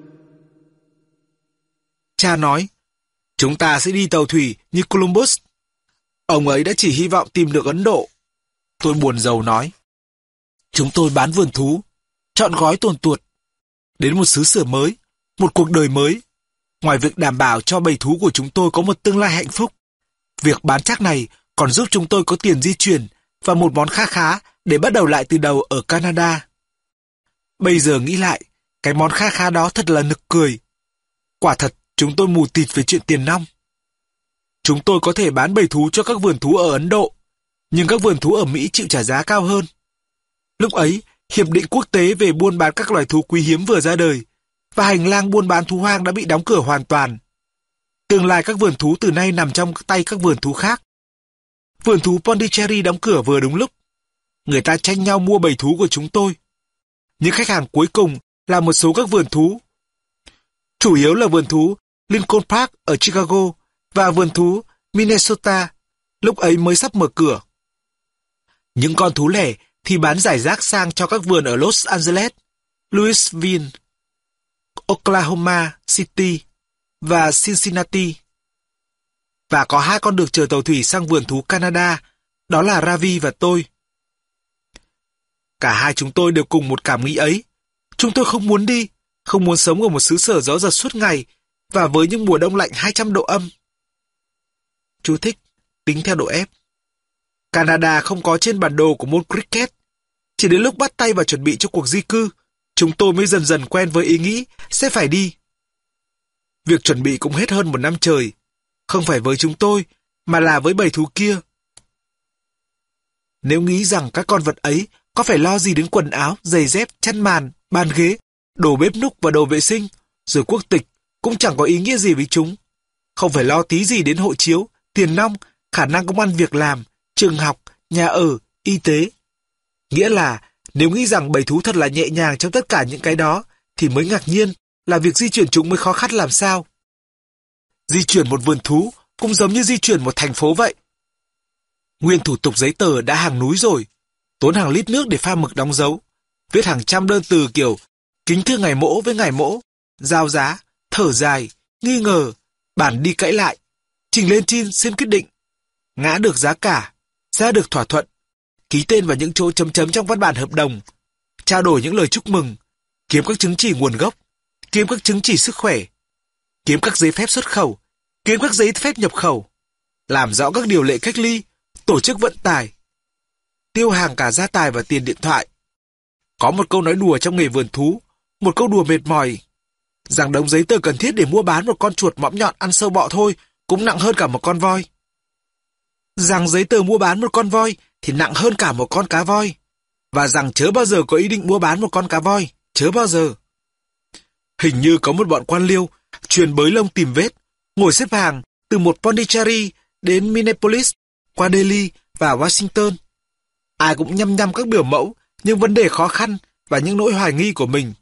Cha nói, chúng ta sẽ đi tàu thủy như Columbus. Ông ấy đã chỉ hy vọng tìm được Ấn Độ. Tôi buồn rầu nói. Chúng tôi bán vườn thú, chọn gói tuồn tuột, đến một xứ sở mới, một cuộc đời mới. Ngoài việc đảm bảo cho bầy thú của chúng tôi có một tương lai hạnh phúc, việc bán chắc này còn giúp chúng tôi có tiền di chuyển và một món kha khá để bắt đầu lại từ đầu ở Canada. Bây giờ nghĩ lại, cái món kha khá đó thật là nực cười. Quả thật, chúng tôi mù tịt về chuyện tiền nong. Chúng tôi có thể bán bầy thú cho các vườn thú ở Ấn Độ, nhưng các vườn thú ở Mỹ chịu trả giá cao hơn. Lúc ấy, Hiệp định quốc tế về buôn bán các loài thú quý hiếm vừa ra đời, và hành lang buôn bán thú hoang đã bị đóng cửa hoàn toàn. Tương lai các vườn thú từ nay nằm trong tay các vườn thú khác. Vườn thú Pondicherry đóng cửa vừa đúng lúc. Người ta tranh nhau mua bầy thú của chúng tôi. Những khách hàng cuối cùng là một số các vườn thú. Chủ yếu là vườn thú Lincoln Park ở Chicago và vườn thú Minnesota, lúc ấy mới sắp mở cửa. Những con thú lẻ thì bán rải rác sang cho các vườn ở Los Angeles, Louisville, Oklahoma City và Cincinnati. Và có 2 con được chở tàu thủy sang vườn thú Canada, đó là Ravi và tôi. Cả hai chúng tôi đều cùng một cảm nghĩ ấy. Chúng tôi không muốn đi, không muốn sống ở một xứ sở gió giật suốt ngày và với những mùa đông lạnh 200 độ âm. Chú thích, tính theo độ F. Canada không có trên bản đồ của môn cricket. Chỉ đến lúc bắt tay vào chuẩn bị cho cuộc di cư, chúng tôi mới dần dần quen với ý nghĩ sẽ phải đi. Việc chuẩn bị cũng hết hơn 1 năm trời, không phải với chúng tôi, mà là với bầy thú kia. Nếu nghĩ rằng các con vật ấy có phải lo gì đến quần áo, giày dép, chăn màn, bàn ghế, đồ bếp núc và đồ vệ sinh, rồi quốc tịch cũng chẳng có ý nghĩa gì với chúng. Không phải lo tí gì đến hộ chiếu, tiền nong, khả năng công ăn việc làm, trường học, nhà ở, y tế. Nghĩa là nếu nghĩ rằng bầy thú thật là nhẹ nhàng trong tất cả những cái đó, thì mới ngạc nhiên là việc di chuyển chúng mới khó khăn làm sao. Di chuyển một vườn thú cũng giống như di chuyển một thành phố vậy. Nguyên thủ tục giấy tờ đã hàng núi rồi, tốn hàng lít nước để pha mực đóng dấu, viết hàng trăm đơn từ kiểu kính thưa ngài mỗ với ngài mỗ, giao giá, thở dài, nghi ngờ, bản đi cãi lại, trình lên trên xin quyết định, ngã được giá cả, ra được thỏa thuận, ký tên vào những chỗ chấm chấm trong văn bản hợp đồng, trao đổi những lời chúc mừng, kiếm các chứng chỉ nguồn gốc, kiếm các chứng chỉ sức khỏe, kiếm các giấy phép xuất khẩu, kiếm các giấy phép nhập khẩu, làm rõ các điều lệ cách ly, tổ chức vận tải, tiêu hàng cả gia tài và tiền điện thoại. Có một câu nói đùa trong nghề vườn thú, một câu đùa mệt mỏi, rằng đống giấy tờ cần thiết để mua bán một con chuột mõm nhọn ăn sâu bọ thôi cũng nặng hơn cả một con voi. Rằng giấy tờ mua bán một con voi thì nặng hơn cả một con cá voi. Và rằng chớ bao giờ có ý định mua bán một con cá voi, chớ bao giờ. Hình như có một bọn quan liêu truyền bới lông tìm vết, ngồi xếp hàng từ một Pondicherry đến Minneapolis, qua Delhi và Washington. Ai cũng nhăm nhăm các biểu mẫu, những vấn đề khó khăn và những nỗi hoài nghi của mình.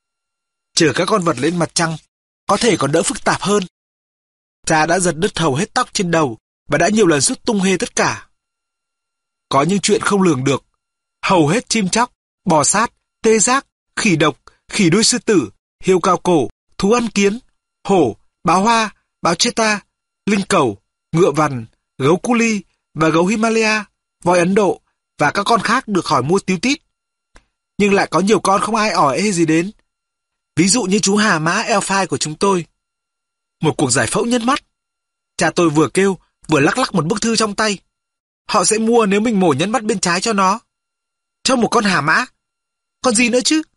Chở các con vật lên mặt trăng, có thể còn đỡ phức tạp hơn. Cha đã giật đứt hầu hết tóc trên đầu và đã nhiều lần rút tung hê tất cả. Có những chuyện không lường được. Hầu hết chim chóc, bò sát, tê giác, khỉ độc, khỉ đuôi sư tử, hươu cao cổ, thú ăn kiến, hổ, báo hoa, báo cheetah, linh cẩu, ngựa vằn, gấu cu li và gấu Himalaya, voi Ấn Độ và các con khác được hỏi mua tíu tít. Nhưng lại có nhiều con không ai ỏi ê gì đến. Ví dụ như chú hà mã Elphai của chúng tôi. Một cuộc giải phẫu nhức mắt. Cha tôi vừa kêu, vừa lắc lắc một bức thư trong tay. Họ sẽ mua nếu mình mổ nhẫn mắt bên trái cho nó. Cho một con hà mã. Còn gì nữa chứ?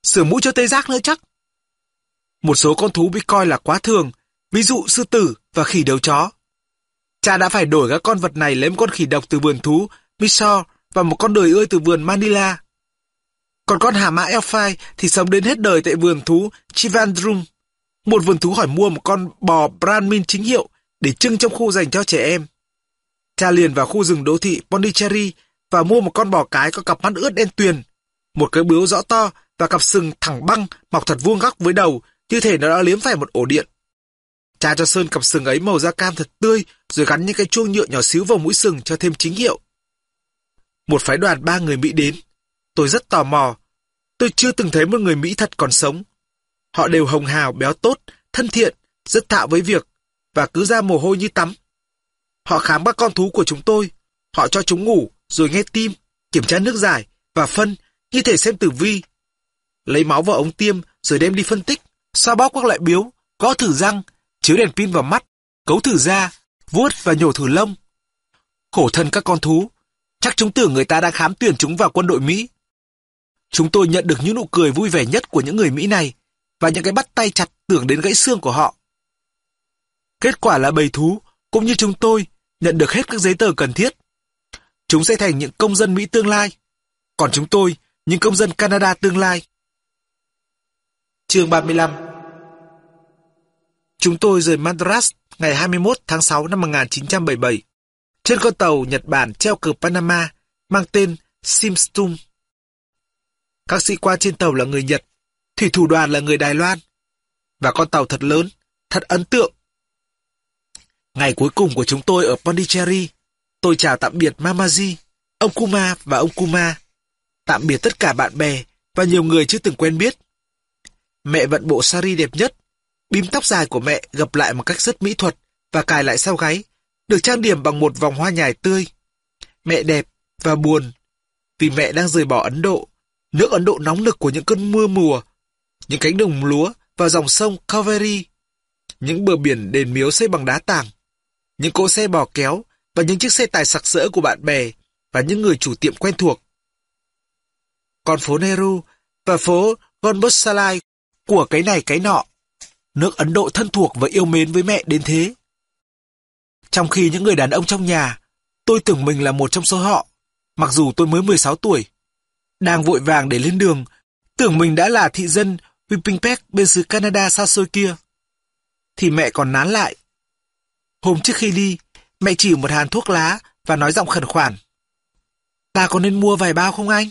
Sửa mũi cho tê giác nữa chắc. Một số con thú bị coi là quá thường, ví dụ sư tử và khỉ đầu chó. Cha đã phải đổi các con vật này lấy một con khỉ độc từ vườn thú Mysore và một con đười ươi từ vườn Manila. Còn con hà mã Elphai thì sống đến hết đời tại vườn thú Trivandrum. Một vườn thú hỏi mua một con bò Brahmin chính hiệu để trưng trong khu dành cho trẻ em. Cha liền vào khu rừng đô thị Pondicherry và mua một con bò cái có cặp mắt ướt đen tuyền, một cái bướu rõ to và cặp sừng thẳng băng mọc thật vuông góc với đầu, như thể nó đã liếm phải một ổ điện. Cha cho sơn cặp sừng ấy màu da cam thật tươi, rồi gắn những cái chuông nhựa nhỏ xíu vào mũi sừng cho thêm chính hiệu. Một phái đoàn 3 người Mỹ đến. Tôi rất tò mò. Tôi chưa từng thấy một người Mỹ thật còn sống. Họ đều hồng hào, béo tốt, thân thiện, rất thạo với việc, và cứ ra mồ hôi như tắm. Họ khám các con thú của chúng tôi. Họ cho chúng ngủ, rồi nghe tim, kiểm tra nước giải và phân, như thể xem tử vi. Lấy máu vào ống tiêm, rồi đem đi phân tích, xoa bóp các loại biếu, gõ thử răng, chiếu đèn pin vào mắt, cấu thử da, vuốt và nhổ thử lông. Khổ thân các con thú, chắc chúng tưởng người ta đang khám tuyển chúng vào quân đội Mỹ. Chúng tôi nhận được những nụ cười vui vẻ nhất của những người Mỹ này, và những cái bắt tay chặt tưởng đến gãy xương của họ. Kết quả là bầy thú, cũng như chúng tôi, nhận được hết các giấy tờ cần thiết. Chúng sẽ thành những công dân Mỹ tương lai, còn chúng tôi, những công dân Canada tương lai. Chương 35. Chúng tôi rời Madras ngày 21 tháng 6 năm 1977, trên con tàu Nhật Bản treo cờ Panama mang tên Simstum. Các sĩ quan trên tàu là người Nhật, thủy thủ đoàn là người Đài Loan, và con tàu thật lớn, thật ấn tượng. Ngày cuối cùng của chúng tôi ở Pondicherry, tôi chào tạm biệt Mamaji, ông Kuma và ông Kuma, tạm biệt tất cả bạn bè và nhiều người chưa từng quen biết. Mẹ vận bộ sari đẹp nhất, bím tóc dài của mẹ gập lại một cách rất mỹ thuật và cài lại sau gáy, được trang điểm bằng một vòng hoa nhài tươi. Mẹ đẹp và buồn, vì mẹ đang rời bỏ Ấn Độ, nước Ấn Độ nóng nực của những cơn mưa mùa, những cánh đồng lúa và dòng sông Kaveri, những bờ biển đền miếu xây bằng đá tảng, những cỗ xe bò kéo và những chiếc xe tải sặc sỡ của bạn bè và những người chủ tiệm quen thuộc. Còn phố Nehru và phố Gonbotsalai của cái này cái nọ, nước Ấn Độ thân thuộc và yêu mến với mẹ đến thế. Trong khi những người đàn ông trong nhà, tôi tưởng mình là một trong số họ, mặc dù tôi mới 16 tuổi. Đang vội vàng để lên đường, tưởng mình đã là thị dân Winnipeg bên xứ Canada xa xôi kia. Thì mẹ còn nán lại. Hôm trước khi đi, mẹ chỉ một hàn thuốc lá và nói giọng khẩn khoản. Ta có nên mua vài bao không anh?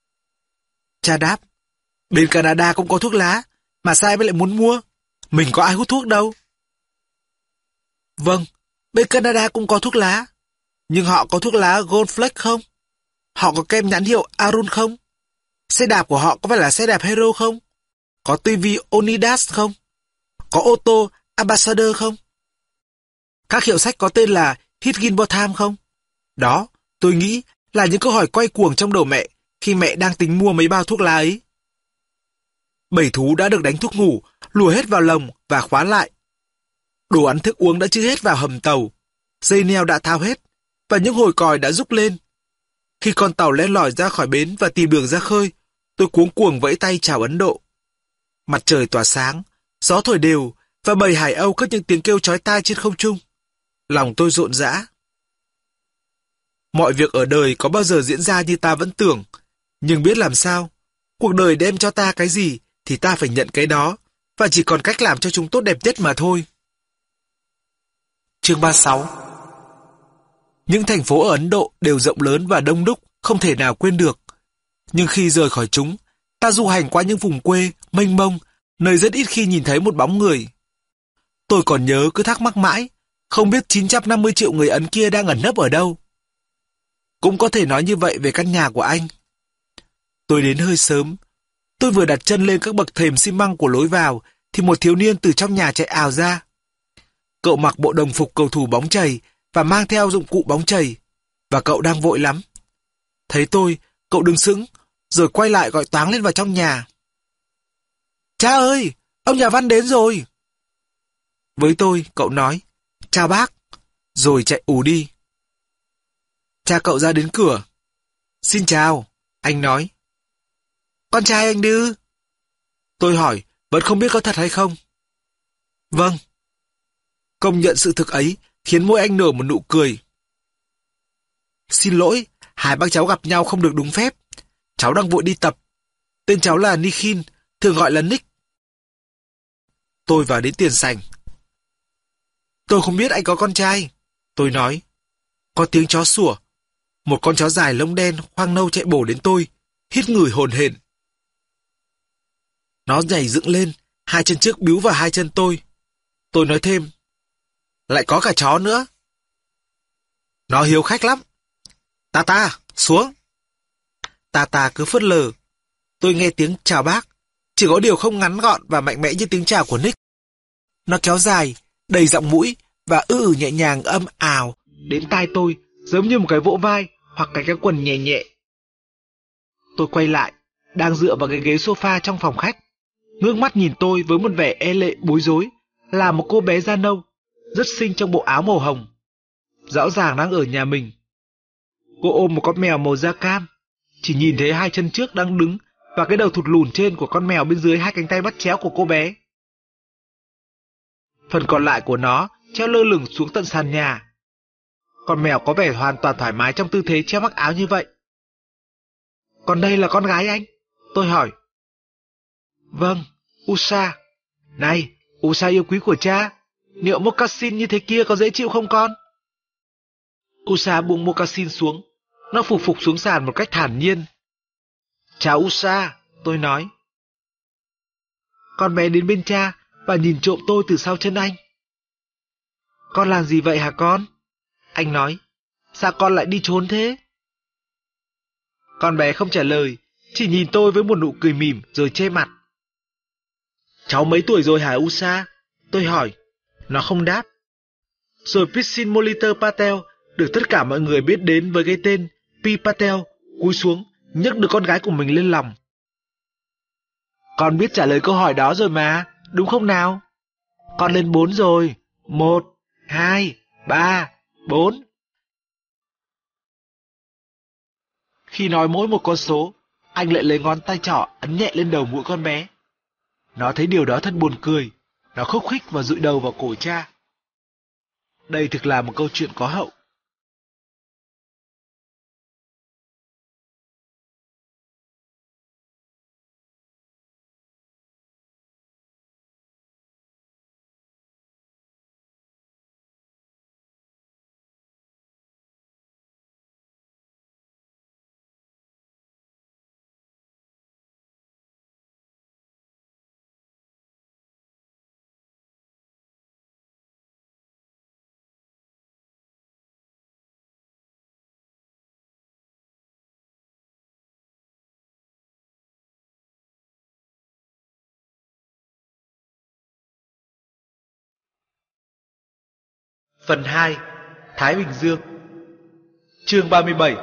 Cha đáp, bên Canada cũng có thuốc lá, mà sao em lại muốn mua? Mình có ai hút thuốc đâu. Vâng, bên Canada cũng có thuốc lá. Nhưng họ có thuốc lá Goldflex không? Họ có kem nhãn hiệu Arun không? Xe đạp của họ có phải là xe đạp Hero không? Có tivi Onidas không? Có ô tô Ambassador không? Các hiệu sách có tên là Higginbotham không? Đó, tôi nghĩ là những câu hỏi quay cuồng trong đầu mẹ khi mẹ đang tính mua mấy bao thuốc lá ấy. Bầy thú đã được đánh thuốc ngủ, lùa hết vào lồng và khóa lại. Đồ ăn thức uống đã chứa hết vào hầm tàu, dây neo đã tháo hết, và những hồi còi đã rúc lên. Khi con tàu len lỏi ra khỏi bến và tìm đường ra khơi, tôi cuống cuồng vẫy tay chào Ấn Độ. Mặt trời tỏa sáng, gió thổi đều, và bầy hải âu cất những tiếng kêu chói tai trên không trung. Lòng tôi rộn rã. Mọi việc ở đời có bao giờ diễn ra như ta vẫn tưởng, nhưng biết làm sao, cuộc đời đem cho ta cái gì thì ta phải nhận cái đó, và chỉ còn cách làm cho chúng tốt đẹp nhất mà thôi. Chương 36. Những thành phố ở Ấn Độ đều rộng lớn và đông đúc, không thể nào quên được. Nhưng khi rời khỏi chúng, ta du hành qua những vùng quê, mênh mông, nơi rất ít khi nhìn thấy một bóng người. Tôi còn nhớ cứ thắc mắc mãi, không biết 950 triệu người Ấn kia đang ẩn nấp ở đâu. Cũng có thể nói như vậy về căn nhà của anh. Tôi đến hơi sớm. Tôi vừa đặt chân lên các bậc thềm xi măng của lối vào, thì một thiếu niên từ trong nhà chạy ào ra. Cậu mặc bộ đồng phục cầu thủ bóng chày và mang theo dụng cụ bóng chày, và cậu đang vội lắm. Thấy tôi, cậu đứng sững, rồi quay lại gọi toáng lên vào trong nhà. Cha ơi, ông nhà văn đến rồi. Với tôi, cậu nói, chào bác, rồi chạy ù đi. Cha cậu ra đến cửa. Xin chào, anh nói. Con trai anh Đư. Tôi hỏi, vẫn không biết có thật hay không. Vâng. Công nhận sự thực ấy khiến môi anh nở một nụ cười. Xin lỗi, hai bác cháu gặp nhau không được đúng phép. Cháu đang vội đi tập. Tên cháu là Nikhin, thường gọi là Nick. Tôi vào đến tiền sảnh. Tôi không biết anh có con trai. Tôi nói. Có tiếng chó sủa. Một con chó dài lông đen khoang nâu chạy bổ đến tôi, hít ngửi hồn hển. Nó nhảy dựng lên, hai chân trước bíu vào hai chân tôi. Tôi nói thêm. Lại có cả chó nữa. Nó hiếu khách lắm. Tata, xuống. Tata cứ phớt lờ. Tôi nghe tiếng chào bác, chỉ có điều không ngắn gọn và mạnh mẽ như tiếng chào của Nick. Nó kéo dài, đầy giọng mũi và nhẹ nhàng âm ào đến tai tôi, giống như một cái vỗ vai hoặc cái quần nhẹ nhẹ. Tôi quay lại, đang dựa vào cái ghế sofa trong phòng khách, ngước mắt nhìn tôi với một vẻ e lệ bối rối, là một cô bé da nâu, rất xinh trong bộ áo màu hồng. Rõ ràng đang ở nhà mình. Cô ôm một con mèo màu da cam, chỉ nhìn thấy hai chân trước đang đứng và cái đầu thụt lùn trên của con mèo bên dưới hai cánh tay bắt chéo của cô bé. Phần còn lại của nó treo lơ lửng xuống tận sàn nhà. Con mèo có vẻ hoàn toàn thoải mái trong tư thế treo mắc áo như vậy. Còn đây là con gái anh? Tôi hỏi. Vâng, Usha. Này, Usha yêu quý của cha, liệu moccasin như thế kia có dễ chịu không con? Usha buông moccasin xuống. Nó phụp phụp xuống sàn một cách thản nhiên. Chào Usha, tôi nói. Con bé đến bên cha và nhìn trộm tôi từ sau chân anh. Con làm gì vậy hả con? Anh nói. Sao con lại đi trốn thế? Con bé không trả lời, chỉ nhìn tôi với một nụ cười mỉm rồi che mặt. Cháu mấy tuổi rồi hả Usha? Tôi hỏi. Nó không đáp. Rồi Piscin Molitor Patel được tất cả mọi người biết đến với cái tên Pi Patel cúi xuống, nhấc đứa con gái của mình lên lòng. Con biết trả lời câu hỏi đó rồi mà, đúng không nào? Con lên 4 rồi. 1, 2, 3, 4. Khi nói mỗi một con số, anh lại lấy ngón tay trỏ ấn nhẹ lên đầu mũi con bé. Nó thấy điều đó thật buồn cười. Nó khúc khích và dụi đầu vào cổ cha. Đây thực là một câu chuyện có hậu. Phần 2. Thái Bình Dương. Chương 37.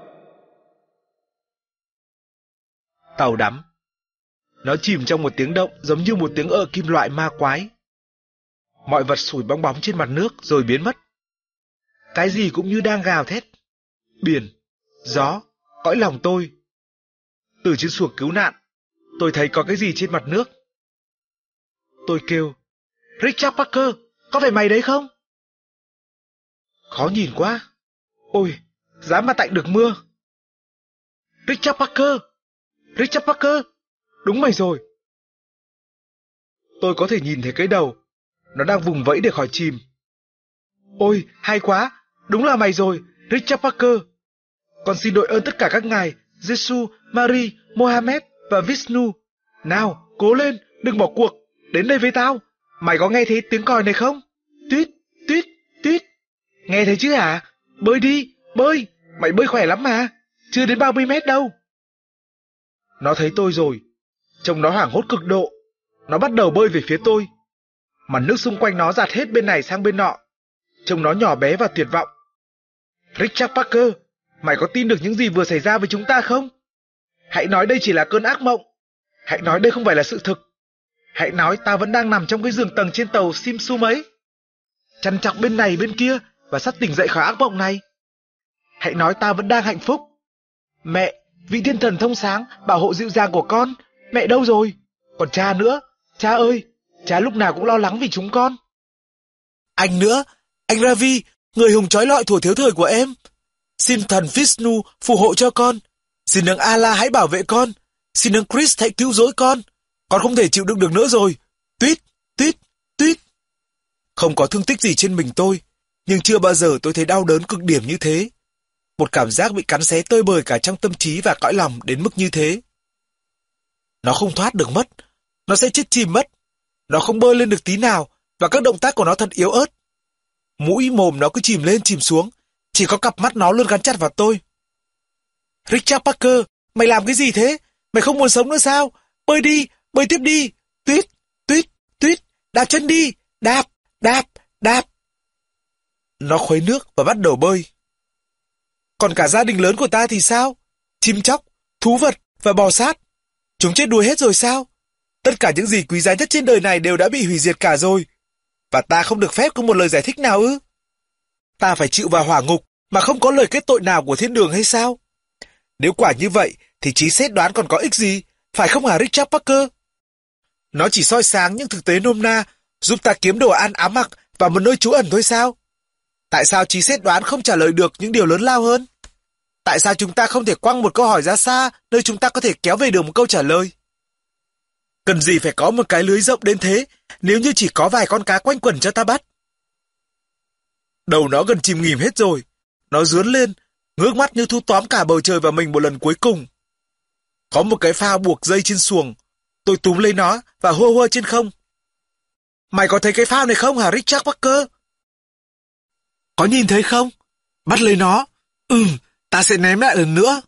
Tàu đắm. Nó chìm trong một tiếng động giống như một tiếng kim loại ma quái. Mọi vật sủi bong bóng trên mặt nước rồi biến mất. Cái gì cũng như đang gào thét. Biển, gió, cõi lòng tôi. Từ trên xuồng cứu nạn, tôi thấy có cái gì trên mặt nước. Tôi kêu, Richard Parker, có phải mày đấy không? Khó nhìn quá. Ôi, dám mà tạnh được mưa. Richard Parker! Richard Parker! Đúng mày rồi. Tôi có thể nhìn thấy cái đầu. Nó đang vùng vẫy để khỏi chìm. Ôi, hay quá! Đúng là mày rồi, Richard Parker! Con xin đội ơn tất cả các ngài, Jesus, Marie, Mohammed và Vishnu. Nào, cố lên, đừng bỏ cuộc, đến đây với tao. Mày có nghe thấy tiếng còi này không? Tuyết, tuyết, tuyết. Nghe thấy chứ hả? Bơi đi, bơi, mày bơi khỏe lắm mà, chưa đến 30 mét đâu. Nó thấy tôi rồi, trông nó hoảng hốt cực độ. Nó bắt đầu bơi về phía tôi. Mặt nước xung quanh nó dạt hết bên này sang bên nọ. Trông nó nhỏ bé và tuyệt vọng. Richard Parker, mày có tin được những gì vừa xảy ra với chúng ta không? Hãy nói đây chỉ là cơn ác mộng. Hãy nói đây không phải là sự thực. Hãy nói ta vẫn đang nằm trong cái giường tầng trên tàu Simsum ấy, trằn trọc bên này bên kia và sắp tỉnh dậy khỏi ác mộng này. Hãy nói ta vẫn đang hạnh phúc. Mẹ, vị thiên thần thông sáng, bảo hộ dịu dàng của con, mẹ đâu rồi? Còn cha nữa, cha ơi, cha lúc nào cũng lo lắng vì chúng con. Anh nữa, anh Ravi, người hùng trói lọi thuở thiếu thời của em. Xin thần Vishnu phù hộ cho con. Xin đấng Allah hãy bảo vệ con. Xin đấng Christ hãy cứu rỗi con. Con không thể chịu đựng được nữa rồi. Tuyết, tuyết, tuyết. Không có thương tích gì trên mình tôi, nhưng chưa bao giờ tôi thấy đau đớn cực điểm như thế. Một cảm giác bị cắn xé tơi bời cả trong tâm trí và cõi lòng đến mức như thế. Nó không thoát được mất. Nó sẽ chết chìm mất. Nó không bơi lên được tí nào và các động tác của nó thật yếu ớt. Mũi mồm nó cứ chìm lên chìm xuống. Chỉ có cặp mắt nó luôn gắn chặt vào tôi. Richard Parker, mày làm cái gì thế? Mày không muốn sống nữa sao? Bơi đi, bơi tiếp đi. Tuyết, tuyết, tuyết, đạp chân đi. Đạp, đạp, đạp. Nó khuấy nước và bắt đầu bơi. Còn cả gia đình lớn của ta thì sao? Chim chóc, thú vật và bò sát. Chúng chết đuối hết rồi sao? Tất cả những gì quý giá nhất trên đời này đều đã bị hủy diệt cả rồi. Và ta không được phép có một lời giải thích nào ư? Ta phải chịu vào hỏa ngục mà không có lời kết tội nào của thiên đường hay sao? Nếu quả như vậy thì trí xét đoán còn có ích gì, phải không hả Richard Parker? Nó chỉ soi sáng những thực tế nôm na, giúp ta kiếm đồ ăn áo mặc và một nơi trú ẩn thôi sao? Tại sao trí xét đoán không trả lời được những điều lớn lao hơn? Tại sao chúng ta không thể quăng một câu hỏi ra xa, nơi chúng ta có thể kéo về được một câu trả lời? Cần gì phải có một cái lưới rộng đến thế, nếu như chỉ có vài con cá quanh quẩn cho ta bắt? Đầu nó gần chìm nghỉm hết rồi. Nó dướn lên, ngước mắt như thu tóm cả bầu trời vào mình một lần cuối cùng. Có một cái phao buộc dây trên xuồng. Tôi túm lấy nó và hua hua trên không. Mày có thấy cái phao này không hả Richard Parker? Có nhìn thấy không? Bắt lấy nó. Ta sẽ ném lại lần nữa.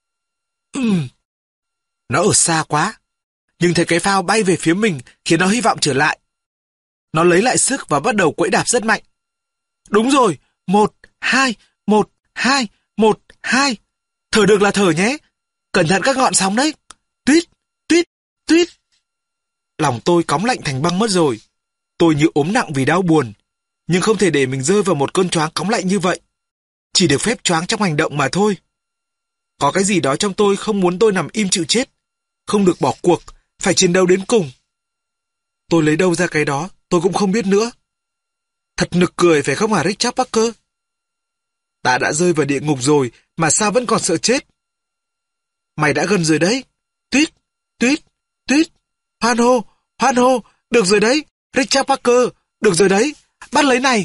Nó ở xa quá. Nhưng thấy cái phao bay về phía mình khiến nó hy vọng trở lại. Nó lấy lại sức và bắt đầu quẫy đạp rất mạnh. Đúng rồi, 1, 2, 1, 2, 1, 2. Thở được là thở nhé. Cẩn thận các ngọn sóng đấy. Tuyết, tuyết, tuyết. Lòng tôi cóng lạnh thành băng mất rồi. Tôi như ốm nặng vì đau buồn. Nhưng không thể để mình rơi vào một cơn choáng cóng lạnh như vậy. Chỉ được phép choáng trong hành động mà thôi. Có cái gì đó trong tôi không muốn tôi nằm im chịu chết. Không được bỏ cuộc, phải chiến đấu đến cùng. Tôi lấy đâu ra cái đó, tôi cũng không biết nữa. Thật nực cười phải không hả Richard Parker? Ta đã rơi vào địa ngục rồi mà sao vẫn còn sợ chết? Mày đã gần rồi đấy. Tuyết, tuyết, tuyết. Hoan hô, được rồi đấy. Richard Parker, được rồi đấy. Bắt lấy này.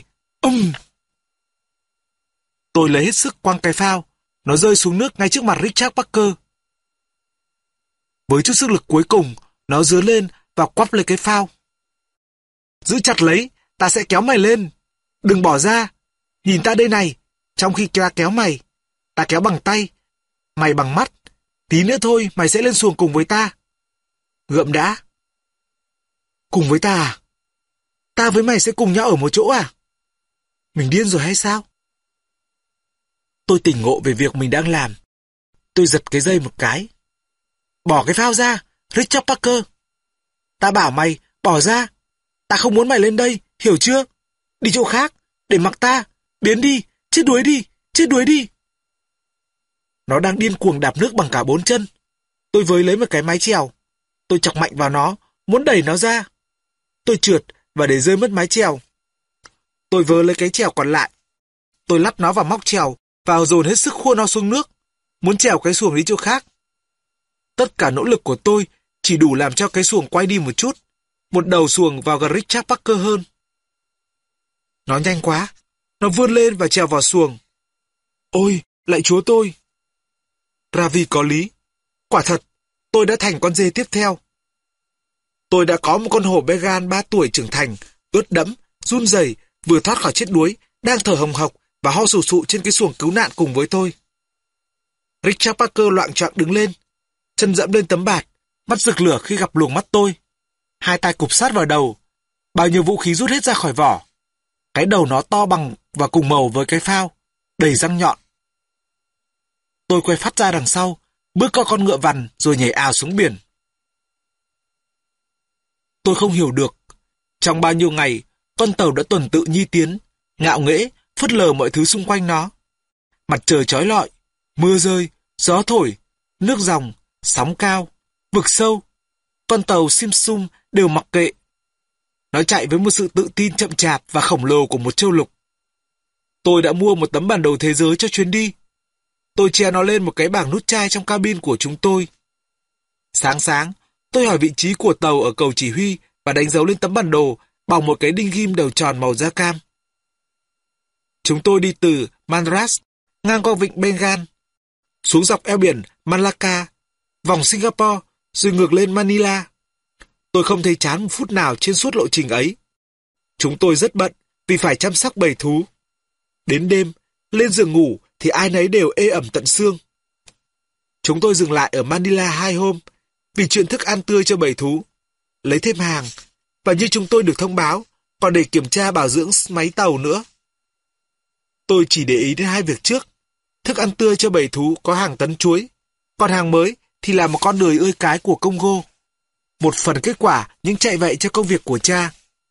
Tôi lấy hết sức quăng cái phao. Nó rơi xuống nước ngay trước mặt Richard Parker. Với chút sức lực cuối cùng, nó dướn lên và quắp lấy cái phao. Giữ chặt lấy, ta sẽ kéo mày lên. Đừng bỏ ra. Nhìn ta đây này. Trong khi ta kéo mày, ta kéo bằng tay, mày bằng mắt. Tí nữa thôi mày sẽ lên xuồng cùng với ta. Gượm đã. Cùng với ta à? Ta với mày sẽ cùng nhau ở một chỗ à? Mình điên rồi hay sao? Tôi tỉnh ngộ về việc mình đang làm. Tôi giật cái dây một cái. Bỏ cái phao ra, Richard Parker. Ta bảo mày, bỏ ra. Ta không muốn mày lên đây, hiểu chưa? Đi chỗ khác, để mặc ta. Biến đi, chết đuối đi, chết đuối đi. Nó đang điên cuồng đạp nước bằng cả 4 chân. Tôi với lấy một cái mái chèo. Tôi chọc mạnh vào nó, muốn đẩy nó ra. Tôi trượt và để rơi mất mái chèo. Tôi vớ lấy cái chèo còn lại. Tôi lắp nó vào móc chèo và dồn hết sức khua nó xuống nước, muốn chèo cái xuồng đi chỗ khác. Tất cả nỗ lực của tôi chỉ đủ làm cho cái xuồng quay đi một chút, một đầu xuồng vào gần Richard Parker hơn. Nó nhanh quá, nó vươn lên và trèo vào xuồng. Ôi, lạy Chúa tôi! Ravi có lý. Quả thật, tôi đã thành con dê tiếp theo. Tôi đã có một con hổ Bengal 3 tuổi trưởng thành, ướt đẫm, run rẩy, vừa thoát khỏi chết đuối, đang thở hồng hộc và ho sù sụ trên cái xuồng cứu nạn cùng với tôi. Richard Parker loạng choạng đứng lên, chân dẫm lên tấm bạt, mắt rực lửa khi gặp luồng mắt tôi. Hai tay cụp sát vào đầu, bao nhiêu vũ khí rút hết ra khỏi vỏ. Cái đầu nó to bằng và cùng màu với cái phao, đầy răng nhọn. Tôi quay phát ra đằng sau, bước qua con ngựa vằn rồi nhảy ào xuống biển. Tôi không hiểu được. Trong bao nhiêu ngày, con tàu đã tuần tự nhi tiến, ngạo nghễ, phớt lờ mọi thứ xung quanh nó. Mặt trời chói lọi, mưa rơi, gió thổi, nước dòng, sóng cao, vực sâu. con tàu Simpson đều mặc kệ. Nó chạy với một sự tự tin chậm chạp và khổng lồ của một châu lục. Tôi đã mua một tấm bản đồ thế giới cho chuyến đi. Tôi treo nó lên một cái bảng nút chai trong cabin của chúng tôi. Sáng sáng, tôi hỏi vị trí của tàu ở cầu chỉ huy và đánh dấu lên tấm bản đồ bằng một cái đinh ghim đầu tròn màu da cam. Chúng tôi đi từ Madras, ngang qua vịnh Bengal, xuống dọc eo biển Malacca, vòng Singapore, rồi ngược lên Manila. Tôi không thấy chán một phút nào trên suốt lộ trình ấy. Chúng tôi rất bận vì phải chăm sóc bầy thú. Đến đêm, lên giường ngủ thì ai nấy đều ê ẩm tận xương. Chúng tôi dừng lại ở Manila 2 hôm vì chuyện thức ăn tươi cho bầy thú, lấy thêm hàng, và như chúng tôi được thông báo, còn để kiểm tra bảo dưỡng máy tàu nữa. Tôi chỉ để ý đến 2 việc trước. Thức ăn tươi cho bầy thú có hàng tấn chuối, còn hàng mới thì là một con đười ươi cái của Congo. Một phần kết quả những chạy vậy cho công việc của cha.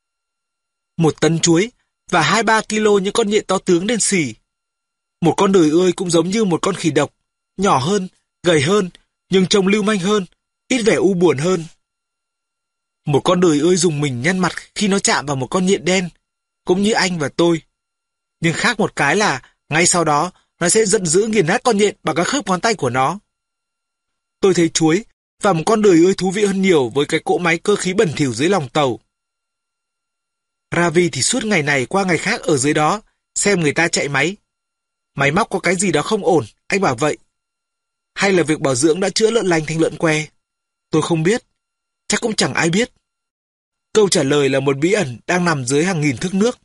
1 tấn chuối và 2-3 kg những con nhện to tướng đen xì. Một con đười ươi cũng giống như một con khỉ độc, nhỏ hơn, gầy hơn, nhưng trông lưu manh hơn, ít vẻ u buồn hơn. Một con đười ươi dùng mình nhăn mặt khi nó chạm vào một con nhện đen, cũng như anh và tôi. Nhưng khác một cái là, ngay sau đó, nó sẽ giận dữ nghiền nát con nhện bằng các khớp ngón tay của nó. Tôi thấy chuối và một con đười ươi thú vị hơn nhiều với cái cỗ máy cơ khí bẩn thỉu dưới lòng tàu. Ravi thì suốt ngày này qua ngày khác ở dưới đó, xem người ta chạy máy. Máy móc có cái gì đó không ổn, anh bảo vậy. Hay là việc bảo dưỡng đã chữa lợn lành thành lợn que? Tôi không biết, chắc cũng chẳng ai biết. Câu trả lời là một bí ẩn đang nằm dưới hàng nghìn thước nước.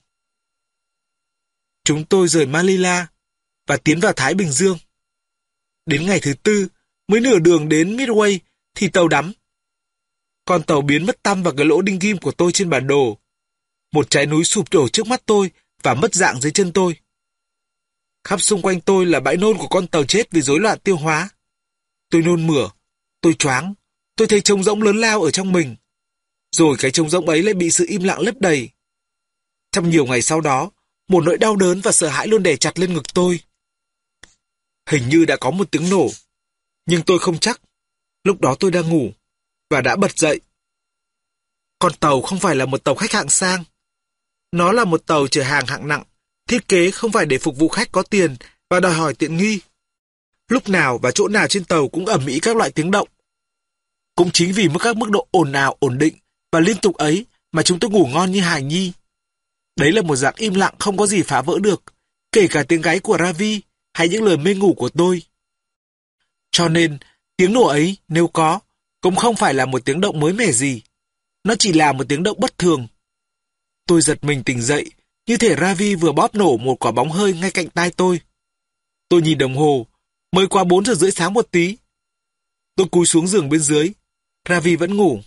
Chúng tôi rời Manila và tiến vào Thái Bình Dương. Đến ngày thứ 4, mới nửa đường đến Midway thì tàu đắm. Con tàu biến mất tăm vào cái lỗ đinh ghim của tôi trên bản đồ. Một trái núi sụp đổ trước mắt tôi và mất dạng dưới chân tôi. Khắp xung quanh tôi là bãi nôn của con tàu chết vì rối loạn tiêu hóa. Tôi nôn mửa, tôi choáng, tôi thấy trống rỗng lớn lao ở trong mình. Rồi cái trống rỗng ấy lại bị sự im lặng lấp đầy. Trong nhiều ngày sau đó, một nỗi đau đớn và sợ hãi luôn đè chặt lên ngực tôi. Hình như đã có một tiếng nổ, nhưng tôi không chắc. Lúc đó tôi đang ngủ và đã bật dậy. Con tàu không phải là một tàu khách hạng sang. Nó là một tàu chở hàng hạng nặng, thiết kế không phải để phục vụ khách có tiền và đòi hỏi tiện nghi. Lúc nào và chỗ nào trên tàu cũng ầm ĩ các loại tiếng động. Cũng chính vì các mức độ ồn ào ổn định và liên tục ấy mà chúng tôi ngủ ngon như hài nhi. Đấy là một dạng im lặng không có gì phá vỡ được, kể cả tiếng gáy của Ravi hay những lời mê ngủ của tôi. Cho nên, tiếng nổ ấy, nếu có, cũng không phải là một tiếng động mới mẻ gì. Nó chỉ là một tiếng động bất thường. Tôi giật mình tỉnh dậy, như thể Ravi vừa bóp nổ một quả bóng hơi ngay cạnh tai tôi. Tôi nhìn đồng hồ, mới qua 4 giờ rưỡi sáng một tí. Tôi cúi xuống giường bên dưới, Ravi vẫn ngủ.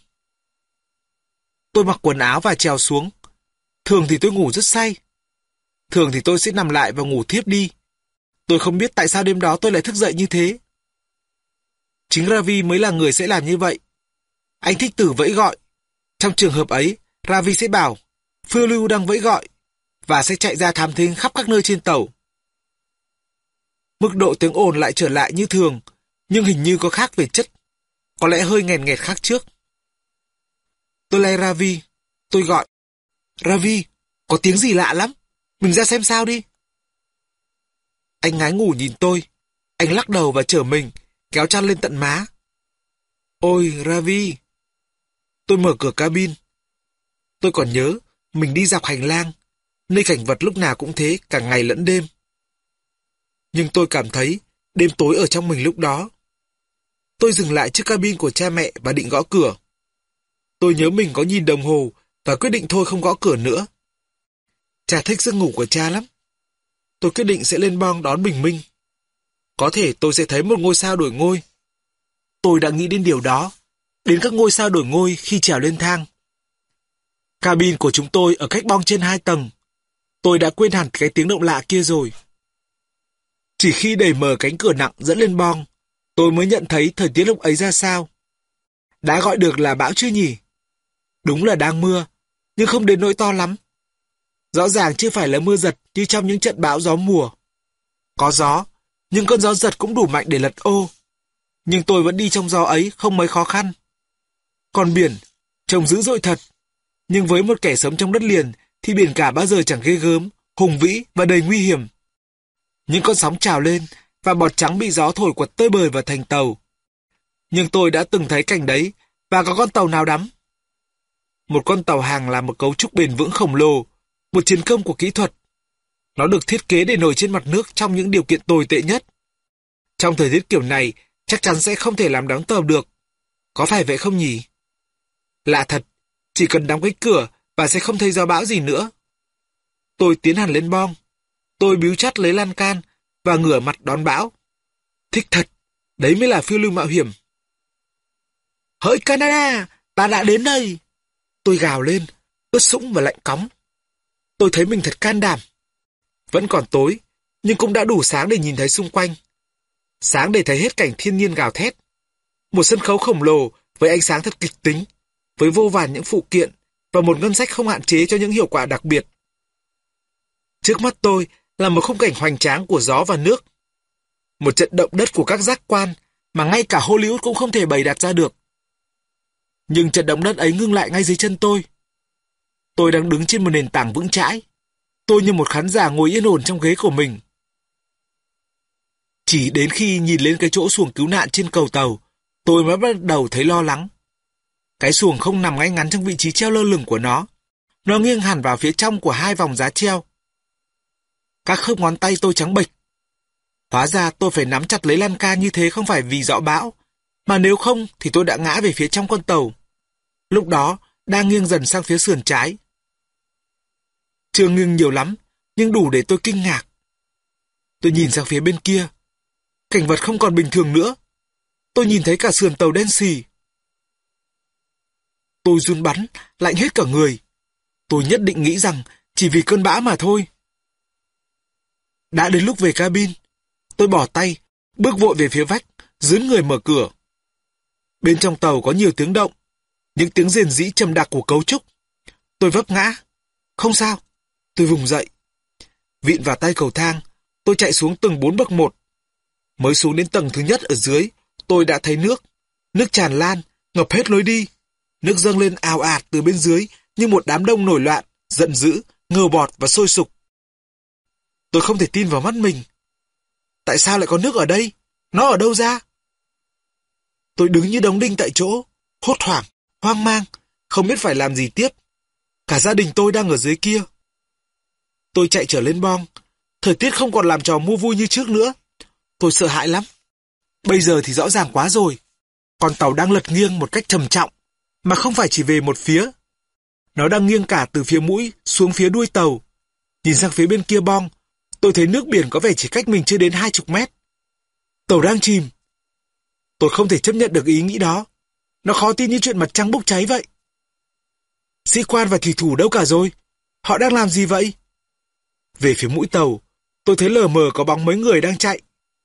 Tôi mặc quần áo và trèo xuống. Thường thì tôi ngủ rất say. Thường thì tôi sẽ nằm lại và ngủ thiếp đi. Tôi không biết tại sao đêm đó tôi lại thức dậy như thế. Chính Ravi mới là người sẽ làm như vậy. Anh thích từ vẫy gọi. Trong trường hợp ấy, Ravi sẽ bảo phiêu lưu đang vẫy gọi và sẽ chạy ra thám thính khắp các nơi trên tàu. Mức độ tiếng ồn lại trở lại như thường, nhưng hình như có khác về chất. Có lẽ hơi nghèn nghẹt khác trước. Tôi lay Ravi. Tôi gọi. Ravi, có tiếng gì lạ lắm. Mình ra xem sao đi. Anh ngái ngủ nhìn tôi. Anh lắc đầu và trở mình, kéo chăn lên tận má. Ôi, Ravi. Tôi mở cửa cabin. Tôi còn nhớ, mình đi dọc hành lang, nơi cảnh vật lúc nào cũng thế, cả ngày lẫn đêm. Nhưng tôi cảm thấy đêm tối ở trong mình lúc đó. Tôi dừng lại trước cabin của cha mẹ và định gõ cửa. Tôi nhớ mình có nhìn đồng hồ và quyết định thôi không gõ cửa nữa. Cha thích giấc ngủ của cha lắm. Tôi quyết định sẽ lên bong đón bình minh. Có thể tôi sẽ thấy một ngôi sao đổi ngôi. Tôi đã nghĩ đến điều đó, đến các ngôi sao đổi ngôi khi trèo lên thang. Cabin của chúng tôi ở cách bong trên 2 tầng. Tôi đã quên hẳn cái tiếng động lạ kia rồi. Chỉ khi đẩy mở cánh cửa nặng dẫn lên bong, tôi mới nhận thấy thời tiết lúc ấy ra sao. Đã gọi được là bão chưa nhỉ? Đúng là đang mưa, nhưng không đến nỗi to lắm. Rõ ràng chưa phải là mưa giật như trong những trận bão gió mùa. Có gió, nhưng cơn gió giật cũng đủ mạnh để lật ô. Nhưng tôi vẫn đi trong gió ấy không mấy khó khăn. Còn biển, trông dữ dội thật. Nhưng với một kẻ sống trong đất liền thì biển cả bao giờ chẳng ghê gớm, hùng vĩ và đầy nguy hiểm. Những con sóng trào lên và bọt trắng bị gió thổi quật tơi bời vào thành tàu. Nhưng tôi đã từng thấy cảnh đấy và có con tàu nào đắm. Một con tàu hàng là một cấu trúc bền vững khổng lồ, một chiến công của kỹ thuật. Nó được thiết kế để nổi trên mặt nước trong những điều kiện tồi tệ nhất. Trong thời tiết kiểu này, chắc chắn sẽ không thể làm đóng tàu được. Có phải vậy không nhỉ? Lạ thật, chỉ cần đóng cái cửa và sẽ không thấy gió bão gì nữa. Tôi tiến hẳn lên bong. Tôi bíu chặt lấy lan can và ngửa mặt đón bão. Thích thật, đấy mới là phiêu lưu mạo hiểm. Hỡi Canada, ta đã đến đây. Tôi gào lên, ướt sũng và lạnh cóng. Tôi thấy mình thật can đảm. Vẫn còn tối, nhưng cũng đã đủ sáng để nhìn thấy xung quanh. Sáng để thấy hết cảnh thiên nhiên gào thét. Một sân khấu khổng lồ với ánh sáng thật kịch tính, với vô vàn những phụ kiện và một ngân sách không hạn chế cho những hiệu quả đặc biệt. Trước mắt tôi là một khung cảnh hoành tráng của gió và nước. Một trận động đất của các giác quan mà ngay cả Hollywood cũng không thể bày đặt ra được. Nhưng trận động đất ấy ngưng lại ngay dưới chân tôi. Tôi đang đứng trên một nền tảng vững chãi. Tôi như một khán giả ngồi yên ổn trong ghế của mình. Chỉ đến khi nhìn lên cái chỗ xuồng cứu nạn trên cầu tàu, tôi mới bắt đầu thấy lo lắng. Cái xuồng không nằm ngay ngắn trong vị trí treo lơ lửng của nó. Nó nghiêng hẳn vào phía trong của hai vòng giá treo. Các khớp ngón tay tôi trắng bệch. Hóa ra tôi phải nắm chặt lấy lan can như thế không phải vì gió bão, mà nếu không thì tôi đã ngã về phía trong con tàu. Lúc đó, đang nghiêng dần sang phía sườn trái. Chưa nghiêng nhiều lắm, nhưng đủ để tôi kinh ngạc. Tôi nhìn sang phía bên kia. Cảnh vật không còn bình thường nữa. Tôi nhìn thấy cả sườn tàu đen xì. Tôi run bắn, lạnh hết cả người. Tôi nhất định nghĩ rằng chỉ vì cơn bão mà thôi. Đã đến lúc về cabin. Tôi bỏ tay, bước vội về phía vách, dướn người mở cửa. Bên trong tàu có nhiều tiếng động, những tiếng rền rĩ trầm đặc của cấu trúc. Tôi vấp ngã. Không sao. Tôi vùng dậy. Vịn vào tay cầu thang, tôi chạy xuống từng 4 bậc một. Mới xuống đến tầng thứ nhất ở dưới, tôi đã thấy nước. Nước tràn lan, ngập hết lối đi. Nước dâng lên ào ạt từ bên dưới như một đám đông nổi loạn, giận dữ, ngầu bọt và sôi sục. Tôi không thể tin vào mắt mình. Tại sao lại có nước ở đây? Nó ở đâu ra? Tôi đứng như đóng đinh tại chỗ, hốt hoảng, hoang mang, không biết phải làm gì tiếp. Cả gia đình tôi đang ở dưới kia. Tôi chạy trở lên bong. Thời tiết không còn làm trò mua vui như trước nữa. Tôi sợ hãi lắm. Bây giờ thì rõ ràng quá rồi. Con tàu đang lật nghiêng một cách trầm trọng, mà không phải chỉ về một phía. Nó đang nghiêng cả từ phía mũi xuống phía đuôi tàu. Nhìn sang phía bên kia bong, tôi thấy nước biển có vẻ chỉ cách mình chưa đến 20 mét. Tàu đang chìm. Tôi không thể chấp nhận được ý nghĩ đó. Nó khó tin như chuyện mặt trăng bốc cháy vậy. Sĩ quan và thủy thủ đâu cả rồi? Họ đang làm gì vậy? Về phía mũi tàu, tôi thấy lờ mờ có bóng mấy người đang chạy.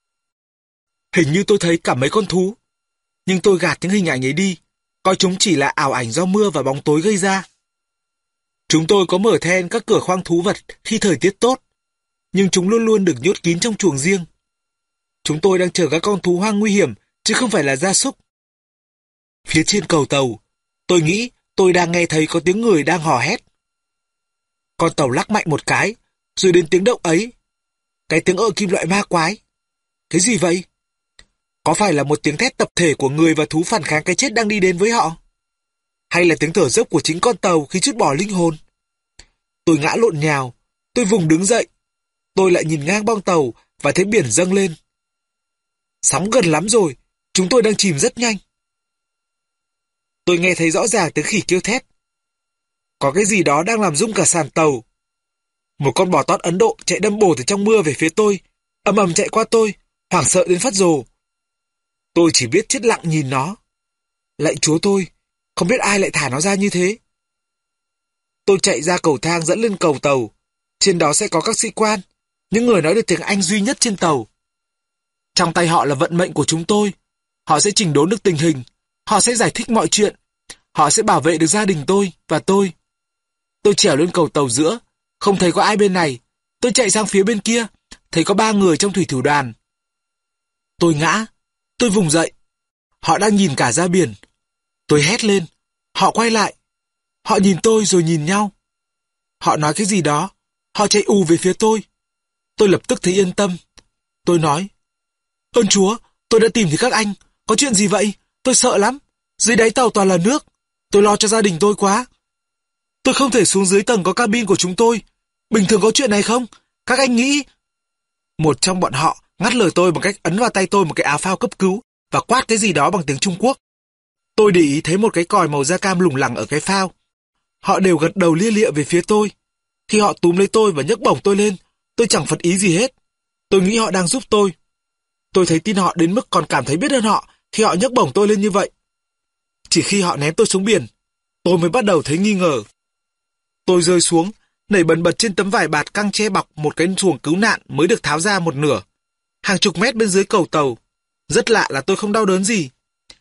Hình như tôi thấy cả mấy con thú. Nhưng tôi gạt những hình ảnh ấy đi, coi chúng chỉ là ảo ảnh do mưa và bóng tối gây ra. Chúng tôi có mở then các cửa khoang thú vật khi thời tiết tốt, nhưng chúng luôn luôn được nhốt kín trong chuồng riêng. Chúng tôi đang chờ các con thú hoang nguy hiểm, chứ không phải là gia súc. Phía trên cầu tàu, tôi nghĩ tôi đang nghe thấy có tiếng người đang hò hét. Con tàu lắc mạnh một cái, rồi đến tiếng động ấy. Cái tiếng kim loại ma quái. Cái gì vậy? Có phải là một tiếng thét tập thể của người và thú phản kháng cái chết đang đi đến với họ? Hay là tiếng thở dốc của chính con tàu khi trút bỏ linh hồn? Tôi ngã lộn nhào, tôi vùng đứng dậy. Tôi lại nhìn ngang bong tàu và thấy biển dâng lên. Sóng gần lắm rồi, chúng tôi đang chìm rất nhanh. Tôi nghe thấy rõ ràng tiếng khỉ kêu thét. Có cái gì đó đang làm rung cả sàn tàu. Một con bò tót Ấn Độ chạy đâm bổ từ trong mưa về phía tôi, ầm ầm chạy qua tôi, hoảng sợ đến phát rồ. Tôi chỉ biết chết lặng nhìn nó. Lạy Chúa tôi, không biết ai lại thả nó ra như thế. Tôi chạy ra cầu thang dẫn lên cầu tàu. Trên đó sẽ có các sĩ quan, những người nói được tiếng Anh duy nhất trên tàu. Trong tay họ là vận mệnh của chúng tôi. Họ sẽ chỉnh đốn được tình hình. Họ sẽ giải thích mọi chuyện. Họ sẽ bảo vệ được gia đình tôi và tôi. Tôi trèo lên cầu tàu giữa, không thấy có ai bên này. Tôi chạy sang phía bên kia, thấy có 3 người trong thủy thủ đoàn. Tôi ngã, tôi vùng dậy. Họ đang nhìn cả ra biển. Tôi hét lên, Họ quay lại. Họ nhìn tôi rồi nhìn nhau. Họ nói cái gì đó. Họ chạy ù về phía tôi. Tôi lập tức thấy yên tâm. Tôi nói, ơn Chúa, tôi đã tìm thấy các anh. Có chuyện gì vậy? Tôi sợ lắm. Dưới đáy tàu toàn là nước. Tôi lo cho gia đình tôi quá. Tôi không thể xuống dưới tầng có cabin của chúng tôi. Bình thường có chuyện này không? Các anh nghĩ... Một trong bọn họ ngắt lời tôi bằng cách ấn vào tay tôi một cái áo phao cấp cứu và quát cái gì đó bằng tiếng Trung Quốc. Tôi để ý thấy một cái còi màu da cam lủng lẳng ở cái phao. Họ đều gật đầu lia lịa về phía tôi. Khi họ túm lấy tôi và nhấc bổng tôi lên, tôi chẳng phật ý gì hết. Tôi nghĩ họ đang giúp tôi. Tôi thấy tin họ đến mức còn cảm thấy biết ơn họ khi họ nhấc bổng tôi lên như vậy. Chỉ khi họ ném tôi xuống biển, tôi mới bắt đầu thấy nghi ngờ. Tôi rơi xuống, nảy bần bật trên tấm vải bạt căng che bọc một cái xuồng cứu nạn mới được tháo ra một nửa. Hàng chục mét bên dưới cầu tàu. Rất lạ là tôi không đau đớn gì.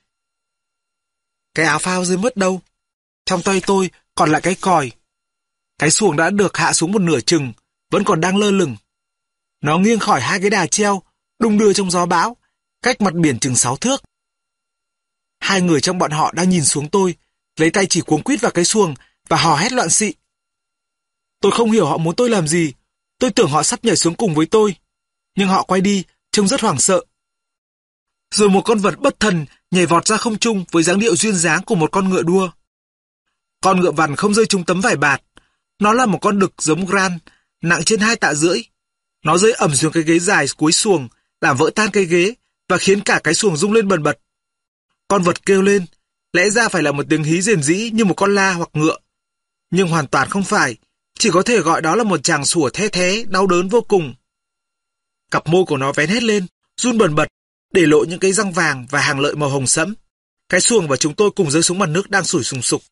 Cái áo phao rơi mất đâu. Trong tay tôi còn lại cái còi. Cái xuồng đã được hạ xuống một nửa chừng, vẫn còn đang lơ lửng. Nó nghiêng khỏi hai cái đà treo, đung đưa trong gió bão, cách mặt biển chừng 6 thước. Hai người trong bọn họ đang nhìn xuống tôi, lấy tay chỉ cuống quýt vào cái xuồng và hò hét loạn xị. Tôi không hiểu họ muốn tôi làm gì. Tôi tưởng họ sắp nhảy xuống cùng với tôi. Nhưng họ quay đi, trông rất hoảng sợ. Rồi một con vật bất thần nhảy vọt ra không trung với dáng điệu duyên dáng của một con ngựa đua. Con ngựa vằn không rơi trúng tấm vải bạt. Nó là một con đực giống Gran, nặng trên 2,5 tạ. Nó rơi ẩm xuống cái ghế dài cuối xuồng, làm vỡ tan cái ghế và khiến cả cái xuồng rung lên bần bật. Con vật kêu lên, lẽ ra phải là một tiếng hí rền rĩ như một con la hoặc ngựa. Nhưng hoàn toàn không phải, chỉ có thể gọi đó là một tràng sủa the thé, đau đớn vô cùng. Cặp môi của nó vén hết lên, run bần bật, để lộ những cái răng vàng và hàng lợi màu hồng sẫm. Cái xuồng và chúng tôi cùng rơi xuống mặt nước đang sủi sùng sục.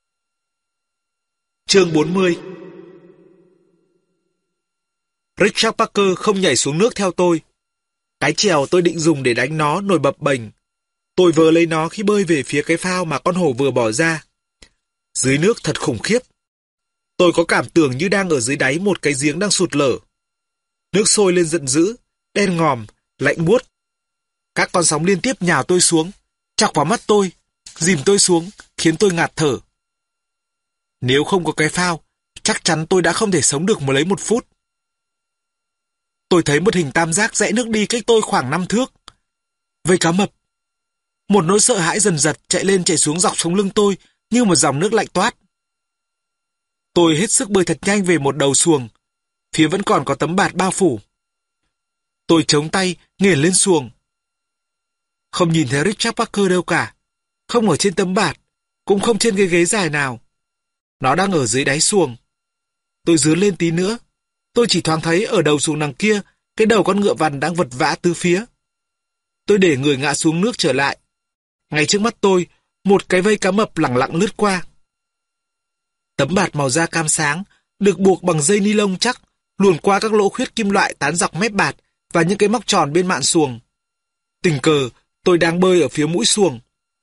Chương 40. Richard Parker không nhảy xuống nước theo tôi. Cái chèo tôi định dùng để đánh nó nổi bập bềnh. Tôi vờ lấy nó khi bơi về phía cái phao mà con hổ vừa bỏ ra. Dưới nước thật khủng khiếp. Tôi có cảm tưởng như đang ở dưới đáy một cái giếng đang sụt lở. Nước sôi lên giận dữ, đen ngòm, lạnh buốt. Các con sóng liên tiếp nhào tôi xuống, chọc vào mắt tôi, dìm tôi xuống, khiến tôi ngạt thở. Nếu không có cái phao, chắc chắn tôi đã không thể sống được lấy 1 phút. Tôi thấy một hình tam giác rẽ nước đi cách tôi khoảng 5 thước. Vây cá mập. Một nỗi sợ hãi dần dật chạy lên chạy xuống dọc sống lưng tôi như một dòng nước lạnh toát. Tôi hết sức bơi thật nhanh về một đầu xuồng. Phía vẫn còn có tấm bạt bao phủ. Tôi chống tay, nghiền lên xuồng. Không nhìn thấy Richard Parker đâu cả. Không ở trên tấm bạt, cũng không trên cái ghế dài nào. Nó đang ở dưới đáy xuồng. Tôi dướn lên tí nữa. Tôi chỉ thoáng thấy ở đầu xuồng đằng kia, cái đầu con ngựa vằn đang vật vã tứ phía. Tôi để người ngã xuống nước trở lại. Ngay trước mắt tôi, một cái vây cá mập lẳng lặng lướt qua. Tấm bạt màu da cam sáng, được buộc bằng dây ni lông chắc, luồn qua các lỗ khuyết kim loại tán dọc mép bạt và những cái móc tròn bên mạn xuồng. Tình cờ, tôi đang bơi ở phía mũi xuồng.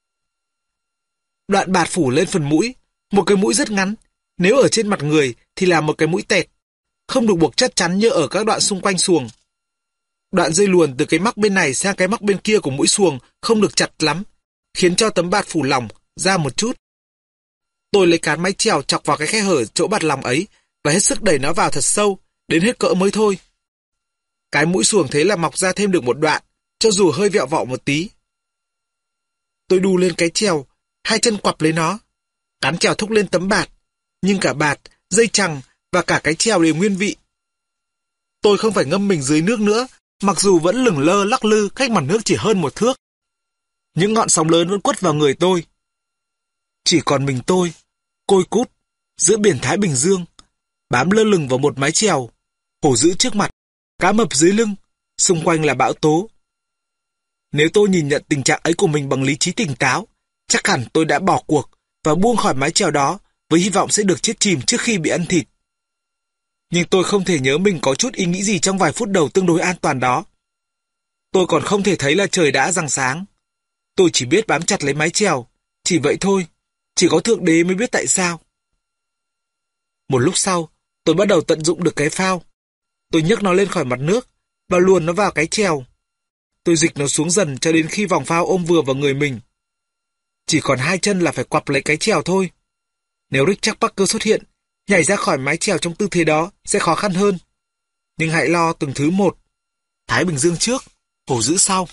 Đoạn bạt phủ lên phần mũi, một cái mũi rất ngắn. Nếu ở trên mặt người thì là một cái mũi tẹt, không được buộc chắc chắn như ở các đoạn xung quanh xuồng. Đoạn dây luồn từ cái móc bên này sang cái móc bên kia của mũi xuồng không được chặt lắm, khiến cho tấm bạt phủ lỏng ra một chút. Tôi lấy cán máy chèo chọc vào cái khe hở chỗ bạt lòng ấy và hết sức đẩy nó vào thật sâu, đến hết cỡ mới thôi. Cái mũi xuồng thế là mọc ra thêm được một đoạn, cho dù hơi vẹo vọ một tí. Tôi đu lên cái chèo, hai chân quặp lấy nó. Cán chèo thúc lên tấm bạt, nhưng cả bạt, dây chằng và cả cái chèo đều nguyên vị. Tôi không phải ngâm mình dưới nước nữa, mặc dù vẫn lửng lơ lắc lư cách mặt nước chỉ hơn 1 thước. Những ngọn sóng lớn vẫn quất vào người tôi. Chỉ còn mình tôi, côi cút, giữa biển Thái Bình Dương, bám lơ lửng vào một mái chèo, hổ dữ trước mặt, cá mập dưới lưng, xung quanh là bão tố. Nếu tôi nhìn nhận tình trạng ấy của mình bằng lý trí tỉnh táo, chắc hẳn tôi đã bỏ cuộc và buông khỏi mái chèo đó với hy vọng sẽ được chết chìm trước khi bị ăn thịt. Nhưng tôi không thể nhớ mình có chút ý nghĩ gì trong vài phút đầu tương đối an toàn đó. Tôi còn không thể thấy là trời đã giăng sáng. Tôi chỉ biết bám chặt lấy mái chèo, chỉ vậy thôi, chỉ có Thượng Đế mới biết tại sao. Một lúc sau, tôi bắt đầu tận dụng được cái phao. Tôi nhấc nó lên khỏi mặt nước và luồn nó vào cái chèo. Tôi dịch nó xuống dần cho đến khi vòng phao ôm vừa vào người mình. Chỉ còn 2 chân là phải quặp lấy cái chèo thôi. Nếu Richard Parker xuất hiện, nhảy ra khỏi mái chèo trong tư thế đó sẽ khó khăn hơn. Nhưng hãy lo từng thứ một. Thái Bình Dương trước, hổ dữ sau.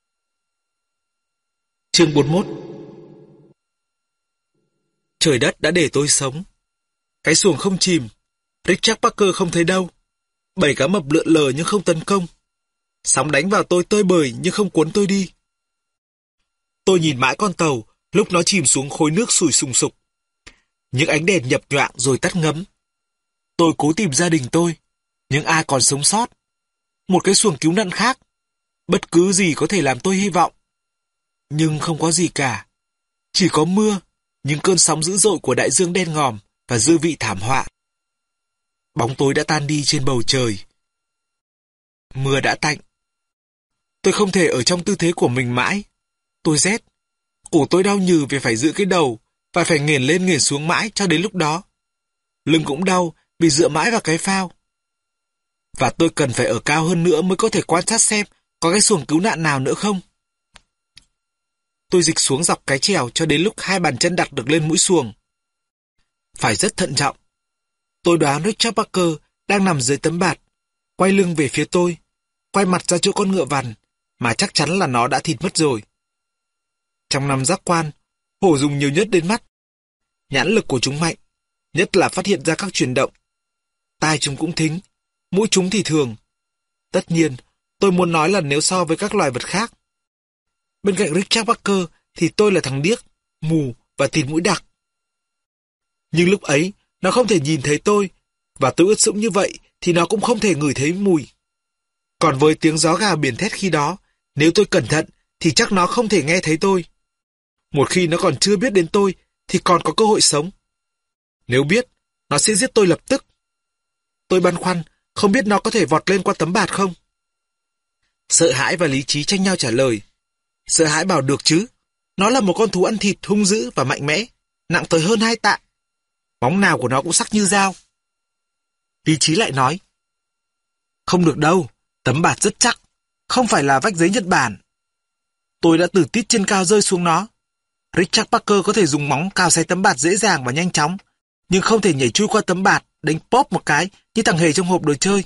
Chương 41. Trời đất đã để tôi sống. Cái xuồng không chìm. Richard Parker không thấy đâu. Bầy cá mập lượn lờ nhưng không tấn công. Sóng đánh vào tôi tơi bời nhưng không cuốn tôi đi. Tôi nhìn mãi con tàu, lúc nó chìm xuống khối nước sủi sùng sục. Những ánh đèn nhập nhoạng rồi tắt ngấm. Tôi cố tìm gia đình tôi, nhưng ai còn sống sót? Một cái xuồng cứu nạn khác. Bất cứ gì có thể làm tôi hy vọng. Nhưng không có gì cả. Chỉ có mưa, những cơn sóng dữ dội của đại dương đen ngòm và dư vị thảm họa. Bóng tối đã tan đi trên bầu trời. Mưa đã tạnh. Tôi không thể ở trong tư thế của mình mãi. Tôi rét. Cổ tôi đau nhừ vì phải giữ cái đầu và phải nghển lên nghển xuống mãi cho đến lúc đó. Lưng cũng đau vì dựa mãi vào cái phao. Và tôi cần phải ở cao hơn nữa mới có thể quan sát xem có cái xuồng cứu nạn nào nữa không. Tôi dịch xuống dọc cái chèo cho đến lúc 2 bàn chân đặt được lên mũi xuồng. Phải rất thận trọng. Tôi đoán Richard Parker đang nằm dưới tấm bạt, quay lưng về phía tôi, quay mặt ra chỗ con ngựa vằn, mà chắc chắn là nó đã thịt mất rồi. Trong năm giác quan, hổ dùng nhiều nhất đến mắt. Nhãn lực của chúng mạnh, nhất là phát hiện ra các chuyển động. Tai chúng cũng thính, mũi chúng thì thường. Tất nhiên, tôi muốn nói là nếu so với các loài vật khác. Bên cạnh Richard Parker thì tôi là thằng điếc, mù và thịt mũi đặc. Nhưng lúc ấy, nó không thể nhìn thấy tôi, và tôi ướt sũng như vậy thì nó cũng không thể ngửi thấy mùi. Còn với tiếng gió gào biển thét khi đó, nếu tôi cẩn thận thì chắc nó không thể nghe thấy tôi. Một khi nó còn chưa biết đến tôi thì còn có cơ hội sống. Nếu biết, nó sẽ giết tôi lập tức. Tôi băn khoăn, không biết nó có thể vọt lên qua tấm bạt không? Sợ hãi và lý trí tranh nhau trả lời. Sợ hãi bảo được chứ. Nó là một con thú ăn thịt hung dữ và mạnh mẽ, nặng tới hơn 2 tạ. Móng nào của nó cũng sắc như dao. Lý trí lại nói. Không được đâu, tấm bạt rất chắc. Không phải là vách giấy Nhật Bản. Tôi đã từ tít trên cao rơi xuống nó. Richard Parker có thể dùng móng cào xé tấm bạt dễ dàng và nhanh chóng, nhưng không thể nhảy chui qua tấm bạt, đánh pop một cái như thằng hề trong hộp đồ chơi.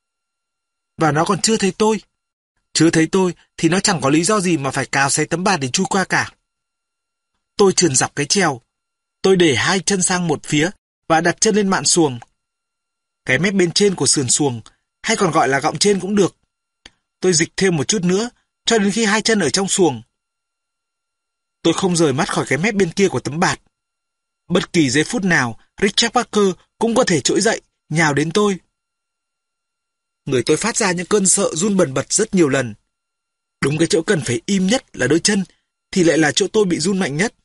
Và nó còn chưa thấy tôi. Chưa thấy tôi thì nó chẳng có lý do gì mà phải cào xé tấm bạt để chui qua cả. Tôi trườn dọc cái chèo. Tôi để 2 chân sang một phía và đặt chân lên mạn xuồng. Cái mép bên trên của sườn xuồng, hay còn gọi là gọng trên cũng được. Tôi dịch thêm một chút nữa cho đến khi 2 chân ở trong xuồng. Tôi không rời mắt khỏi cái mép bên kia của tấm bạt. Bất kỳ giây phút nào, Richard Parker cũng có thể trỗi dậy, nhào đến tôi. Người tôi phát ra những cơn sợ run bần bật rất nhiều lần. Đúng cái chỗ cần phải im nhất là đôi chân, thì lại là chỗ tôi bị run mạnh nhất.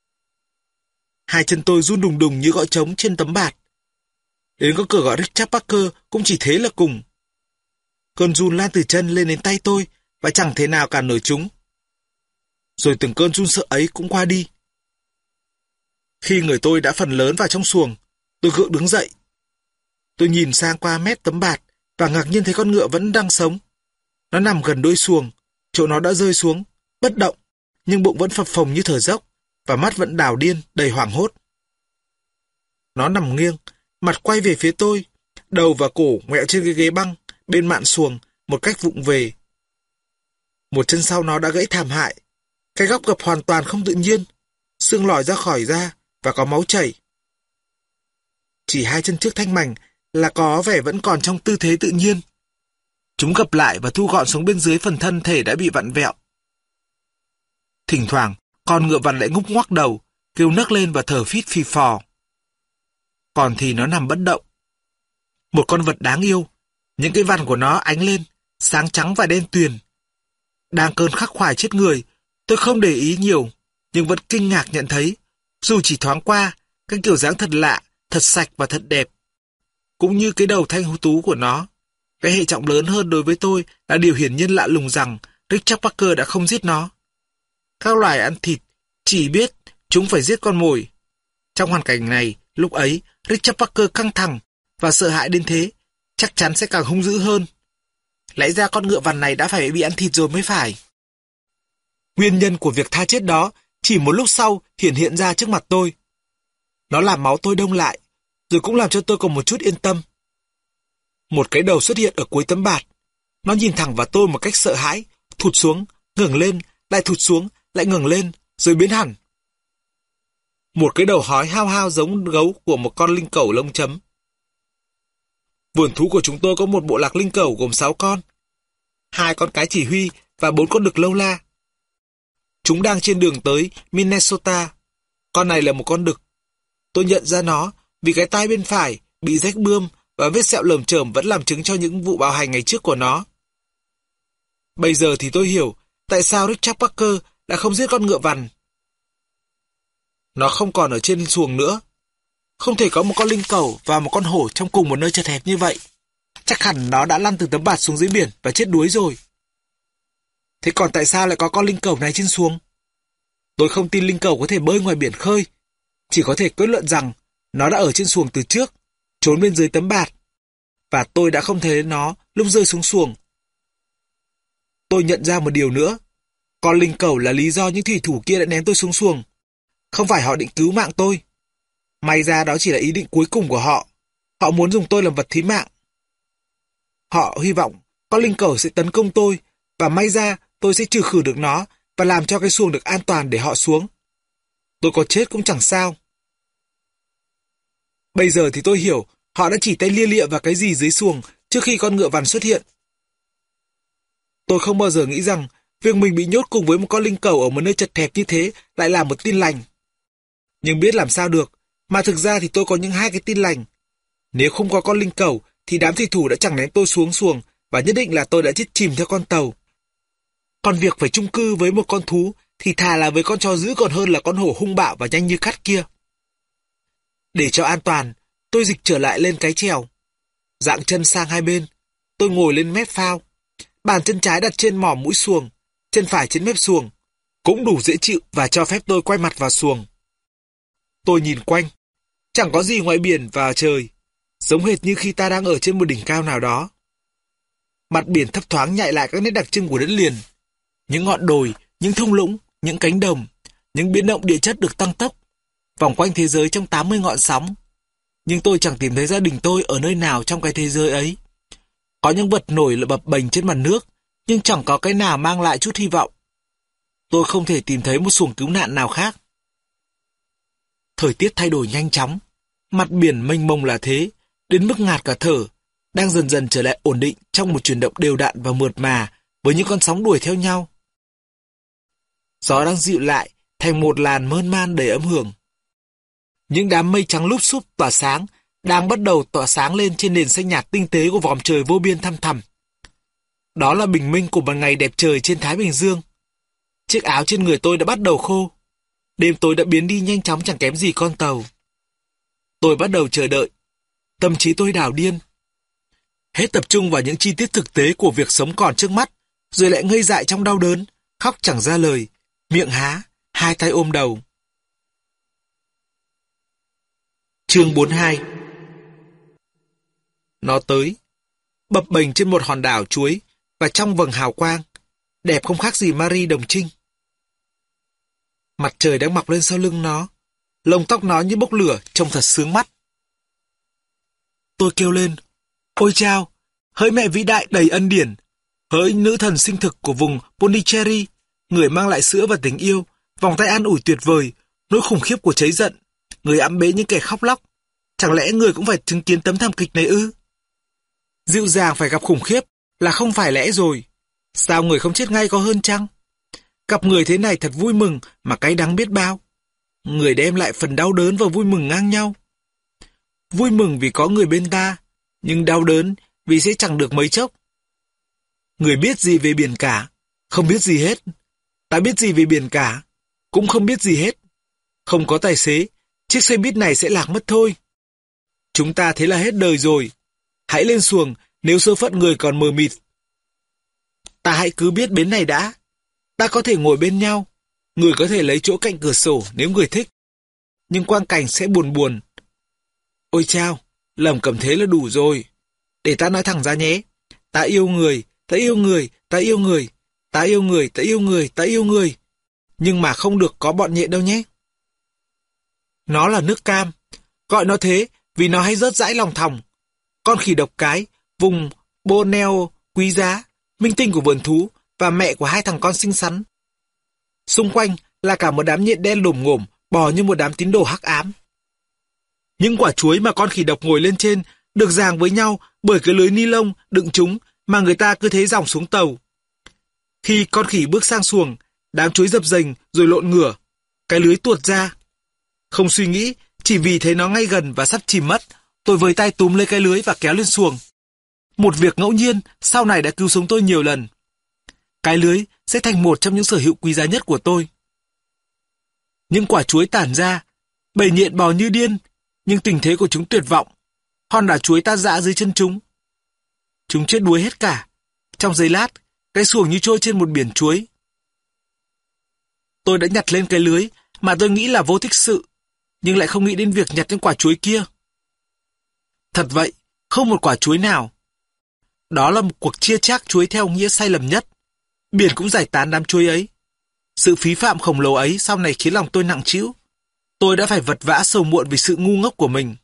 2 chân tôi run đùng đùng như gõ trống trên tấm bạt. Đến có cửa gọi Richard Parker cũng chỉ thế là cùng. Cơn run lan từ chân lên đến tay tôi và chẳng thể nào cản nổi chúng. Rồi từng cơn run sợ ấy cũng qua đi. Khi người tôi đã phần lớn vào trong xuồng, tôi gượng đứng dậy. Tôi nhìn sang qua mép tấm bạt và ngạc nhiên thấy con ngựa vẫn đang sống. Nó nằm gần đuôi xuồng, chỗ nó đã rơi xuống, bất động, nhưng bụng vẫn phập phồng như thở dốc và mắt vẫn đảo điên, đầy hoảng hốt. Nó nằm nghiêng, mặt quay về phía tôi, đầu và cổ ngoẹo trên cái ghế băng bên mạn xuồng một cách vụng về. Một chân sau nó đã gãy thảm hại, cái góc gập hoàn toàn không tự nhiên, xương lòi ra khỏi da và có máu chảy. Chỉ 2 chân trước thanh mảnh là có vẻ vẫn còn trong tư thế tự nhiên. Chúng gập lại và thu gọn xuống bên dưới phần thân thể đã bị vặn vẹo. Thỉnh thoảng, con ngựa vằn lại ngúc ngoắc đầu, kêu nấc lên và thở phít phì phò. Còn thì nó nằm bất động. Một con vật đáng yêu, những cái vằn của nó ánh lên, sáng trắng và đen tuyền. Đang cơn khắc khoải chết người, tôi không để ý nhiều, nhưng vẫn kinh ngạc nhận thấy, dù chỉ thoáng qua, cái kiểu dáng thật lạ, thật sạch và thật đẹp. Cũng như cái đầu thanh tú của nó. Cái hệ trọng lớn hơn đối với tôi là điều hiển nhiên lạ lùng rằng Richard Parker đã không giết nó. Các loài ăn thịt chỉ biết chúng phải giết con mồi. Trong hoàn cảnh này, lúc ấy, Richard Parker căng thẳng và sợ hãi đến thế, chắc chắn sẽ càng hung dữ hơn. Lẽ ra con ngựa vằn này đã phải bị ăn thịt rồi mới phải. Nguyên nhân của việc tha chết đó chỉ một lúc sau hiện ra trước mặt tôi. Nó làm máu tôi đông lại, rồi cũng làm cho tôi còn một chút yên tâm. Một cái đầu xuất hiện ở cuối tấm bạt. Nó nhìn thẳng vào tôi một cách sợ hãi, thụt xuống, ngẩng lên, lại thụt xuống, lại ngẩng lên, rồi biến hẳn. Một cái đầu hói hao hao giống gấu của một con linh cẩu lông chấm. Vườn thú của chúng tôi có một bộ lạc linh cẩu gồm 6 con. 2 con cái chỉ huy và 4 con đực lâu la. Chúng đang trên đường tới Minnesota. Con này là một con đực. Tôi nhận ra nó vì cái tai bên phải bị rách bươm và vết sẹo lởm chởm vẫn làm chứng cho những vụ bạo hành ngày trước của nó. Bây giờ thì tôi hiểu tại sao Richard Parker đã không giết con ngựa vằn. Nó không còn ở trên xuồng nữa. Không thể có một con linh cẩu và một con hổ trong cùng một nơi chật hẹp như vậy. Chắc hẳn nó đã lăn từ tấm bạt xuống dưới biển và chết đuối rồi. Thế còn tại sao lại có con linh cẩu này trên xuồng? Tôi không tin linh cẩu có thể bơi ngoài biển khơi. Chỉ có thể kết luận rằng nó đã ở trên xuồng từ trước, trốn bên dưới tấm bạt. Và tôi đã không thấy nó lúc rơi xuống xuồng. Tôi nhận ra một điều nữa. Con linh cẩu là lý do những thủy thủ kia đã ném tôi xuống xuồng. Không phải họ định cứu mạng tôi. May ra đó chỉ là ý định cuối cùng của họ. Họ muốn dùng tôi làm vật thí mạng. Họ hy vọng con linh cẩu sẽ tấn công tôi, và may ra tôi sẽ trừ khử được nó và làm cho cái xuồng được an toàn để họ xuống. Tôi có chết cũng chẳng sao. Bây giờ thì tôi hiểu họ đã chỉ tay lia lịa vào cái gì dưới xuồng trước khi con ngựa vằn xuất hiện. Tôi không bao giờ nghĩ rằng việc mình bị nhốt cùng với một con linh cẩu ở một nơi chật hẹp như thế lại là một tin lành. Nhưng biết làm sao được, mà thực ra thì tôi có những 2 cái tin lành. Nếu không có con linh cẩu thì đám thủy thủ đã chẳng ném tôi xuống xuồng và nhất định là tôi đã chết chìm theo con tàu. Còn việc phải chung cư với một con thú thì thà là với con chó dữ còn hơn là con hổ hung bạo và nhanh như cắt kia. Để cho an toàn, tôi dịch trở lại lên cái chèo. Dạng chân sang hai bên, tôi ngồi lên mép phao. Bàn chân trái đặt trên mỏm mũi xuồng, chân phải trên mép xuồng, cũng đủ dễ chịu và cho phép tôi quay mặt vào xuồng. Tôi nhìn quanh, chẳng có gì ngoài biển và trời, giống hệt như khi ta đang ở trên một đỉnh cao nào đó. Mặt biển thấp thoáng nhại lại các nét đặc trưng của đất liền. Những ngọn đồi, những thung lũng, những cánh đồng, những biến động địa chất được tăng tốc, vòng quanh thế giới trong 80 ngọn sóng. Nhưng tôi chẳng tìm thấy gia đình tôi ở nơi nào trong cái thế giới ấy. Có những vật nổi bập bềnh trên mặt nước, nhưng chẳng có cái nào mang lại chút hy vọng. Tôi không thể tìm thấy một xuồng cứu nạn nào khác. Thời tiết thay đổi nhanh chóng, mặt biển mênh mông là thế, đến mức ngạt cả thở, đang dần dần trở lại ổn định trong một chuyển động đều đặn và mượt mà với những con sóng đuổi theo nhau. Gió đang dịu lại thành một làn mơn man đầy âm hưởng. Những đám mây trắng lúp xúp tỏa sáng đang bắt đầu tỏa sáng lên trên nền xanh nhạt tinh tế của vòm trời vô biên thăm thẳm. Đó là bình minh của một ngày đẹp trời trên Thái Bình Dương. Chiếc áo trên người tôi đã bắt đầu khô. Đêm tối đã biến đi nhanh chóng chẳng kém gì con tàu. Tôi bắt đầu chờ đợi. Tâm trí tôi đảo điên. Hết tập trung vào những chi tiết thực tế của việc sống còn trước mắt, rồi lại ngây dại trong đau đớn, khóc chẳng ra lời, miệng há, 2 tay ôm đầu. Chương 42. Nó tới, bập bềnh trên một hòn đảo chuối và trong vầng hào quang, đẹp không khác gì Marie Đồng Trinh. Mặt trời đang mọc lên sau lưng nó, lông tóc nó như bốc lửa, trông thật sướng mắt. Tôi kêu lên, ôi chao, hỡi mẹ vĩ đại đầy ân điển, hỡi nữ thần sinh thực của vùng Pondicherry, người mang lại sữa và tình yêu, vòng tay an ủi tuyệt vời, nỗi khủng khiếp của cháy giận, người ẵm bế những kẻ khóc lóc. Chẳng lẽ người cũng phải chứng kiến tấm thảm kịch này ư? Dịu dàng phải gặp khủng khiếp là không phải lẽ rồi. Sao người không chết ngay có hơn chăng? Gặp người thế này thật vui mừng mà cay đắng biết bao. Người đem lại phần đau đớn và vui mừng ngang nhau. Vui mừng vì có người bên ta, nhưng đau đớn vì sẽ chẳng được mấy chốc. Người biết gì về biển cả? Không biết gì hết. Ta biết gì về biển cả? Cũng không biết gì hết. Không có tài xế, chiếc xe buýt này sẽ lạc mất thôi. Chúng ta thế là hết đời rồi. Hãy lên xuồng nếu số phận người còn mờ mịt. Ta hãy cứ biết bến này đã. Ta có thể ngồi bên nhau. Người có thể lấy chỗ cạnh cửa sổ nếu người thích. Nhưng quang cảnh sẽ buồn buồn. Ôi chao, lầm cầm thế là đủ rồi. Để ta nói thẳng ra nhé. Ta yêu người, ta yêu người, ta yêu người, ta yêu người, ta yêu người, ta yêu người. nhưng mà không được có bọn nhện đâu nhé. Nó là nước cam. Gọi nó thế vì nó hay rớt rãi lòng thòng. Con khỉ độc cái, vùng Borneo quý giá, minh tinh của vườn thú và mẹ của hai thằng con xinh xắn. Xung quanh là cả một đám nhện đen lồm ngổm, bò như một đám tín đồ hắc ám. Những quả chuối mà con khỉ độc ngồi lên trên được dàng với nhau bởi cái lưới ni lông đựng chúng mà người ta cứ thế dòng xuống tàu. Khi con khỉ bước sang xuồng, đám chuối dập dềnh rồi lộn ngửa, cái lưới tuột ra. Không suy nghĩ, chỉ vì thấy nó ngay gần và sắp chìm mất, tôi với tay túm lấy cái lưới và kéo lên xuồng. Một việc ngẫu nhiên sau này đã cứu sống tôi nhiều lần. Cái lưới sẽ thành một trong những sở hữu quý giá nhất của tôi. Những quả chuối tản ra, bầy nhện bò như điên, nhưng tình thế của chúng tuyệt vọng. Hòn đá chuối tan rã dưới chân chúng. Chúng chết đuối hết cả. Trong giây lát, cái xuồng như trôi trên một biển chuối. Tôi đã nhặt lên cái lưới mà tôi nghĩ là vô tích sự, nhưng lại không nghĩ đến việc nhặt những quả chuối kia. Thật vậy, không một quả chuối nào. Đó là một cuộc chia chác chuối theo nghĩa sai lầm nhất. Biển cũng giải tán đám chuối ấy. Sự phí phạm khổng lồ ấy sau này khiến lòng tôi nặng trĩu. Tôi đã phải vật vã sầu muộn vì sự ngu ngốc của mình.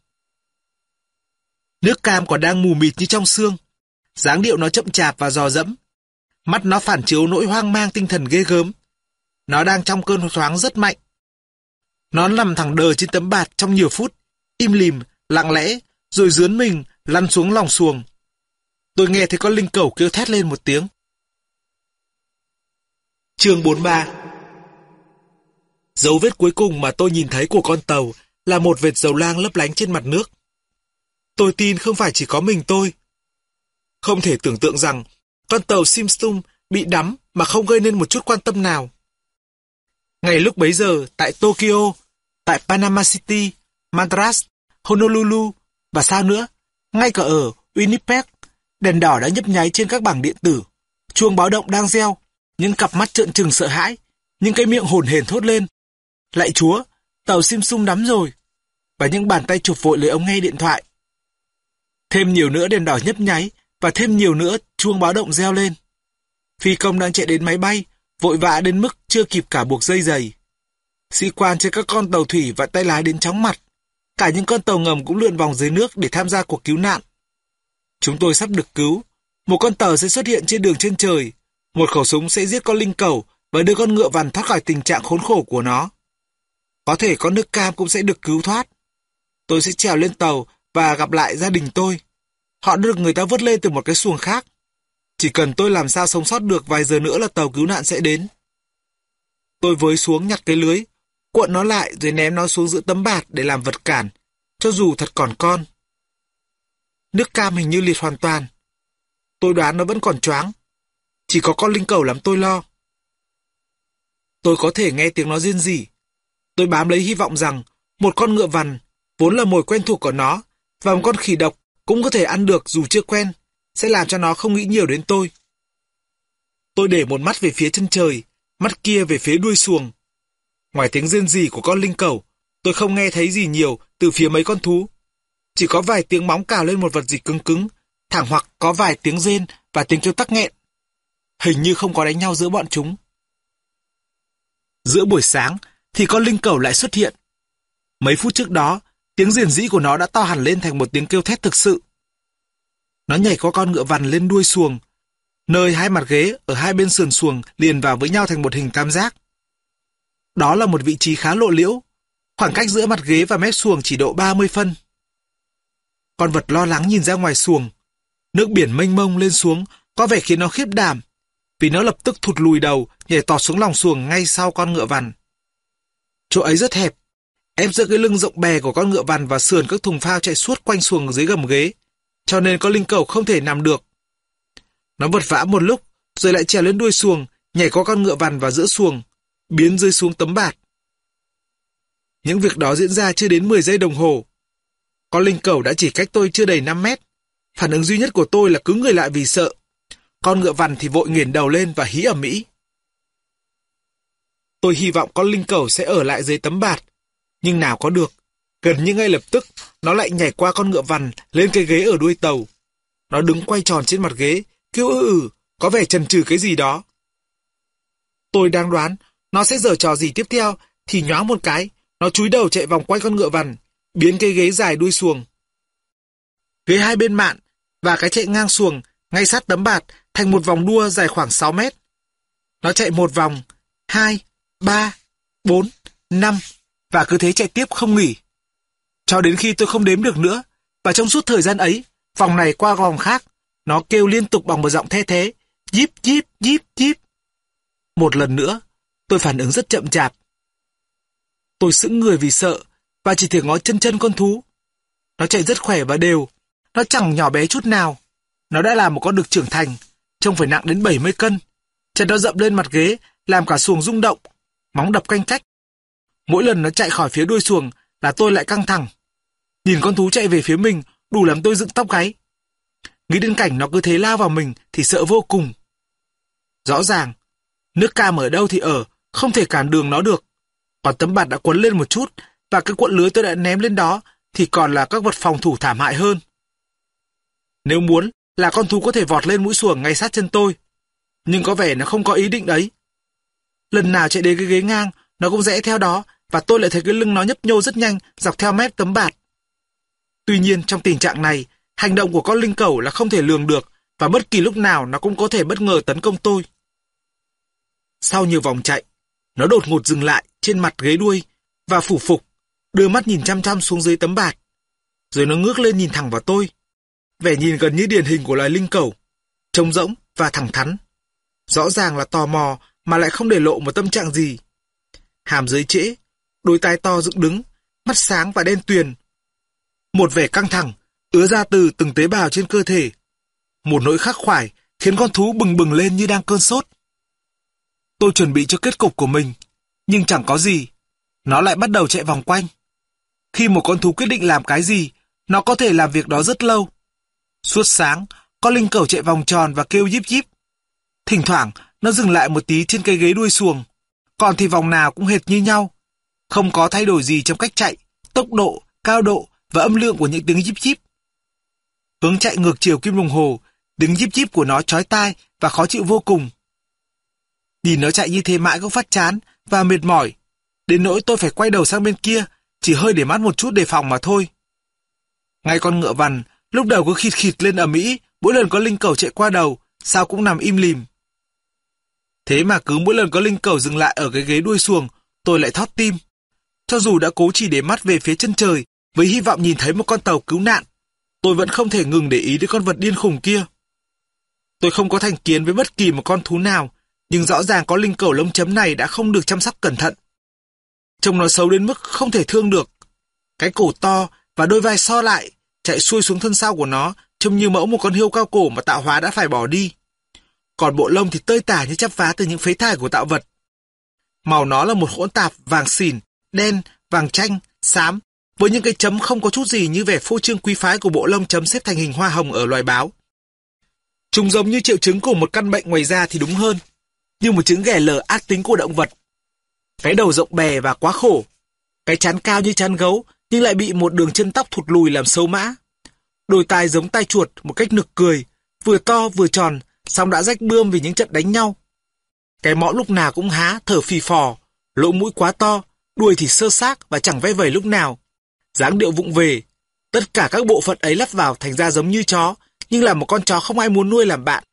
Nước cam còn đang mù mịt như trong xương. Dáng điệu nó chậm chạp và dò dẫm. Mắt nó phản chiếu nỗi hoang mang tinh thần ghê gớm. Nó đang trong cơn thoáng rất mạnh. Nó nằm thẳng đờ trên tấm bạt trong nhiều phút, im lìm, lặng lẽ, rồi dướn mình lăn xuống lòng xuồng. Tôi nghe thấy con linh cẩu kêu thét lên một tiếng. Chương 43. Dấu vết cuối cùng mà tôi nhìn thấy của con tàu là một vệt dầu loang lấp lánh trên mặt nước. Tôi tin không phải chỉ có mình tôi. Không thể tưởng tượng rằng con tàu Simstung bị đắm mà không gây nên một chút quan tâm nào. Ngay lúc bấy giờ, tại Tokyo, tại Panama City, Madras, Honolulu và sao nữa, ngay cả ở Winnipeg, đèn đỏ đã nhấp nháy trên các bảng điện tử, chuông báo động đang reo, những cặp mắt trợn trừng sợ hãi, những cái miệng hổn hển thốt lên. Lạy Chúa, tàu Simstung đắm rồi, và những bàn tay chụp vội lấy ống nghe điện thoại. Thêm nhiều nữa đèn đỏ nhấp nháy, và thêm nhiều nữa chuông báo động reo lên. Phi công đang chạy đến máy bay, vội vã đến mức chưa kịp cả buộc dây giày. Sĩ quan trên các con tàu thủy và tay lái đến chóng mặt. Cả những con tàu ngầm cũng lượn vòng dưới nước để tham gia cuộc cứu nạn. Chúng tôi sắp được cứu. Một con tàu sẽ xuất hiện trên đường trên trời. Một khẩu súng sẽ giết con linh cẩu và đưa con ngựa vằn thoát khỏi tình trạng khốn khổ của nó. Có thể con nước cam cũng sẽ được cứu thoát. Tôi sẽ trèo lên tàu và gặp lại gia đình tôi. Họ được người ta vớt lên từ một cái xuồng khác. Chỉ cần tôi làm sao sống sót được vài giờ nữa là tàu cứu nạn sẽ đến. Tôi với xuống nhặt cái lưới, cuộn nó lại rồi ném nó xuống giữa tấm bạt để làm vật cản, cho dù thật còn con. Nước cam hình như liệt hoàn toàn. Tôi đoán nó vẫn còn choáng. Chỉ có con linh cẩu làm tôi lo. Tôi có thể nghe tiếng nó rên rỉ. Tôi bám lấy hy vọng rằng một con ngựa vằn, vốn là mồi quen thuộc của nó, và một con khỉ độc cũng có thể ăn được dù chưa quen, sẽ làm cho nó không nghĩ nhiều đến tôi. Tôi để một mắt về phía chân trời, mắt kia về phía đuôi xuồng. Ngoài tiếng rên rỉ của con linh cẩu, tôi không nghe thấy gì nhiều từ phía mấy con thú. Chỉ có vài tiếng móng cào lên một vật gì cứng cứng, thẳng hoặc có vài tiếng rên và tiếng kêu tắc nghẹn. Hình như không có đánh nhau giữa bọn chúng. Giữa buổi sáng thì con linh cẩu lại xuất hiện. Mấy phút trước đó, tiếng rền rĩ của nó đã to hẳn lên thành một tiếng kêu thét thực sự. Nó nhảy qua con ngựa vằn lên đuôi xuồng, nơi hai mặt ghế ở hai bên sườn xuồng liền vào với nhau thành một hình tam giác. Đó là một vị trí khá lộ liễu, khoảng cách giữa mặt ghế và mép xuồng chỉ độ 30 phân. Con vật lo lắng nhìn ra ngoài xuồng. Nước biển mênh mông lên xuống có vẻ khiến nó khiếp đảm, vì nó lập tức thụt lùi đầu, nhảy tọt xuống lòng xuồng ngay sau con ngựa vằn. Chỗ ấy rất hẹp, ép giữa cái lưng rộng bè của con ngựa vằn và sườn các thùng phao chạy suốt quanh xuồng dưới gầm ghế, cho nên con linh cẩu không thể nằm được. Nó vật vã một lúc, rồi lại trèo lên đuôi xuồng, nhảy qua con ngựa vằn vào giữa xuồng, biến rơi xuống tấm bạt. Những việc đó diễn ra chưa đến 10 giây đồng hồ. Con linh cẩu đã chỉ cách tôi chưa đầy 5 mét. Phản ứng duy nhất của tôi là cứng người lại vì sợ. Con ngựa vằn thì vội nghiền đầu lên và hí ầm ĩ. Tôi hy vọng con linh cẩu sẽ ở lại dưới tấm bạt, nhưng nào có được. Gần như ngay lập tức, nó lại nhảy qua con ngựa vằn lên cái ghế ở đuôi tàu. Nó đứng quay tròn trên mặt ghế, kêu có vẻ chần chừ cái gì đó. Tôi đang đoán nó sẽ giở trò gì tiếp theo, thì nhoáng một cái, nó chúi đầu chạy vòng quanh con ngựa vằn, biến cái ghế dài đuôi xuồng. Ghế hai bên mạn và cái chạy ngang xuồng ngay sát tấm bạt thành một vòng đua dài khoảng 6 mét. Nó chạy 1 vòng, 2, 3, 4, 5 và cứ thế chạy tiếp không nghỉ. Cho đến khi tôi không đếm được nữa, và trong suốt thời gian ấy, vòng này qua vòng khác, nó kêu liên tục bằng một giọng the thế, díp díp díp díp. Một lần nữa, tôi phản ứng rất chậm chạp. Tôi sững người vì sợ và chỉ thể ngó chân chân con thú. Nó chạy rất khỏe và đều, nó chẳng nhỏ bé chút nào. Nó đã là một con đực trưởng thành, trông phải nặng đến 70 cân. Chân nó dậm lên mặt ghế, làm cả xuồng rung động, móng đập canh cách. Mỗi lần nó chạy khỏi phía đuôi xuồng là tôi lại căng thẳng. Nhìn con thú chạy về phía mình đủ làm tôi dựng tóc gáy. Nghĩ đến cảnh nó cứ thế lao vào mình thì sợ vô cùng. Rõ ràng, nước cam ở đâu thì ở, không thể cản đường nó được. Còn tấm bạt đã quấn lên một chút, và cái cuộn lưới tôi đã ném lên đó thì còn là các vật phòng thủ thảm hại hơn. Nếu muốn là con thú có thể vọt lên mũi xuồng ngay sát chân tôi, nhưng có vẻ nó không có ý định đấy. Lần nào chạy đến cái ghế ngang, nó cũng rẽ theo đó, và tôi lại thấy cái lưng nó nhấp nhô rất nhanh dọc theo mép tấm bạt. Tuy nhiên trong tình trạng này, hành động của con linh cẩu là không thể lường được, và bất kỳ lúc nào nó cũng có thể bất ngờ tấn công tôi. Sau nhiều vòng chạy, nó đột ngột dừng lại trên mặt ghế đuôi và phủ phục, đưa mắt nhìn chăm chăm xuống dưới tấm bạt. Rồi nó ngước lên nhìn thẳng vào tôi. Vẻ nhìn gần như điển hình của loài linh cẩu, trống rỗng và thẳng thắn. Rõ ràng là tò mò mà lại không để lộ một tâm trạng gì. Hàm dưới trễ, đôi tai to dựng đứng, mắt sáng và đen tuyền. Một vẻ căng thẳng ứa ra từ từng tế bào trên cơ thể. Một nỗi khắc khoải khiến con thú bừng bừng lên như đang cơn sốt. Tôi chuẩn bị cho kết cục của mình, nhưng chẳng có gì. Nó lại bắt đầu chạy vòng quanh. Khi một con thú quyết định làm cái gì, nó có thể làm việc đó rất lâu. Suốt sáng, con linh cẩu chạy vòng tròn và kêu díp díp. Thỉnh thoảng, nó dừng lại một tí trên cái ghế đuôi xuồng. Còn thì vòng nào cũng hệt như nhau. Không có thay đổi gì trong cách chạy, tốc độ, cao độ và âm lượng của những tiếng díp díp. Hướng chạy ngược chiều kim đồng hồ, tiếng díp díp của nó chói tai và khó chịu vô cùng. Nhìn nó chạy như thế mãi cũng phát chán và mệt mỏi. Đến nỗi tôi phải quay đầu sang bên kia, chỉ hơi để mắt một chút đề phòng mà thôi. Ngay con ngựa vằn, lúc đầu cứ khịt khịt lên ầm ĩ, mỗi lần có linh cẩu chạy qua đầu, sao cũng nằm im lìm. Thế mà cứ mỗi lần có linh cẩu dừng lại ở cái ghế đuôi xuồng, tôi lại thót tim. Cho dù đã cố chỉ để mắt về phía chân trời, với hy vọng nhìn thấy một con tàu cứu nạn, tôi vẫn không thể ngừng để ý đến con vật điên khùng kia. Tôi không có thành kiến với bất kỳ một con thú nào, nhưng rõ ràng có linh cẩu lông chấm này đã không được chăm sóc cẩn thận. Trông nó xấu đến mức không thể thương được. Cái cổ to và đôi vai so lại, chạy xuôi xuống thân sau của nó, trông như mẫu một con hươu cao cổ mà tạo hóa đã phải bỏ đi. Còn bộ lông thì tơi tả như chắp vá từ những phế thải của tạo vật. Màu nó là một hỗn tạp vàng xỉn, đen, vàng chanh, xám, với những cái chấm không có chút gì như vẻ phô trương quý phái của bộ lông chấm xếp thành hình hoa hồng ở loài báo. Chúng giống như triệu chứng của một căn bệnh ngoài da thì đúng hơn, như một chứng ghẻ lở ác tính của động vật. Cái đầu rộng bè và quá khổ, cái trán cao như trán gấu nhưng lại bị một đường chân tóc thụt lùi làm xấu mã. Đôi tai giống tai chuột một cách nực cười, vừa to vừa tròn, song đã rách bươm vì những trận đánh nhau. Cái mõm lúc nào cũng há, thở phì phò, lỗ mũi quá to, đuôi thì sơ xác và chẳng ve vẩy lúc nào. Dáng điệu vụng về, tất cả các bộ phận ấy lắp vào thành ra giống như chó, nhưng là một con chó không ai muốn nuôi làm bạn.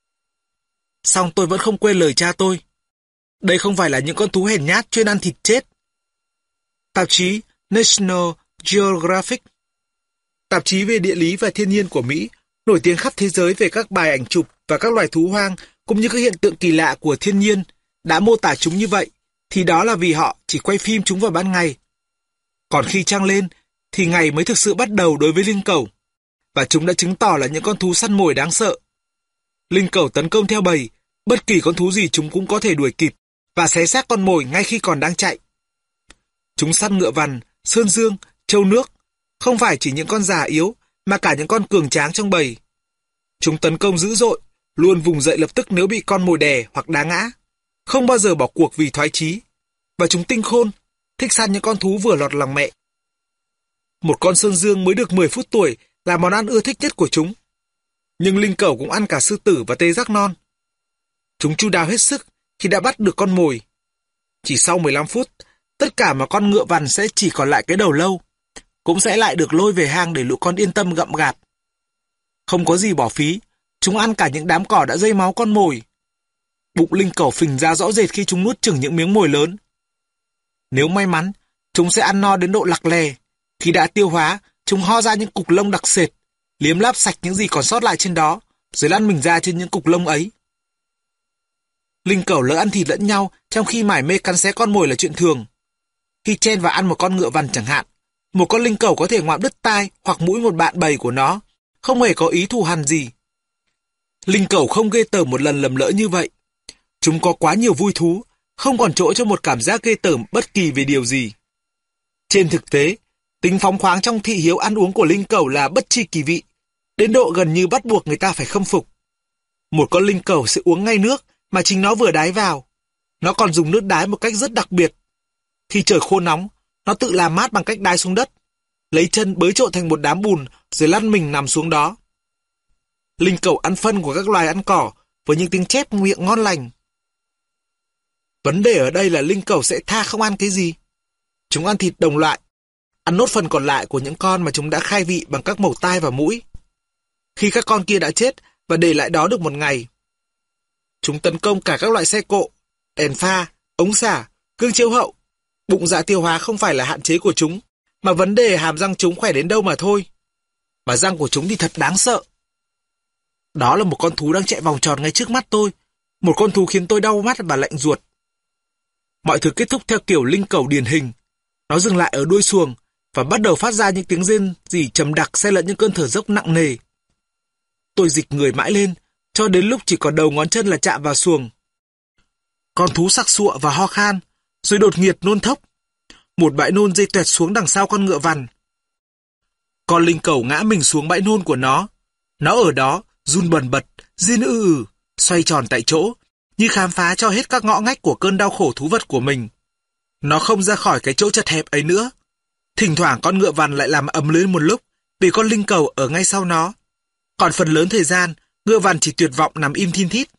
Song tôi vẫn không quên lời cha tôi. Đây không phải là những con thú hèn nhát chuyên ăn thịt chết. Tạp chí National Geographic, tạp chí về địa lý và thiên nhiên của Mỹ, nổi tiếng khắp thế giới về các bài ảnh chụp và các loài thú hoang cũng như các hiện tượng kỳ lạ của thiên nhiên, đã mô tả chúng như vậy, thì đó là vì họ chỉ quay phim chúng vào ban ngày. Còn khi trăng lên, thì ngày mới thực sự bắt đầu đối với linh cẩu, và chúng đã chứng tỏ là những con thú săn mồi đáng sợ. Linh cẩu tấn công theo bầy, bất kỳ con thú gì chúng cũng có thể đuổi kịp và xé xác con mồi ngay khi còn đang chạy. Chúng săn ngựa vằn, sơn dương, trâu nước, không phải chỉ những con già yếu mà cả những con cường tráng trong bầy. Chúng tấn công dữ dội, luôn vùng dậy lập tức nếu bị con mồi đè hoặc đá ngã, không bao giờ bỏ cuộc vì thoái chí. Và chúng tinh khôn, thích săn những con thú vừa lọt lòng mẹ. Một con sơn dương mới được 10 phút tuổi là món ăn ưa thích nhất của chúng. Nhưng linh cẩu cũng ăn cả sư tử và tê giác non. Chúng chu đáo hết sức khi đã bắt được con mồi. Chỉ sau 15 phút, tất cả mà con ngựa vằn sẽ chỉ còn lại cái đầu lâu, cũng sẽ lại được lôi về hang để lũ con yên tâm gặm gạt. Không có gì bỏ phí, chúng ăn cả những đám cỏ đã dây máu con mồi. Bụng linh cẩu phình ra rõ rệt khi chúng nuốt chửng những miếng mồi lớn. Nếu may mắn, chúng sẽ ăn no đến độ lặc lè. Khi đã tiêu hóa, chúng ho ra những cục lông đặc sệt, liếm láp sạch những gì còn sót lại trên đó, rồi lăn mình ra trên những cục lông ấy. Linh cẩu lỡ ăn thịt lẫn nhau, trong khi mải mê cắn xé con mồi là chuyện thường. Khi chen vào ăn một con ngựa vằn chẳng hạn, một con linh cẩu có thể ngoạm đứt tai hoặc mũi một bạn bầy của nó, không hề có ý thù hằn gì. Linh cẩu không ghê tởm một lần lầm lỡ như vậy. Chúng có quá nhiều vui thú, không còn chỗ cho một cảm giác ghê tởm bất kỳ về điều gì. Trên thực tế, tính phóng khoáng trong thị hiếu ăn uống của linh cẩu là bất tri kỳ vị, đến độ gần như bắt buộc người ta phải khâm phục. Một con linh cẩu sẽ uống ngay nước mà chính nó vừa đái vào. Nó còn dùng nước đái một cách rất đặc biệt. Khi trời khô nóng, nó tự làm mát bằng cách đái xuống đất, lấy chân bới trộn thành một đám bùn rồi lăn mình nằm xuống đó. Linh cẩu ăn phân của các loài ăn cỏ với những tiếng chép miệng ngon lành. Vấn đề ở đây là linh cẩu sẽ tha không ăn cái gì. Chúng ăn thịt đồng loại, ăn nốt phần còn lại của những con mà chúng đã khai vị bằng các mẩu tai và mũi. Khi các con kia đã chết và để lại đó được một ngày, chúng tấn công cả các loại xe cộ, đèn pha, ống xả, gương chiếu hậu. Bụng dạ tiêu hóa không phải là hạn chế của chúng, mà vấn đề hàm răng chúng khỏe đến đâu mà thôi. Mà răng của chúng thì thật đáng sợ. Đó là một con thú đang chạy vòng tròn ngay trước mắt tôi, một con thú khiến tôi đau mắt và lạnh ruột. Mọi thứ kết thúc theo kiểu linh cẩu điển hình. Nó dừng lại ở đuôi xuồng và bắt đầu phát ra những tiếng rên rỉ trầm đặc xen lẫn những cơn thở dốc nặng nề. Tôi dịch người mãi lên, cho đến lúc chỉ còn đầu ngón chân là chạm vào xuồng. Con thú sặc sụa và ho khan, rồi đột nghiệt nôn thốc. Một bãi nôn dây tuẹt xuống đằng sau con ngựa vằn. Con linh cẩu ngã mình xuống bãi nôn của nó. Nó ở đó, run bần bật, rên xoay tròn tại chỗ, như khám phá cho hết các ngõ ngách của cơn đau khổ thú vật của mình. Nó không ra khỏi cái chỗ chật hẹp ấy nữa. Thỉnh thoảng con ngựa vằn lại làm ầm lên một lúc, vì con linh cẩu ở ngay sau nó. Còn phần lớn thời gian, ngựa vằn chỉ tuyệt vọng nằm im thin thít.